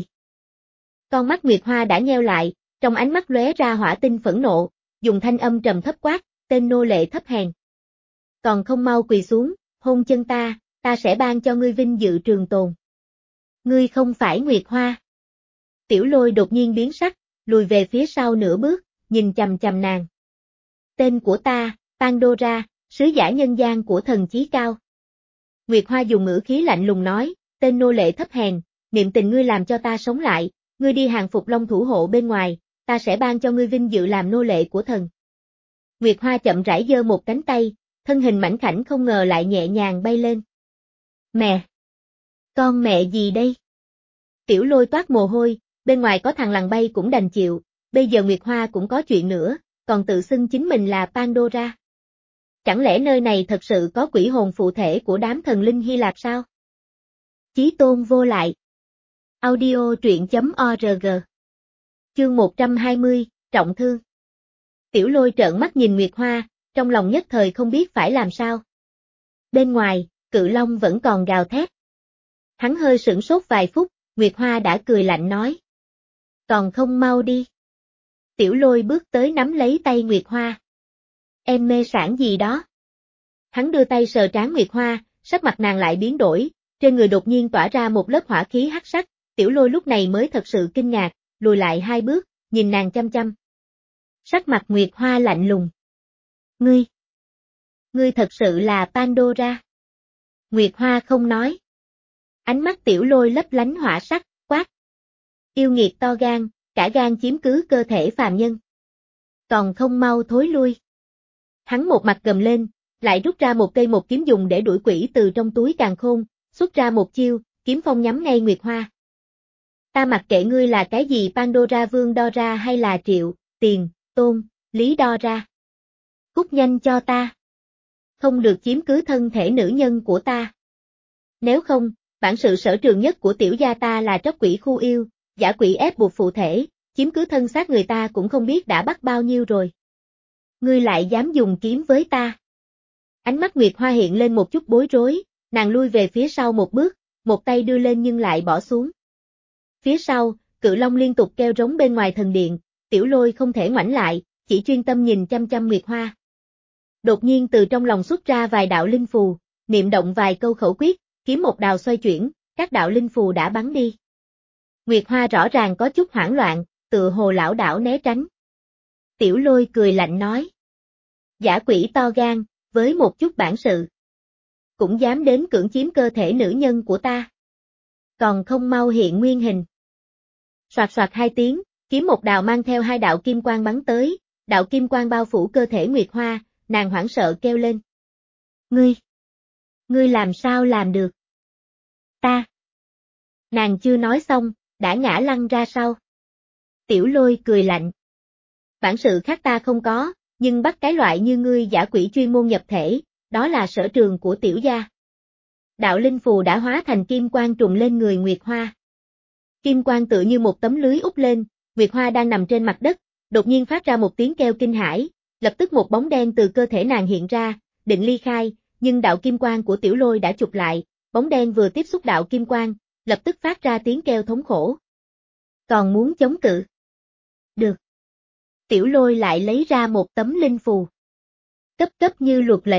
Con mắt Nguyệt Hoa đã nheo lại, trong ánh mắt lóe ra hỏa tinh phẫn nộ, dùng thanh âm trầm thấp quát, tên nô lệ thấp hèn. Còn không mau quỳ xuống, hôn chân ta, ta sẽ ban cho ngươi vinh dự trường tồn. Ngươi không phải Nguyệt Hoa. Tiểu Lôi đột nhiên biến sắc, lùi về phía sau nửa bước, nhìn chằm chằm nàng. Tên của ta, Pandora, sứ giả nhân gian của thần chí cao. Nguyệt Hoa dùng ngữ khí lạnh lùng nói, tên nô lệ thấp hèn, niệm tình ngươi làm cho ta sống lại, ngươi đi hàng phục long thủ hộ bên ngoài, ta sẽ ban cho ngươi vinh dự làm nô lệ của thần. Nguyệt Hoa chậm rãi giơ một cánh tay, thân hình mảnh khảnh không ngờ lại nhẹ nhàng bay lên. Mẹ! Con mẹ gì đây? Tiểu Lôi toát mồ hôi, bên ngoài có thằng lằn bay cũng đành chịu, bây giờ Nguyệt Hoa cũng có chuyện nữa, còn tự xưng chính mình là Pandora. Chẳng lẽ nơi này thật sự có quỷ hồn phụ thể của đám thần linh Hy Lạp sao? Chí tôn vô lại. Audio truyện chấm org. Chương một trăm hai mươi, trọng thương. Tiểu Lôi trợn mắt nhìn Nguyệt Hoa, trong lòng nhất thời không biết phải làm sao. Bên ngoài, Cự Long vẫn còn gào thét. Hắn hơi sửng sốt vài phút, Nguyệt Hoa đã cười lạnh nói. Còn không mau đi. Tiểu Lôi bước tới nắm lấy tay Nguyệt Hoa. Em mê sảng gì đó? Hắn đưa tay sờ trán Nguyệt Hoa, sắc mặt nàng lại biến đổi, trên người đột nhiên tỏa ra một lớp hỏa khí hắc sắc, Tiểu Lôi lúc này mới thật sự kinh ngạc, lùi lại hai bước, nhìn nàng chăm chăm. Sắc mặt Nguyệt Hoa lạnh lùng. Ngươi! Ngươi thật sự là Pandora. Nguyệt Hoa không nói. Ánh mắt Tiểu Lôi lấp lánh hỏa sắc, quát. Yêu nghiệt to gan, cả gan chiếm cứ cơ thể phàm nhân. Còn không mau thối lui. Hắn một mặt gầm lên, lại rút ra một cây một kiếm dùng để đuổi quỷ từ trong túi càn khôn, xuất ra một chiêu, kiếm phong nhắm ngay Nguyệt Hoa. Ta mặc kệ ngươi là cái gì Pandora Vương Dora hay là Triệu, Tiền, Tôn, Lý Dora. Cút nhanh cho ta. Không được chiếm cứ thân thể nữ nhân của ta. Nếu không, bản sự sở trường nhất của tiểu gia ta là tróc quỷ khu yêu, giả quỷ ép buộc phụ thể, chiếm cứ thân xác người ta cũng không biết đã bắt bao nhiêu rồi. Ngươi lại dám dùng kiếm với ta. Ánh mắt Nguyệt Hoa hiện lên một chút bối rối, nàng lui về phía sau một bước, một tay đưa lên nhưng lại bỏ xuống. Phía sau, Cự Long liên tục kêu rống bên ngoài thần điện, Tiểu Lôi không thể ngoảnh lại, chỉ chuyên tâm nhìn chăm chăm Nguyệt Hoa. Đột nhiên từ trong lòng xuất ra vài đạo linh phù, niệm động vài câu khẩu quyết, kiếm một đào xoay chuyển, các đạo linh phù đã bắn đi. Nguyệt Hoa rõ ràng có chút hoảng loạn, tựa hồ lảo đảo né tránh. Tiểu Lôi cười lạnh nói. Giả quỷ to gan, với một chút bản sự. Cũng dám đến cưỡng chiếm cơ thể nữ nhân của ta. Còn không mau hiện nguyên hình. Soạt soạt hai tiếng, kiếm một đào mang theo hai đạo kim quang bắn tới, đạo kim quang bao phủ cơ thể Nguyệt Hoa, nàng hoảng sợ kêu lên. Ngươi! Ngươi làm sao làm được? Ta! Nàng chưa nói xong, đã ngã lăn ra sau. Tiểu Lôi cười lạnh. Bản sự khác ta không có, nhưng bắt cái loại như ngươi giả quỷ chuyên môn nhập thể, đó là sở trường của tiểu gia. Đạo linh phù đã hóa thành kim quang trùng lên người Nguyệt Hoa. Kim quang tựa như một tấm lưới úp lên, Nguyệt Hoa đang nằm trên mặt đất, đột nhiên phát ra một tiếng kêu kinh hãi, lập tức một bóng đen từ cơ thể nàng hiện ra, định ly khai, nhưng đạo kim quang của Tiểu Lôi đã chụp lại, bóng đen vừa tiếp xúc đạo kim quang, lập tức phát ra tiếng kêu thống khổ. Còn muốn chống cự? Được. Tiểu Lôi lại lấy ra một tấm linh phù. Cấp cấp như luật lệnh.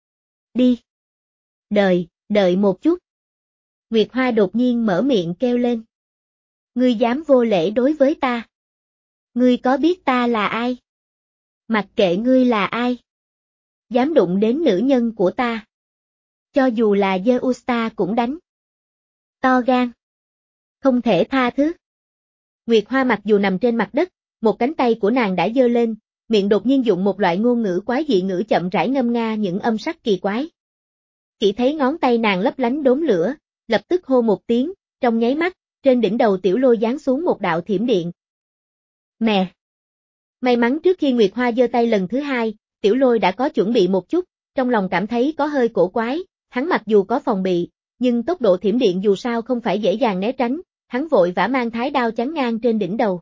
Đi. Đợi, đợi một chút. Nguyệt Hoa đột nhiên mở miệng kêu lên. Ngươi dám vô lễ đối với ta. Ngươi có biết ta là ai? Mặc kệ ngươi là ai. Dám đụng đến nữ nhân của ta. Cho dù là Zeusta cũng đánh. To gan. Không thể tha thứ. Nguyệt Hoa mặc dù nằm trên mặt đất, một cánh tay của nàng đã giơ lên, miệng đột nhiên dụng một loại ngôn ngữ quái dị ngữ chậm rãi ngâm nga những âm sắc kỳ quái. Chỉ thấy ngón tay nàng lấp lánh đốm lửa, lập tức hô một tiếng, trong nháy mắt, trên đỉnh đầu Tiểu Lôi giáng xuống một đạo thiểm điện. Mẹ! May mắn trước khi Nguyệt Hoa giơ tay lần thứ hai, Tiểu Lôi đã có chuẩn bị một chút, trong lòng cảm thấy có hơi cổ quái, hắn mặc dù có phòng bị, nhưng tốc độ thiểm điện dù sao không phải dễ dàng né tránh, hắn vội vã mang thái đao chắn ngang trên đỉnh đầu.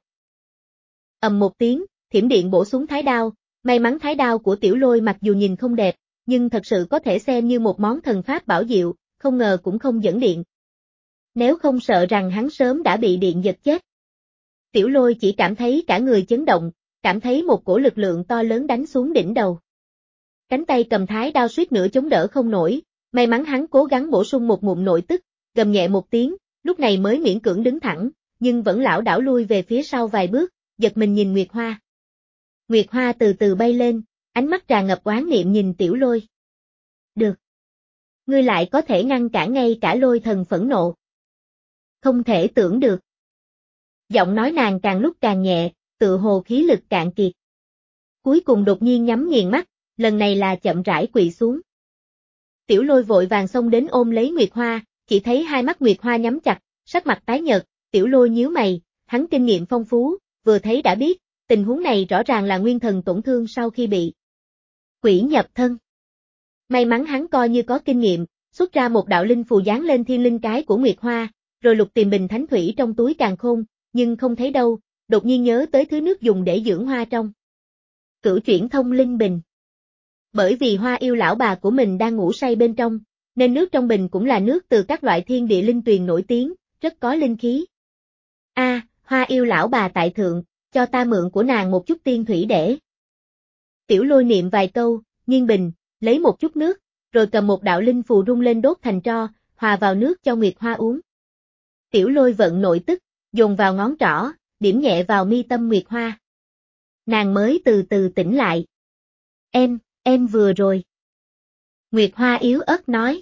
Ầm một tiếng, thiểm điện bổ xuống thái đao, may mắn thái đao của Tiểu Lôi mặc dù nhìn không đẹp, nhưng thật sự có thể xem như một món thần pháp bảo diệu, không ngờ cũng không dẫn điện. Nếu không sợ rằng hắn sớm đã bị điện giật chết. Tiểu Lôi chỉ cảm thấy cả người chấn động, cảm thấy một cổ lực lượng to lớn đánh xuống đỉnh đầu. Cánh tay cầm thái đao suýt nữa chống đỡ không nổi, may mắn hắn cố gắng bổ sung một ngụm nội tức, gầm nhẹ một tiếng, lúc này mới miễn cưỡng đứng thẳng, nhưng vẫn lảo đảo lui về phía sau vài bước, giật mình nhìn Nguyệt Hoa. Nguyệt Hoa từ từ bay lên, ánh mắt tràn ngập oán niệm nhìn Tiểu Lôi. Được. Ngươi lại có thể ngăn cản ngay cả Lôi thần phẫn nộ. Không thể tưởng được. Giọng nói nàng càng lúc càng nhẹ, tựa hồ khí lực cạn kiệt. Cuối cùng đột nhiên nhắm nghiền mắt, lần này là chậm rãi quỳ xuống. Tiểu Lôi vội vàng xông đến ôm lấy Nguyệt Hoa, chỉ thấy hai mắt Nguyệt Hoa nhắm chặt, sắc mặt tái nhợt, Tiểu Lôi nhíu mày, hắn kinh nghiệm phong phú, vừa thấy đã biết, tình huống này rõ ràng là nguyên thần tổn thương sau khi bị quỷ nhập thân. May mắn hắn coi như có kinh nghiệm, xuất ra một đạo linh phù dán lên thiên linh cái của Nguyệt Hoa, rồi lục tìm bình thánh thủy trong túi càn khôn, nhưng không thấy đâu, đột nhiên nhớ tới thứ nước dùng để dưỡng hoa trong cửu chuyển thông linh bình. Bởi vì Hoa yêu lão bà của mình đang ngủ say bên trong, nên nước trong bình cũng là nước từ các loại thiên địa linh tuyền nổi tiếng, rất có linh khí. A, à, Hoa yêu lão bà tại thượng, cho ta mượn của nàng một chút tiên thủy để. Tiểu Lôi niệm vài câu, nghiêng bình, lấy một chút nước, rồi cầm một đạo linh phù rung lên đốt thành tro, hòa vào nước cho Nguyệt Hoa uống. Tiểu Lôi vận nội tức, dồn vào ngón trỏ, điểm nhẹ vào mi tâm Nguyệt Hoa. Nàng mới từ từ tỉnh lại. Em, em vừa rồi. Nguyệt Hoa yếu ớt nói.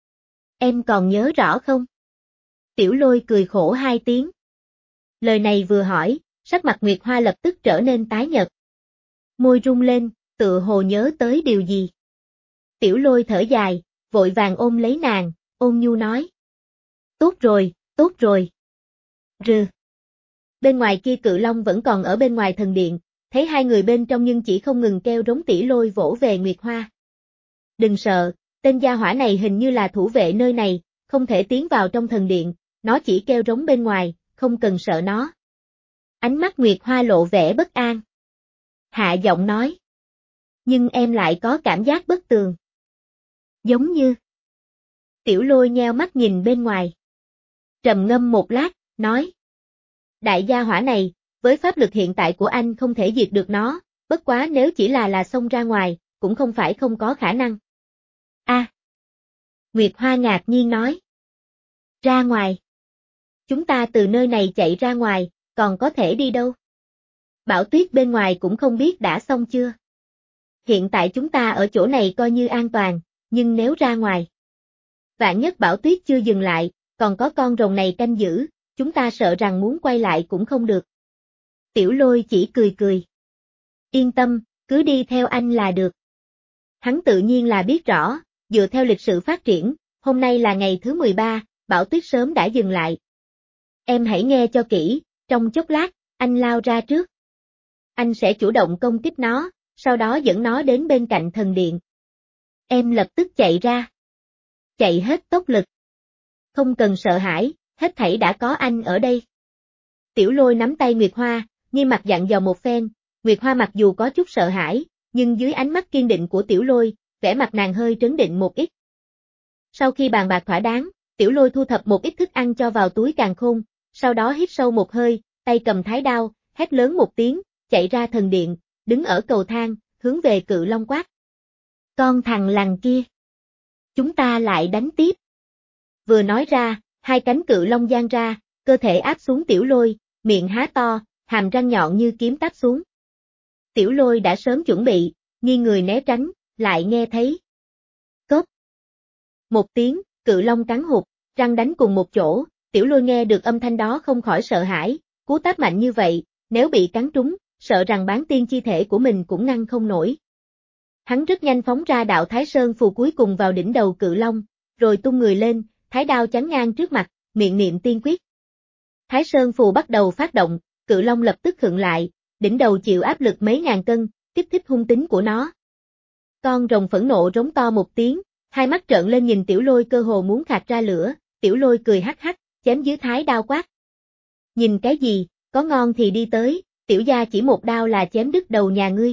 Em còn nhớ rõ không? Tiểu Lôi cười khổ hai tiếng. Lời này vừa hỏi, sắc mặt Nguyệt Hoa lập tức trở nên tái nhợt. Môi rung lên, tựa hồ nhớ tới điều gì. Tiểu Lôi thở dài, vội vàng ôm lấy nàng, ôn nhu nói. Tốt rồi, tốt rồi. Rừ. Bên ngoài kia Cự Long vẫn còn ở bên ngoài thần điện, thấy hai người bên trong nhưng chỉ không ngừng kêu rống tỉ Lôi vỗ về Nguyệt Hoa. Đừng sợ, tên gia hỏa này hình như là thủ vệ nơi này, không thể tiến vào trong thần điện, nó chỉ kêu rống bên ngoài, không cần sợ nó. Ánh mắt Nguyệt Hoa lộ vẻ bất an. Hạ giọng nói. Nhưng em lại có cảm giác bất tường. Giống như. Tiểu Lôi nheo mắt nhìn bên ngoài. Trầm ngâm một lát, nói. Đại gia hỏa này, với pháp lực hiện tại của anh không thể diệt được nó, bất quá nếu chỉ là là xông ra ngoài, cũng không phải không có khả năng. A. À. Nguyệt Hoa ngạc nhiên nói. Ra ngoài. Chúng ta từ nơi này chạy ra ngoài, còn có thể đi đâu? Bão tuyết bên ngoài cũng không biết đã xong chưa. Hiện tại chúng ta ở chỗ này coi như an toàn, nhưng nếu ra ngoài. Vạn nhất bão tuyết chưa dừng lại, còn có con rồng này canh giữ, chúng ta sợ rằng muốn quay lại cũng không được. Tiểu Lôi chỉ cười cười. Yên tâm, cứ đi theo anh là được. Hắn tự nhiên là biết rõ, dựa theo lịch sử phát triển, hôm nay là ngày thứ mười ba, bão tuyết sớm đã dừng lại. Em hãy nghe cho kỹ, trong chốc lát, anh lao ra trước. Anh sẽ chủ động công kích nó, sau đó dẫn nó đến bên cạnh thần điện. Em lập tức chạy ra. Chạy hết tốc lực. Không cần sợ hãi, hết thảy đã có anh ở đây. Tiểu Lôi nắm tay Nguyệt Hoa, nghiêm mặt dặn dò một phen, Nguyệt Hoa mặc dù có chút sợ hãi, nhưng dưới ánh mắt kiên định của Tiểu Lôi, vẻ mặt nàng hơi trấn định một ít. Sau khi bàn bạc thỏa đáng, Tiểu Lôi thu thập một ít thức ăn cho vào túi càn khôn, sau đó hít sâu một hơi, tay cầm thái đao, hét lớn một tiếng, chạy ra thần điện, đứng ở cầu thang, hướng về Cự Long quát. Con thằng lằn kia! Chúng ta lại đánh tiếp. Vừa nói ra, hai cánh Cự Long giang ra, cơ thể áp xuống Tiểu Lôi, miệng há to, hàm răng nhọn như kiếm táp xuống. Tiểu Lôi đã sớm chuẩn bị, nghiêng người né tránh, lại nghe thấy. Cốp! Một tiếng, Cự Long cắn hụt, răng đánh cùng một chỗ, Tiểu Lôi nghe được âm thanh đó không khỏi sợ hãi, cú táp mạnh như vậy, nếu bị cắn trúng, sợ rằng bán tiên chi thể của mình cũng ngăn không nổi. Hắn rất nhanh phóng ra đạo Thái Sơn phù cuối cùng vào đỉnh đầu Cự Long, rồi tung người lên, thái đao chắn ngang trước mặt, miệng niệm tiên quyết. Thái Sơn phù bắt đầu phát động, Cự Long lập tức khựng lại, đỉnh đầu chịu áp lực mấy ngàn cân, kích thích hung tính của nó. Con rồng phẫn nộ rống to một tiếng, hai mắt trợn lên nhìn Tiểu Lôi cơ hồ muốn khạc ra lửa, Tiểu Lôi cười hắc hắc, chém dưới thái đao quát. Nhìn cái gì, có ngon thì đi tới, tiểu gia chỉ một đao là chém đứt đầu nhà ngươi.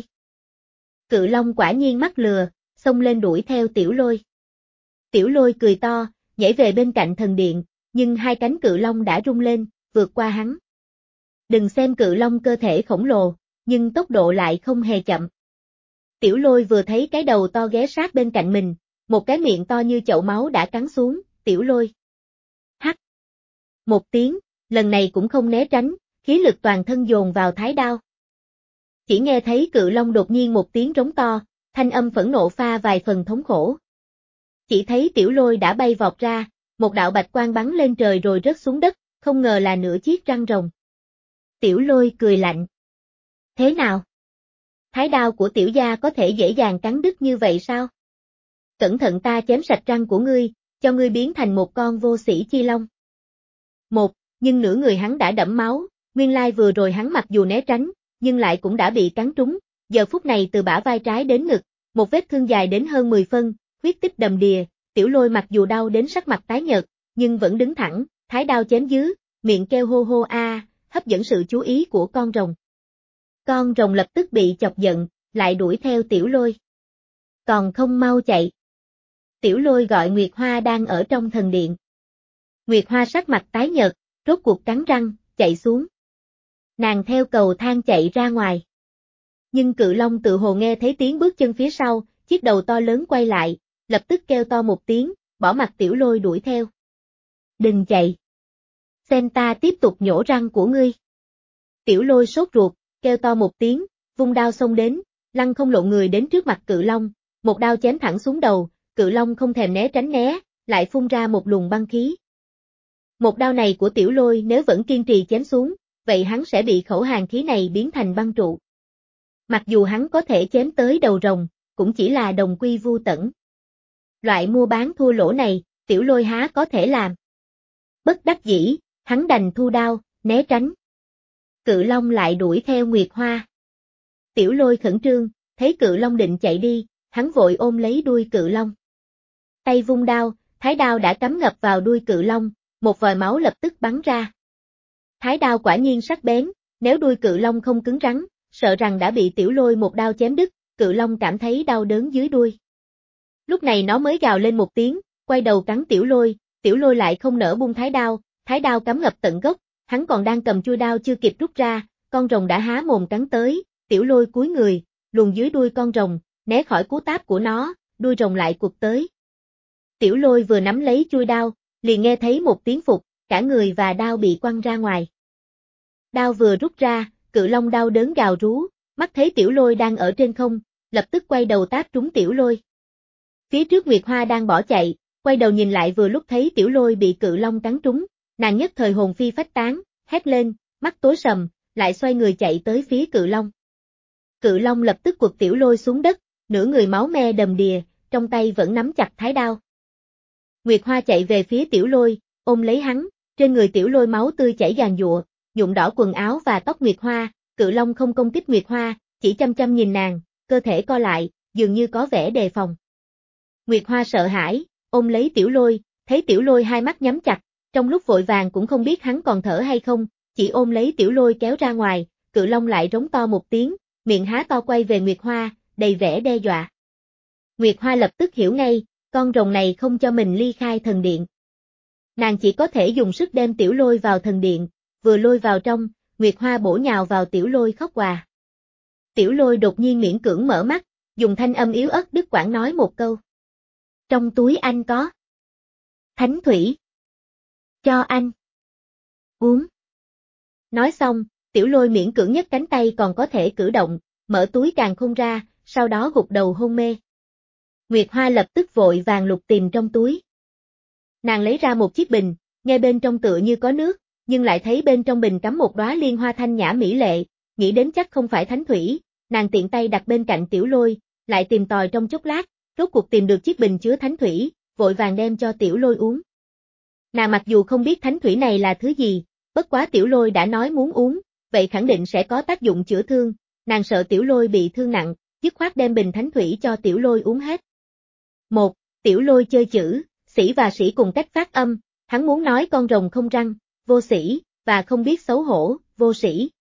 Cự Long quả nhiên mắc lừa, xông lên đuổi theo Tiểu Lôi. Tiểu Lôi cười to, nhảy về bên cạnh thần điện, nhưng hai cánh Cự Long đã rung lên, vượt qua hắn. Đừng xem Cự Long cơ thể khổng lồ, nhưng tốc độ lại không hề chậm. Tiểu Lôi vừa thấy cái đầu to ghé sát bên cạnh mình, một cái miệng to như chậu máu đã cắn xuống, Tiểu Lôi. Hắc! Một tiếng, lần này cũng không né tránh, khí lực toàn thân dồn vào thái đao. Chỉ nghe thấy Cự Long đột nhiên một tiếng rống to, thanh âm phẫn nộ pha vài phần thống khổ. Chỉ thấy Tiểu Lôi đã bay vọt ra, một đạo bạch quang bắn lên trời rồi rớt xuống đất, không ngờ là nửa chiếc răng rồng. Tiểu Lôi cười lạnh. Thế nào? Thái đao của tiểu gia có thể dễ dàng cắn đứt như vậy sao? Cẩn thận ta chém sạch răng của ngươi, cho ngươi biến thành một con vô sĩ chi long. Một, nhưng nửa người hắn đã đẫm máu, nguyên lai vừa rồi hắn mặc dù né tránh, nhưng lại cũng đã bị cắn trúng, giờ phút này từ bả vai trái đến ngực, một vết thương dài đến hơn mười phân, huyết tích đầm đìa, Tiểu Lôi mặc dù đau đến sắc mặt tái nhợt, nhưng vẫn đứng thẳng, thái đao chém dưới, miệng kêu hô hô a, hấp dẫn sự chú ý của con rồng. Con rồng lập tức bị chọc giận, lại đuổi theo Tiểu Lôi. Còn không mau chạy. Tiểu Lôi gọi Nguyệt Hoa đang ở trong thần điện. Nguyệt Hoa sắc mặt tái nhợt, rốt cuộc cắn răng, chạy xuống. Nàng theo cầu thang chạy ra ngoài. Nhưng Cự Long tự hồ nghe thấy tiếng bước chân phía sau, chiếc đầu to lớn quay lại, lập tức kêu to một tiếng, bỏ mặc Tiểu Lôi đuổi theo. Đừng chạy. Xem ta tiếp tục nhổ răng của ngươi. Tiểu Lôi sốt ruột, kêu to một tiếng, vung đao xông đến, lăng không lộn người đến trước mặt Cự Long, một đao chém thẳng xuống đầu, Cự Long không thèm né tránh né, lại phun ra một luồng băng khí. Một đao này của Tiểu Lôi nếu vẫn kiên trì chém xuống, vậy hắn sẽ bị khẩu hàn khí này biến thành băng trụ. Mặc dù hắn có thể chém tới đầu rồng, cũng chỉ là đồng quy vu tẫn. Loại mua bán thua lỗ này, Tiểu Lôi há có thể làm. Bất đắc dĩ, hắn đành thu đao, né tránh. Cự Long lại đuổi theo Nguyệt Hoa. Tiểu Lôi khẩn trương, thấy Cự Long định chạy đi, hắn vội ôm lấy đuôi Cự Long. Tay vung đao, thái đao đã cắm ngập vào đuôi Cự Long, một vòi máu lập tức bắn ra. Thái đao quả nhiên sắc bén, nếu đuôi Cự Long không cứng rắn, sợ rằng đã bị Tiểu Lôi một đao chém đứt, Cự Long cảm thấy đau đớn dưới đuôi. Lúc này nó mới gào lên một tiếng, quay đầu cắn Tiểu Lôi, Tiểu Lôi lại không nỡ buông thái đao, thái đao cắm ngập tận gốc, hắn còn đang cầm chuôi đao chưa kịp rút ra, con rồng đã há mồm cắn tới, Tiểu Lôi cúi người, luồn dưới đuôi con rồng, né khỏi cú táp của nó, đuôi rồng lại quật tới. Tiểu Lôi vừa nắm lấy chuôi đao, liền nghe thấy một tiếng phục, cả người và đao bị quăng ra ngoài. Đao vừa rút ra, Cự Long đau đớn gào rú, mắt thấy Tiểu Lôi đang ở trên không, lập tức quay đầu táp trúng Tiểu Lôi. Phía trước Nguyệt Hoa đang bỏ chạy, quay đầu nhìn lại vừa lúc thấy Tiểu Lôi bị Cự Long cắn trúng, nàng nhất thời hồn phi phách tán, hét lên, mắt tối sầm, lại xoay người chạy tới phía Cự Long. Cự Long lập tức quật Tiểu Lôi xuống đất, nửa người máu me đầm đìa, trong tay vẫn nắm chặt thái đao. Nguyệt Hoa chạy về phía Tiểu Lôi, ôm lấy hắn, trên người Tiểu Lôi máu tươi chảy giàn giụa, nhuộm đỏ quần áo và tóc Nguyệt Hoa, Cự Long không công kích Nguyệt Hoa, chỉ chăm chăm nhìn nàng, cơ thể co lại, dường như có vẻ đề phòng. Nguyệt Hoa sợ hãi, ôm lấy Tiểu Lôi, thấy Tiểu Lôi hai mắt nhắm chặt, trong lúc vội vàng cũng không biết hắn còn thở hay không, chỉ ôm lấy Tiểu Lôi kéo ra ngoài, Cự Long lại rống to một tiếng, miệng há to quay về Nguyệt Hoa, đầy vẻ đe dọa. Nguyệt Hoa lập tức hiểu ngay, con rồng này không cho mình ly khai thần điện. Nàng chỉ có thể dùng sức đem Tiểu Lôi vào thần điện, vừa lôi vào trong, Nguyệt Hoa bổ nhào vào Tiểu Lôi khóc òa. Tiểu Lôi đột nhiên miễn cưỡng mở mắt, dùng thanh âm yếu ớt đứt quãng nói một câu. Trong túi anh có thánh thủy. Cho anh. Uống. Nói xong, Tiểu Lôi miễn cưỡng nhấc cánh tay còn có thể cử động, mở túi càng không ra, sau đó gục đầu hôn mê. Nguyệt Hoa lập tức vội vàng lục tìm trong túi. Nàng lấy ra một chiếc bình, nghe bên trong tựa như có nước, nhưng lại thấy bên trong bình cắm một đóa liên hoa thanh nhã mỹ lệ, nghĩ đến chắc không phải thánh thủy, nàng tiện tay đặt bên cạnh Tiểu Lôi, lại tìm tòi trong chốc lát, rốt cuộc tìm được chiếc bình chứa thánh thủy, vội vàng đem cho Tiểu Lôi uống. Nàng mặc dù không biết thánh thủy này là thứ gì, bất quá Tiểu Lôi đã nói muốn uống, vậy khẳng định sẽ có tác dụng chữa thương, nàng sợ Tiểu Lôi bị thương nặng, dứt khoát đem bình thánh thủy cho Tiểu Lôi uống hết. Một, Tiểu Lôi chơi chữ, sĩ và sĩ cùng cách phát âm, hắn muốn nói con rồng không răng, vô sĩ, và không biết xấu hổ, vô sĩ.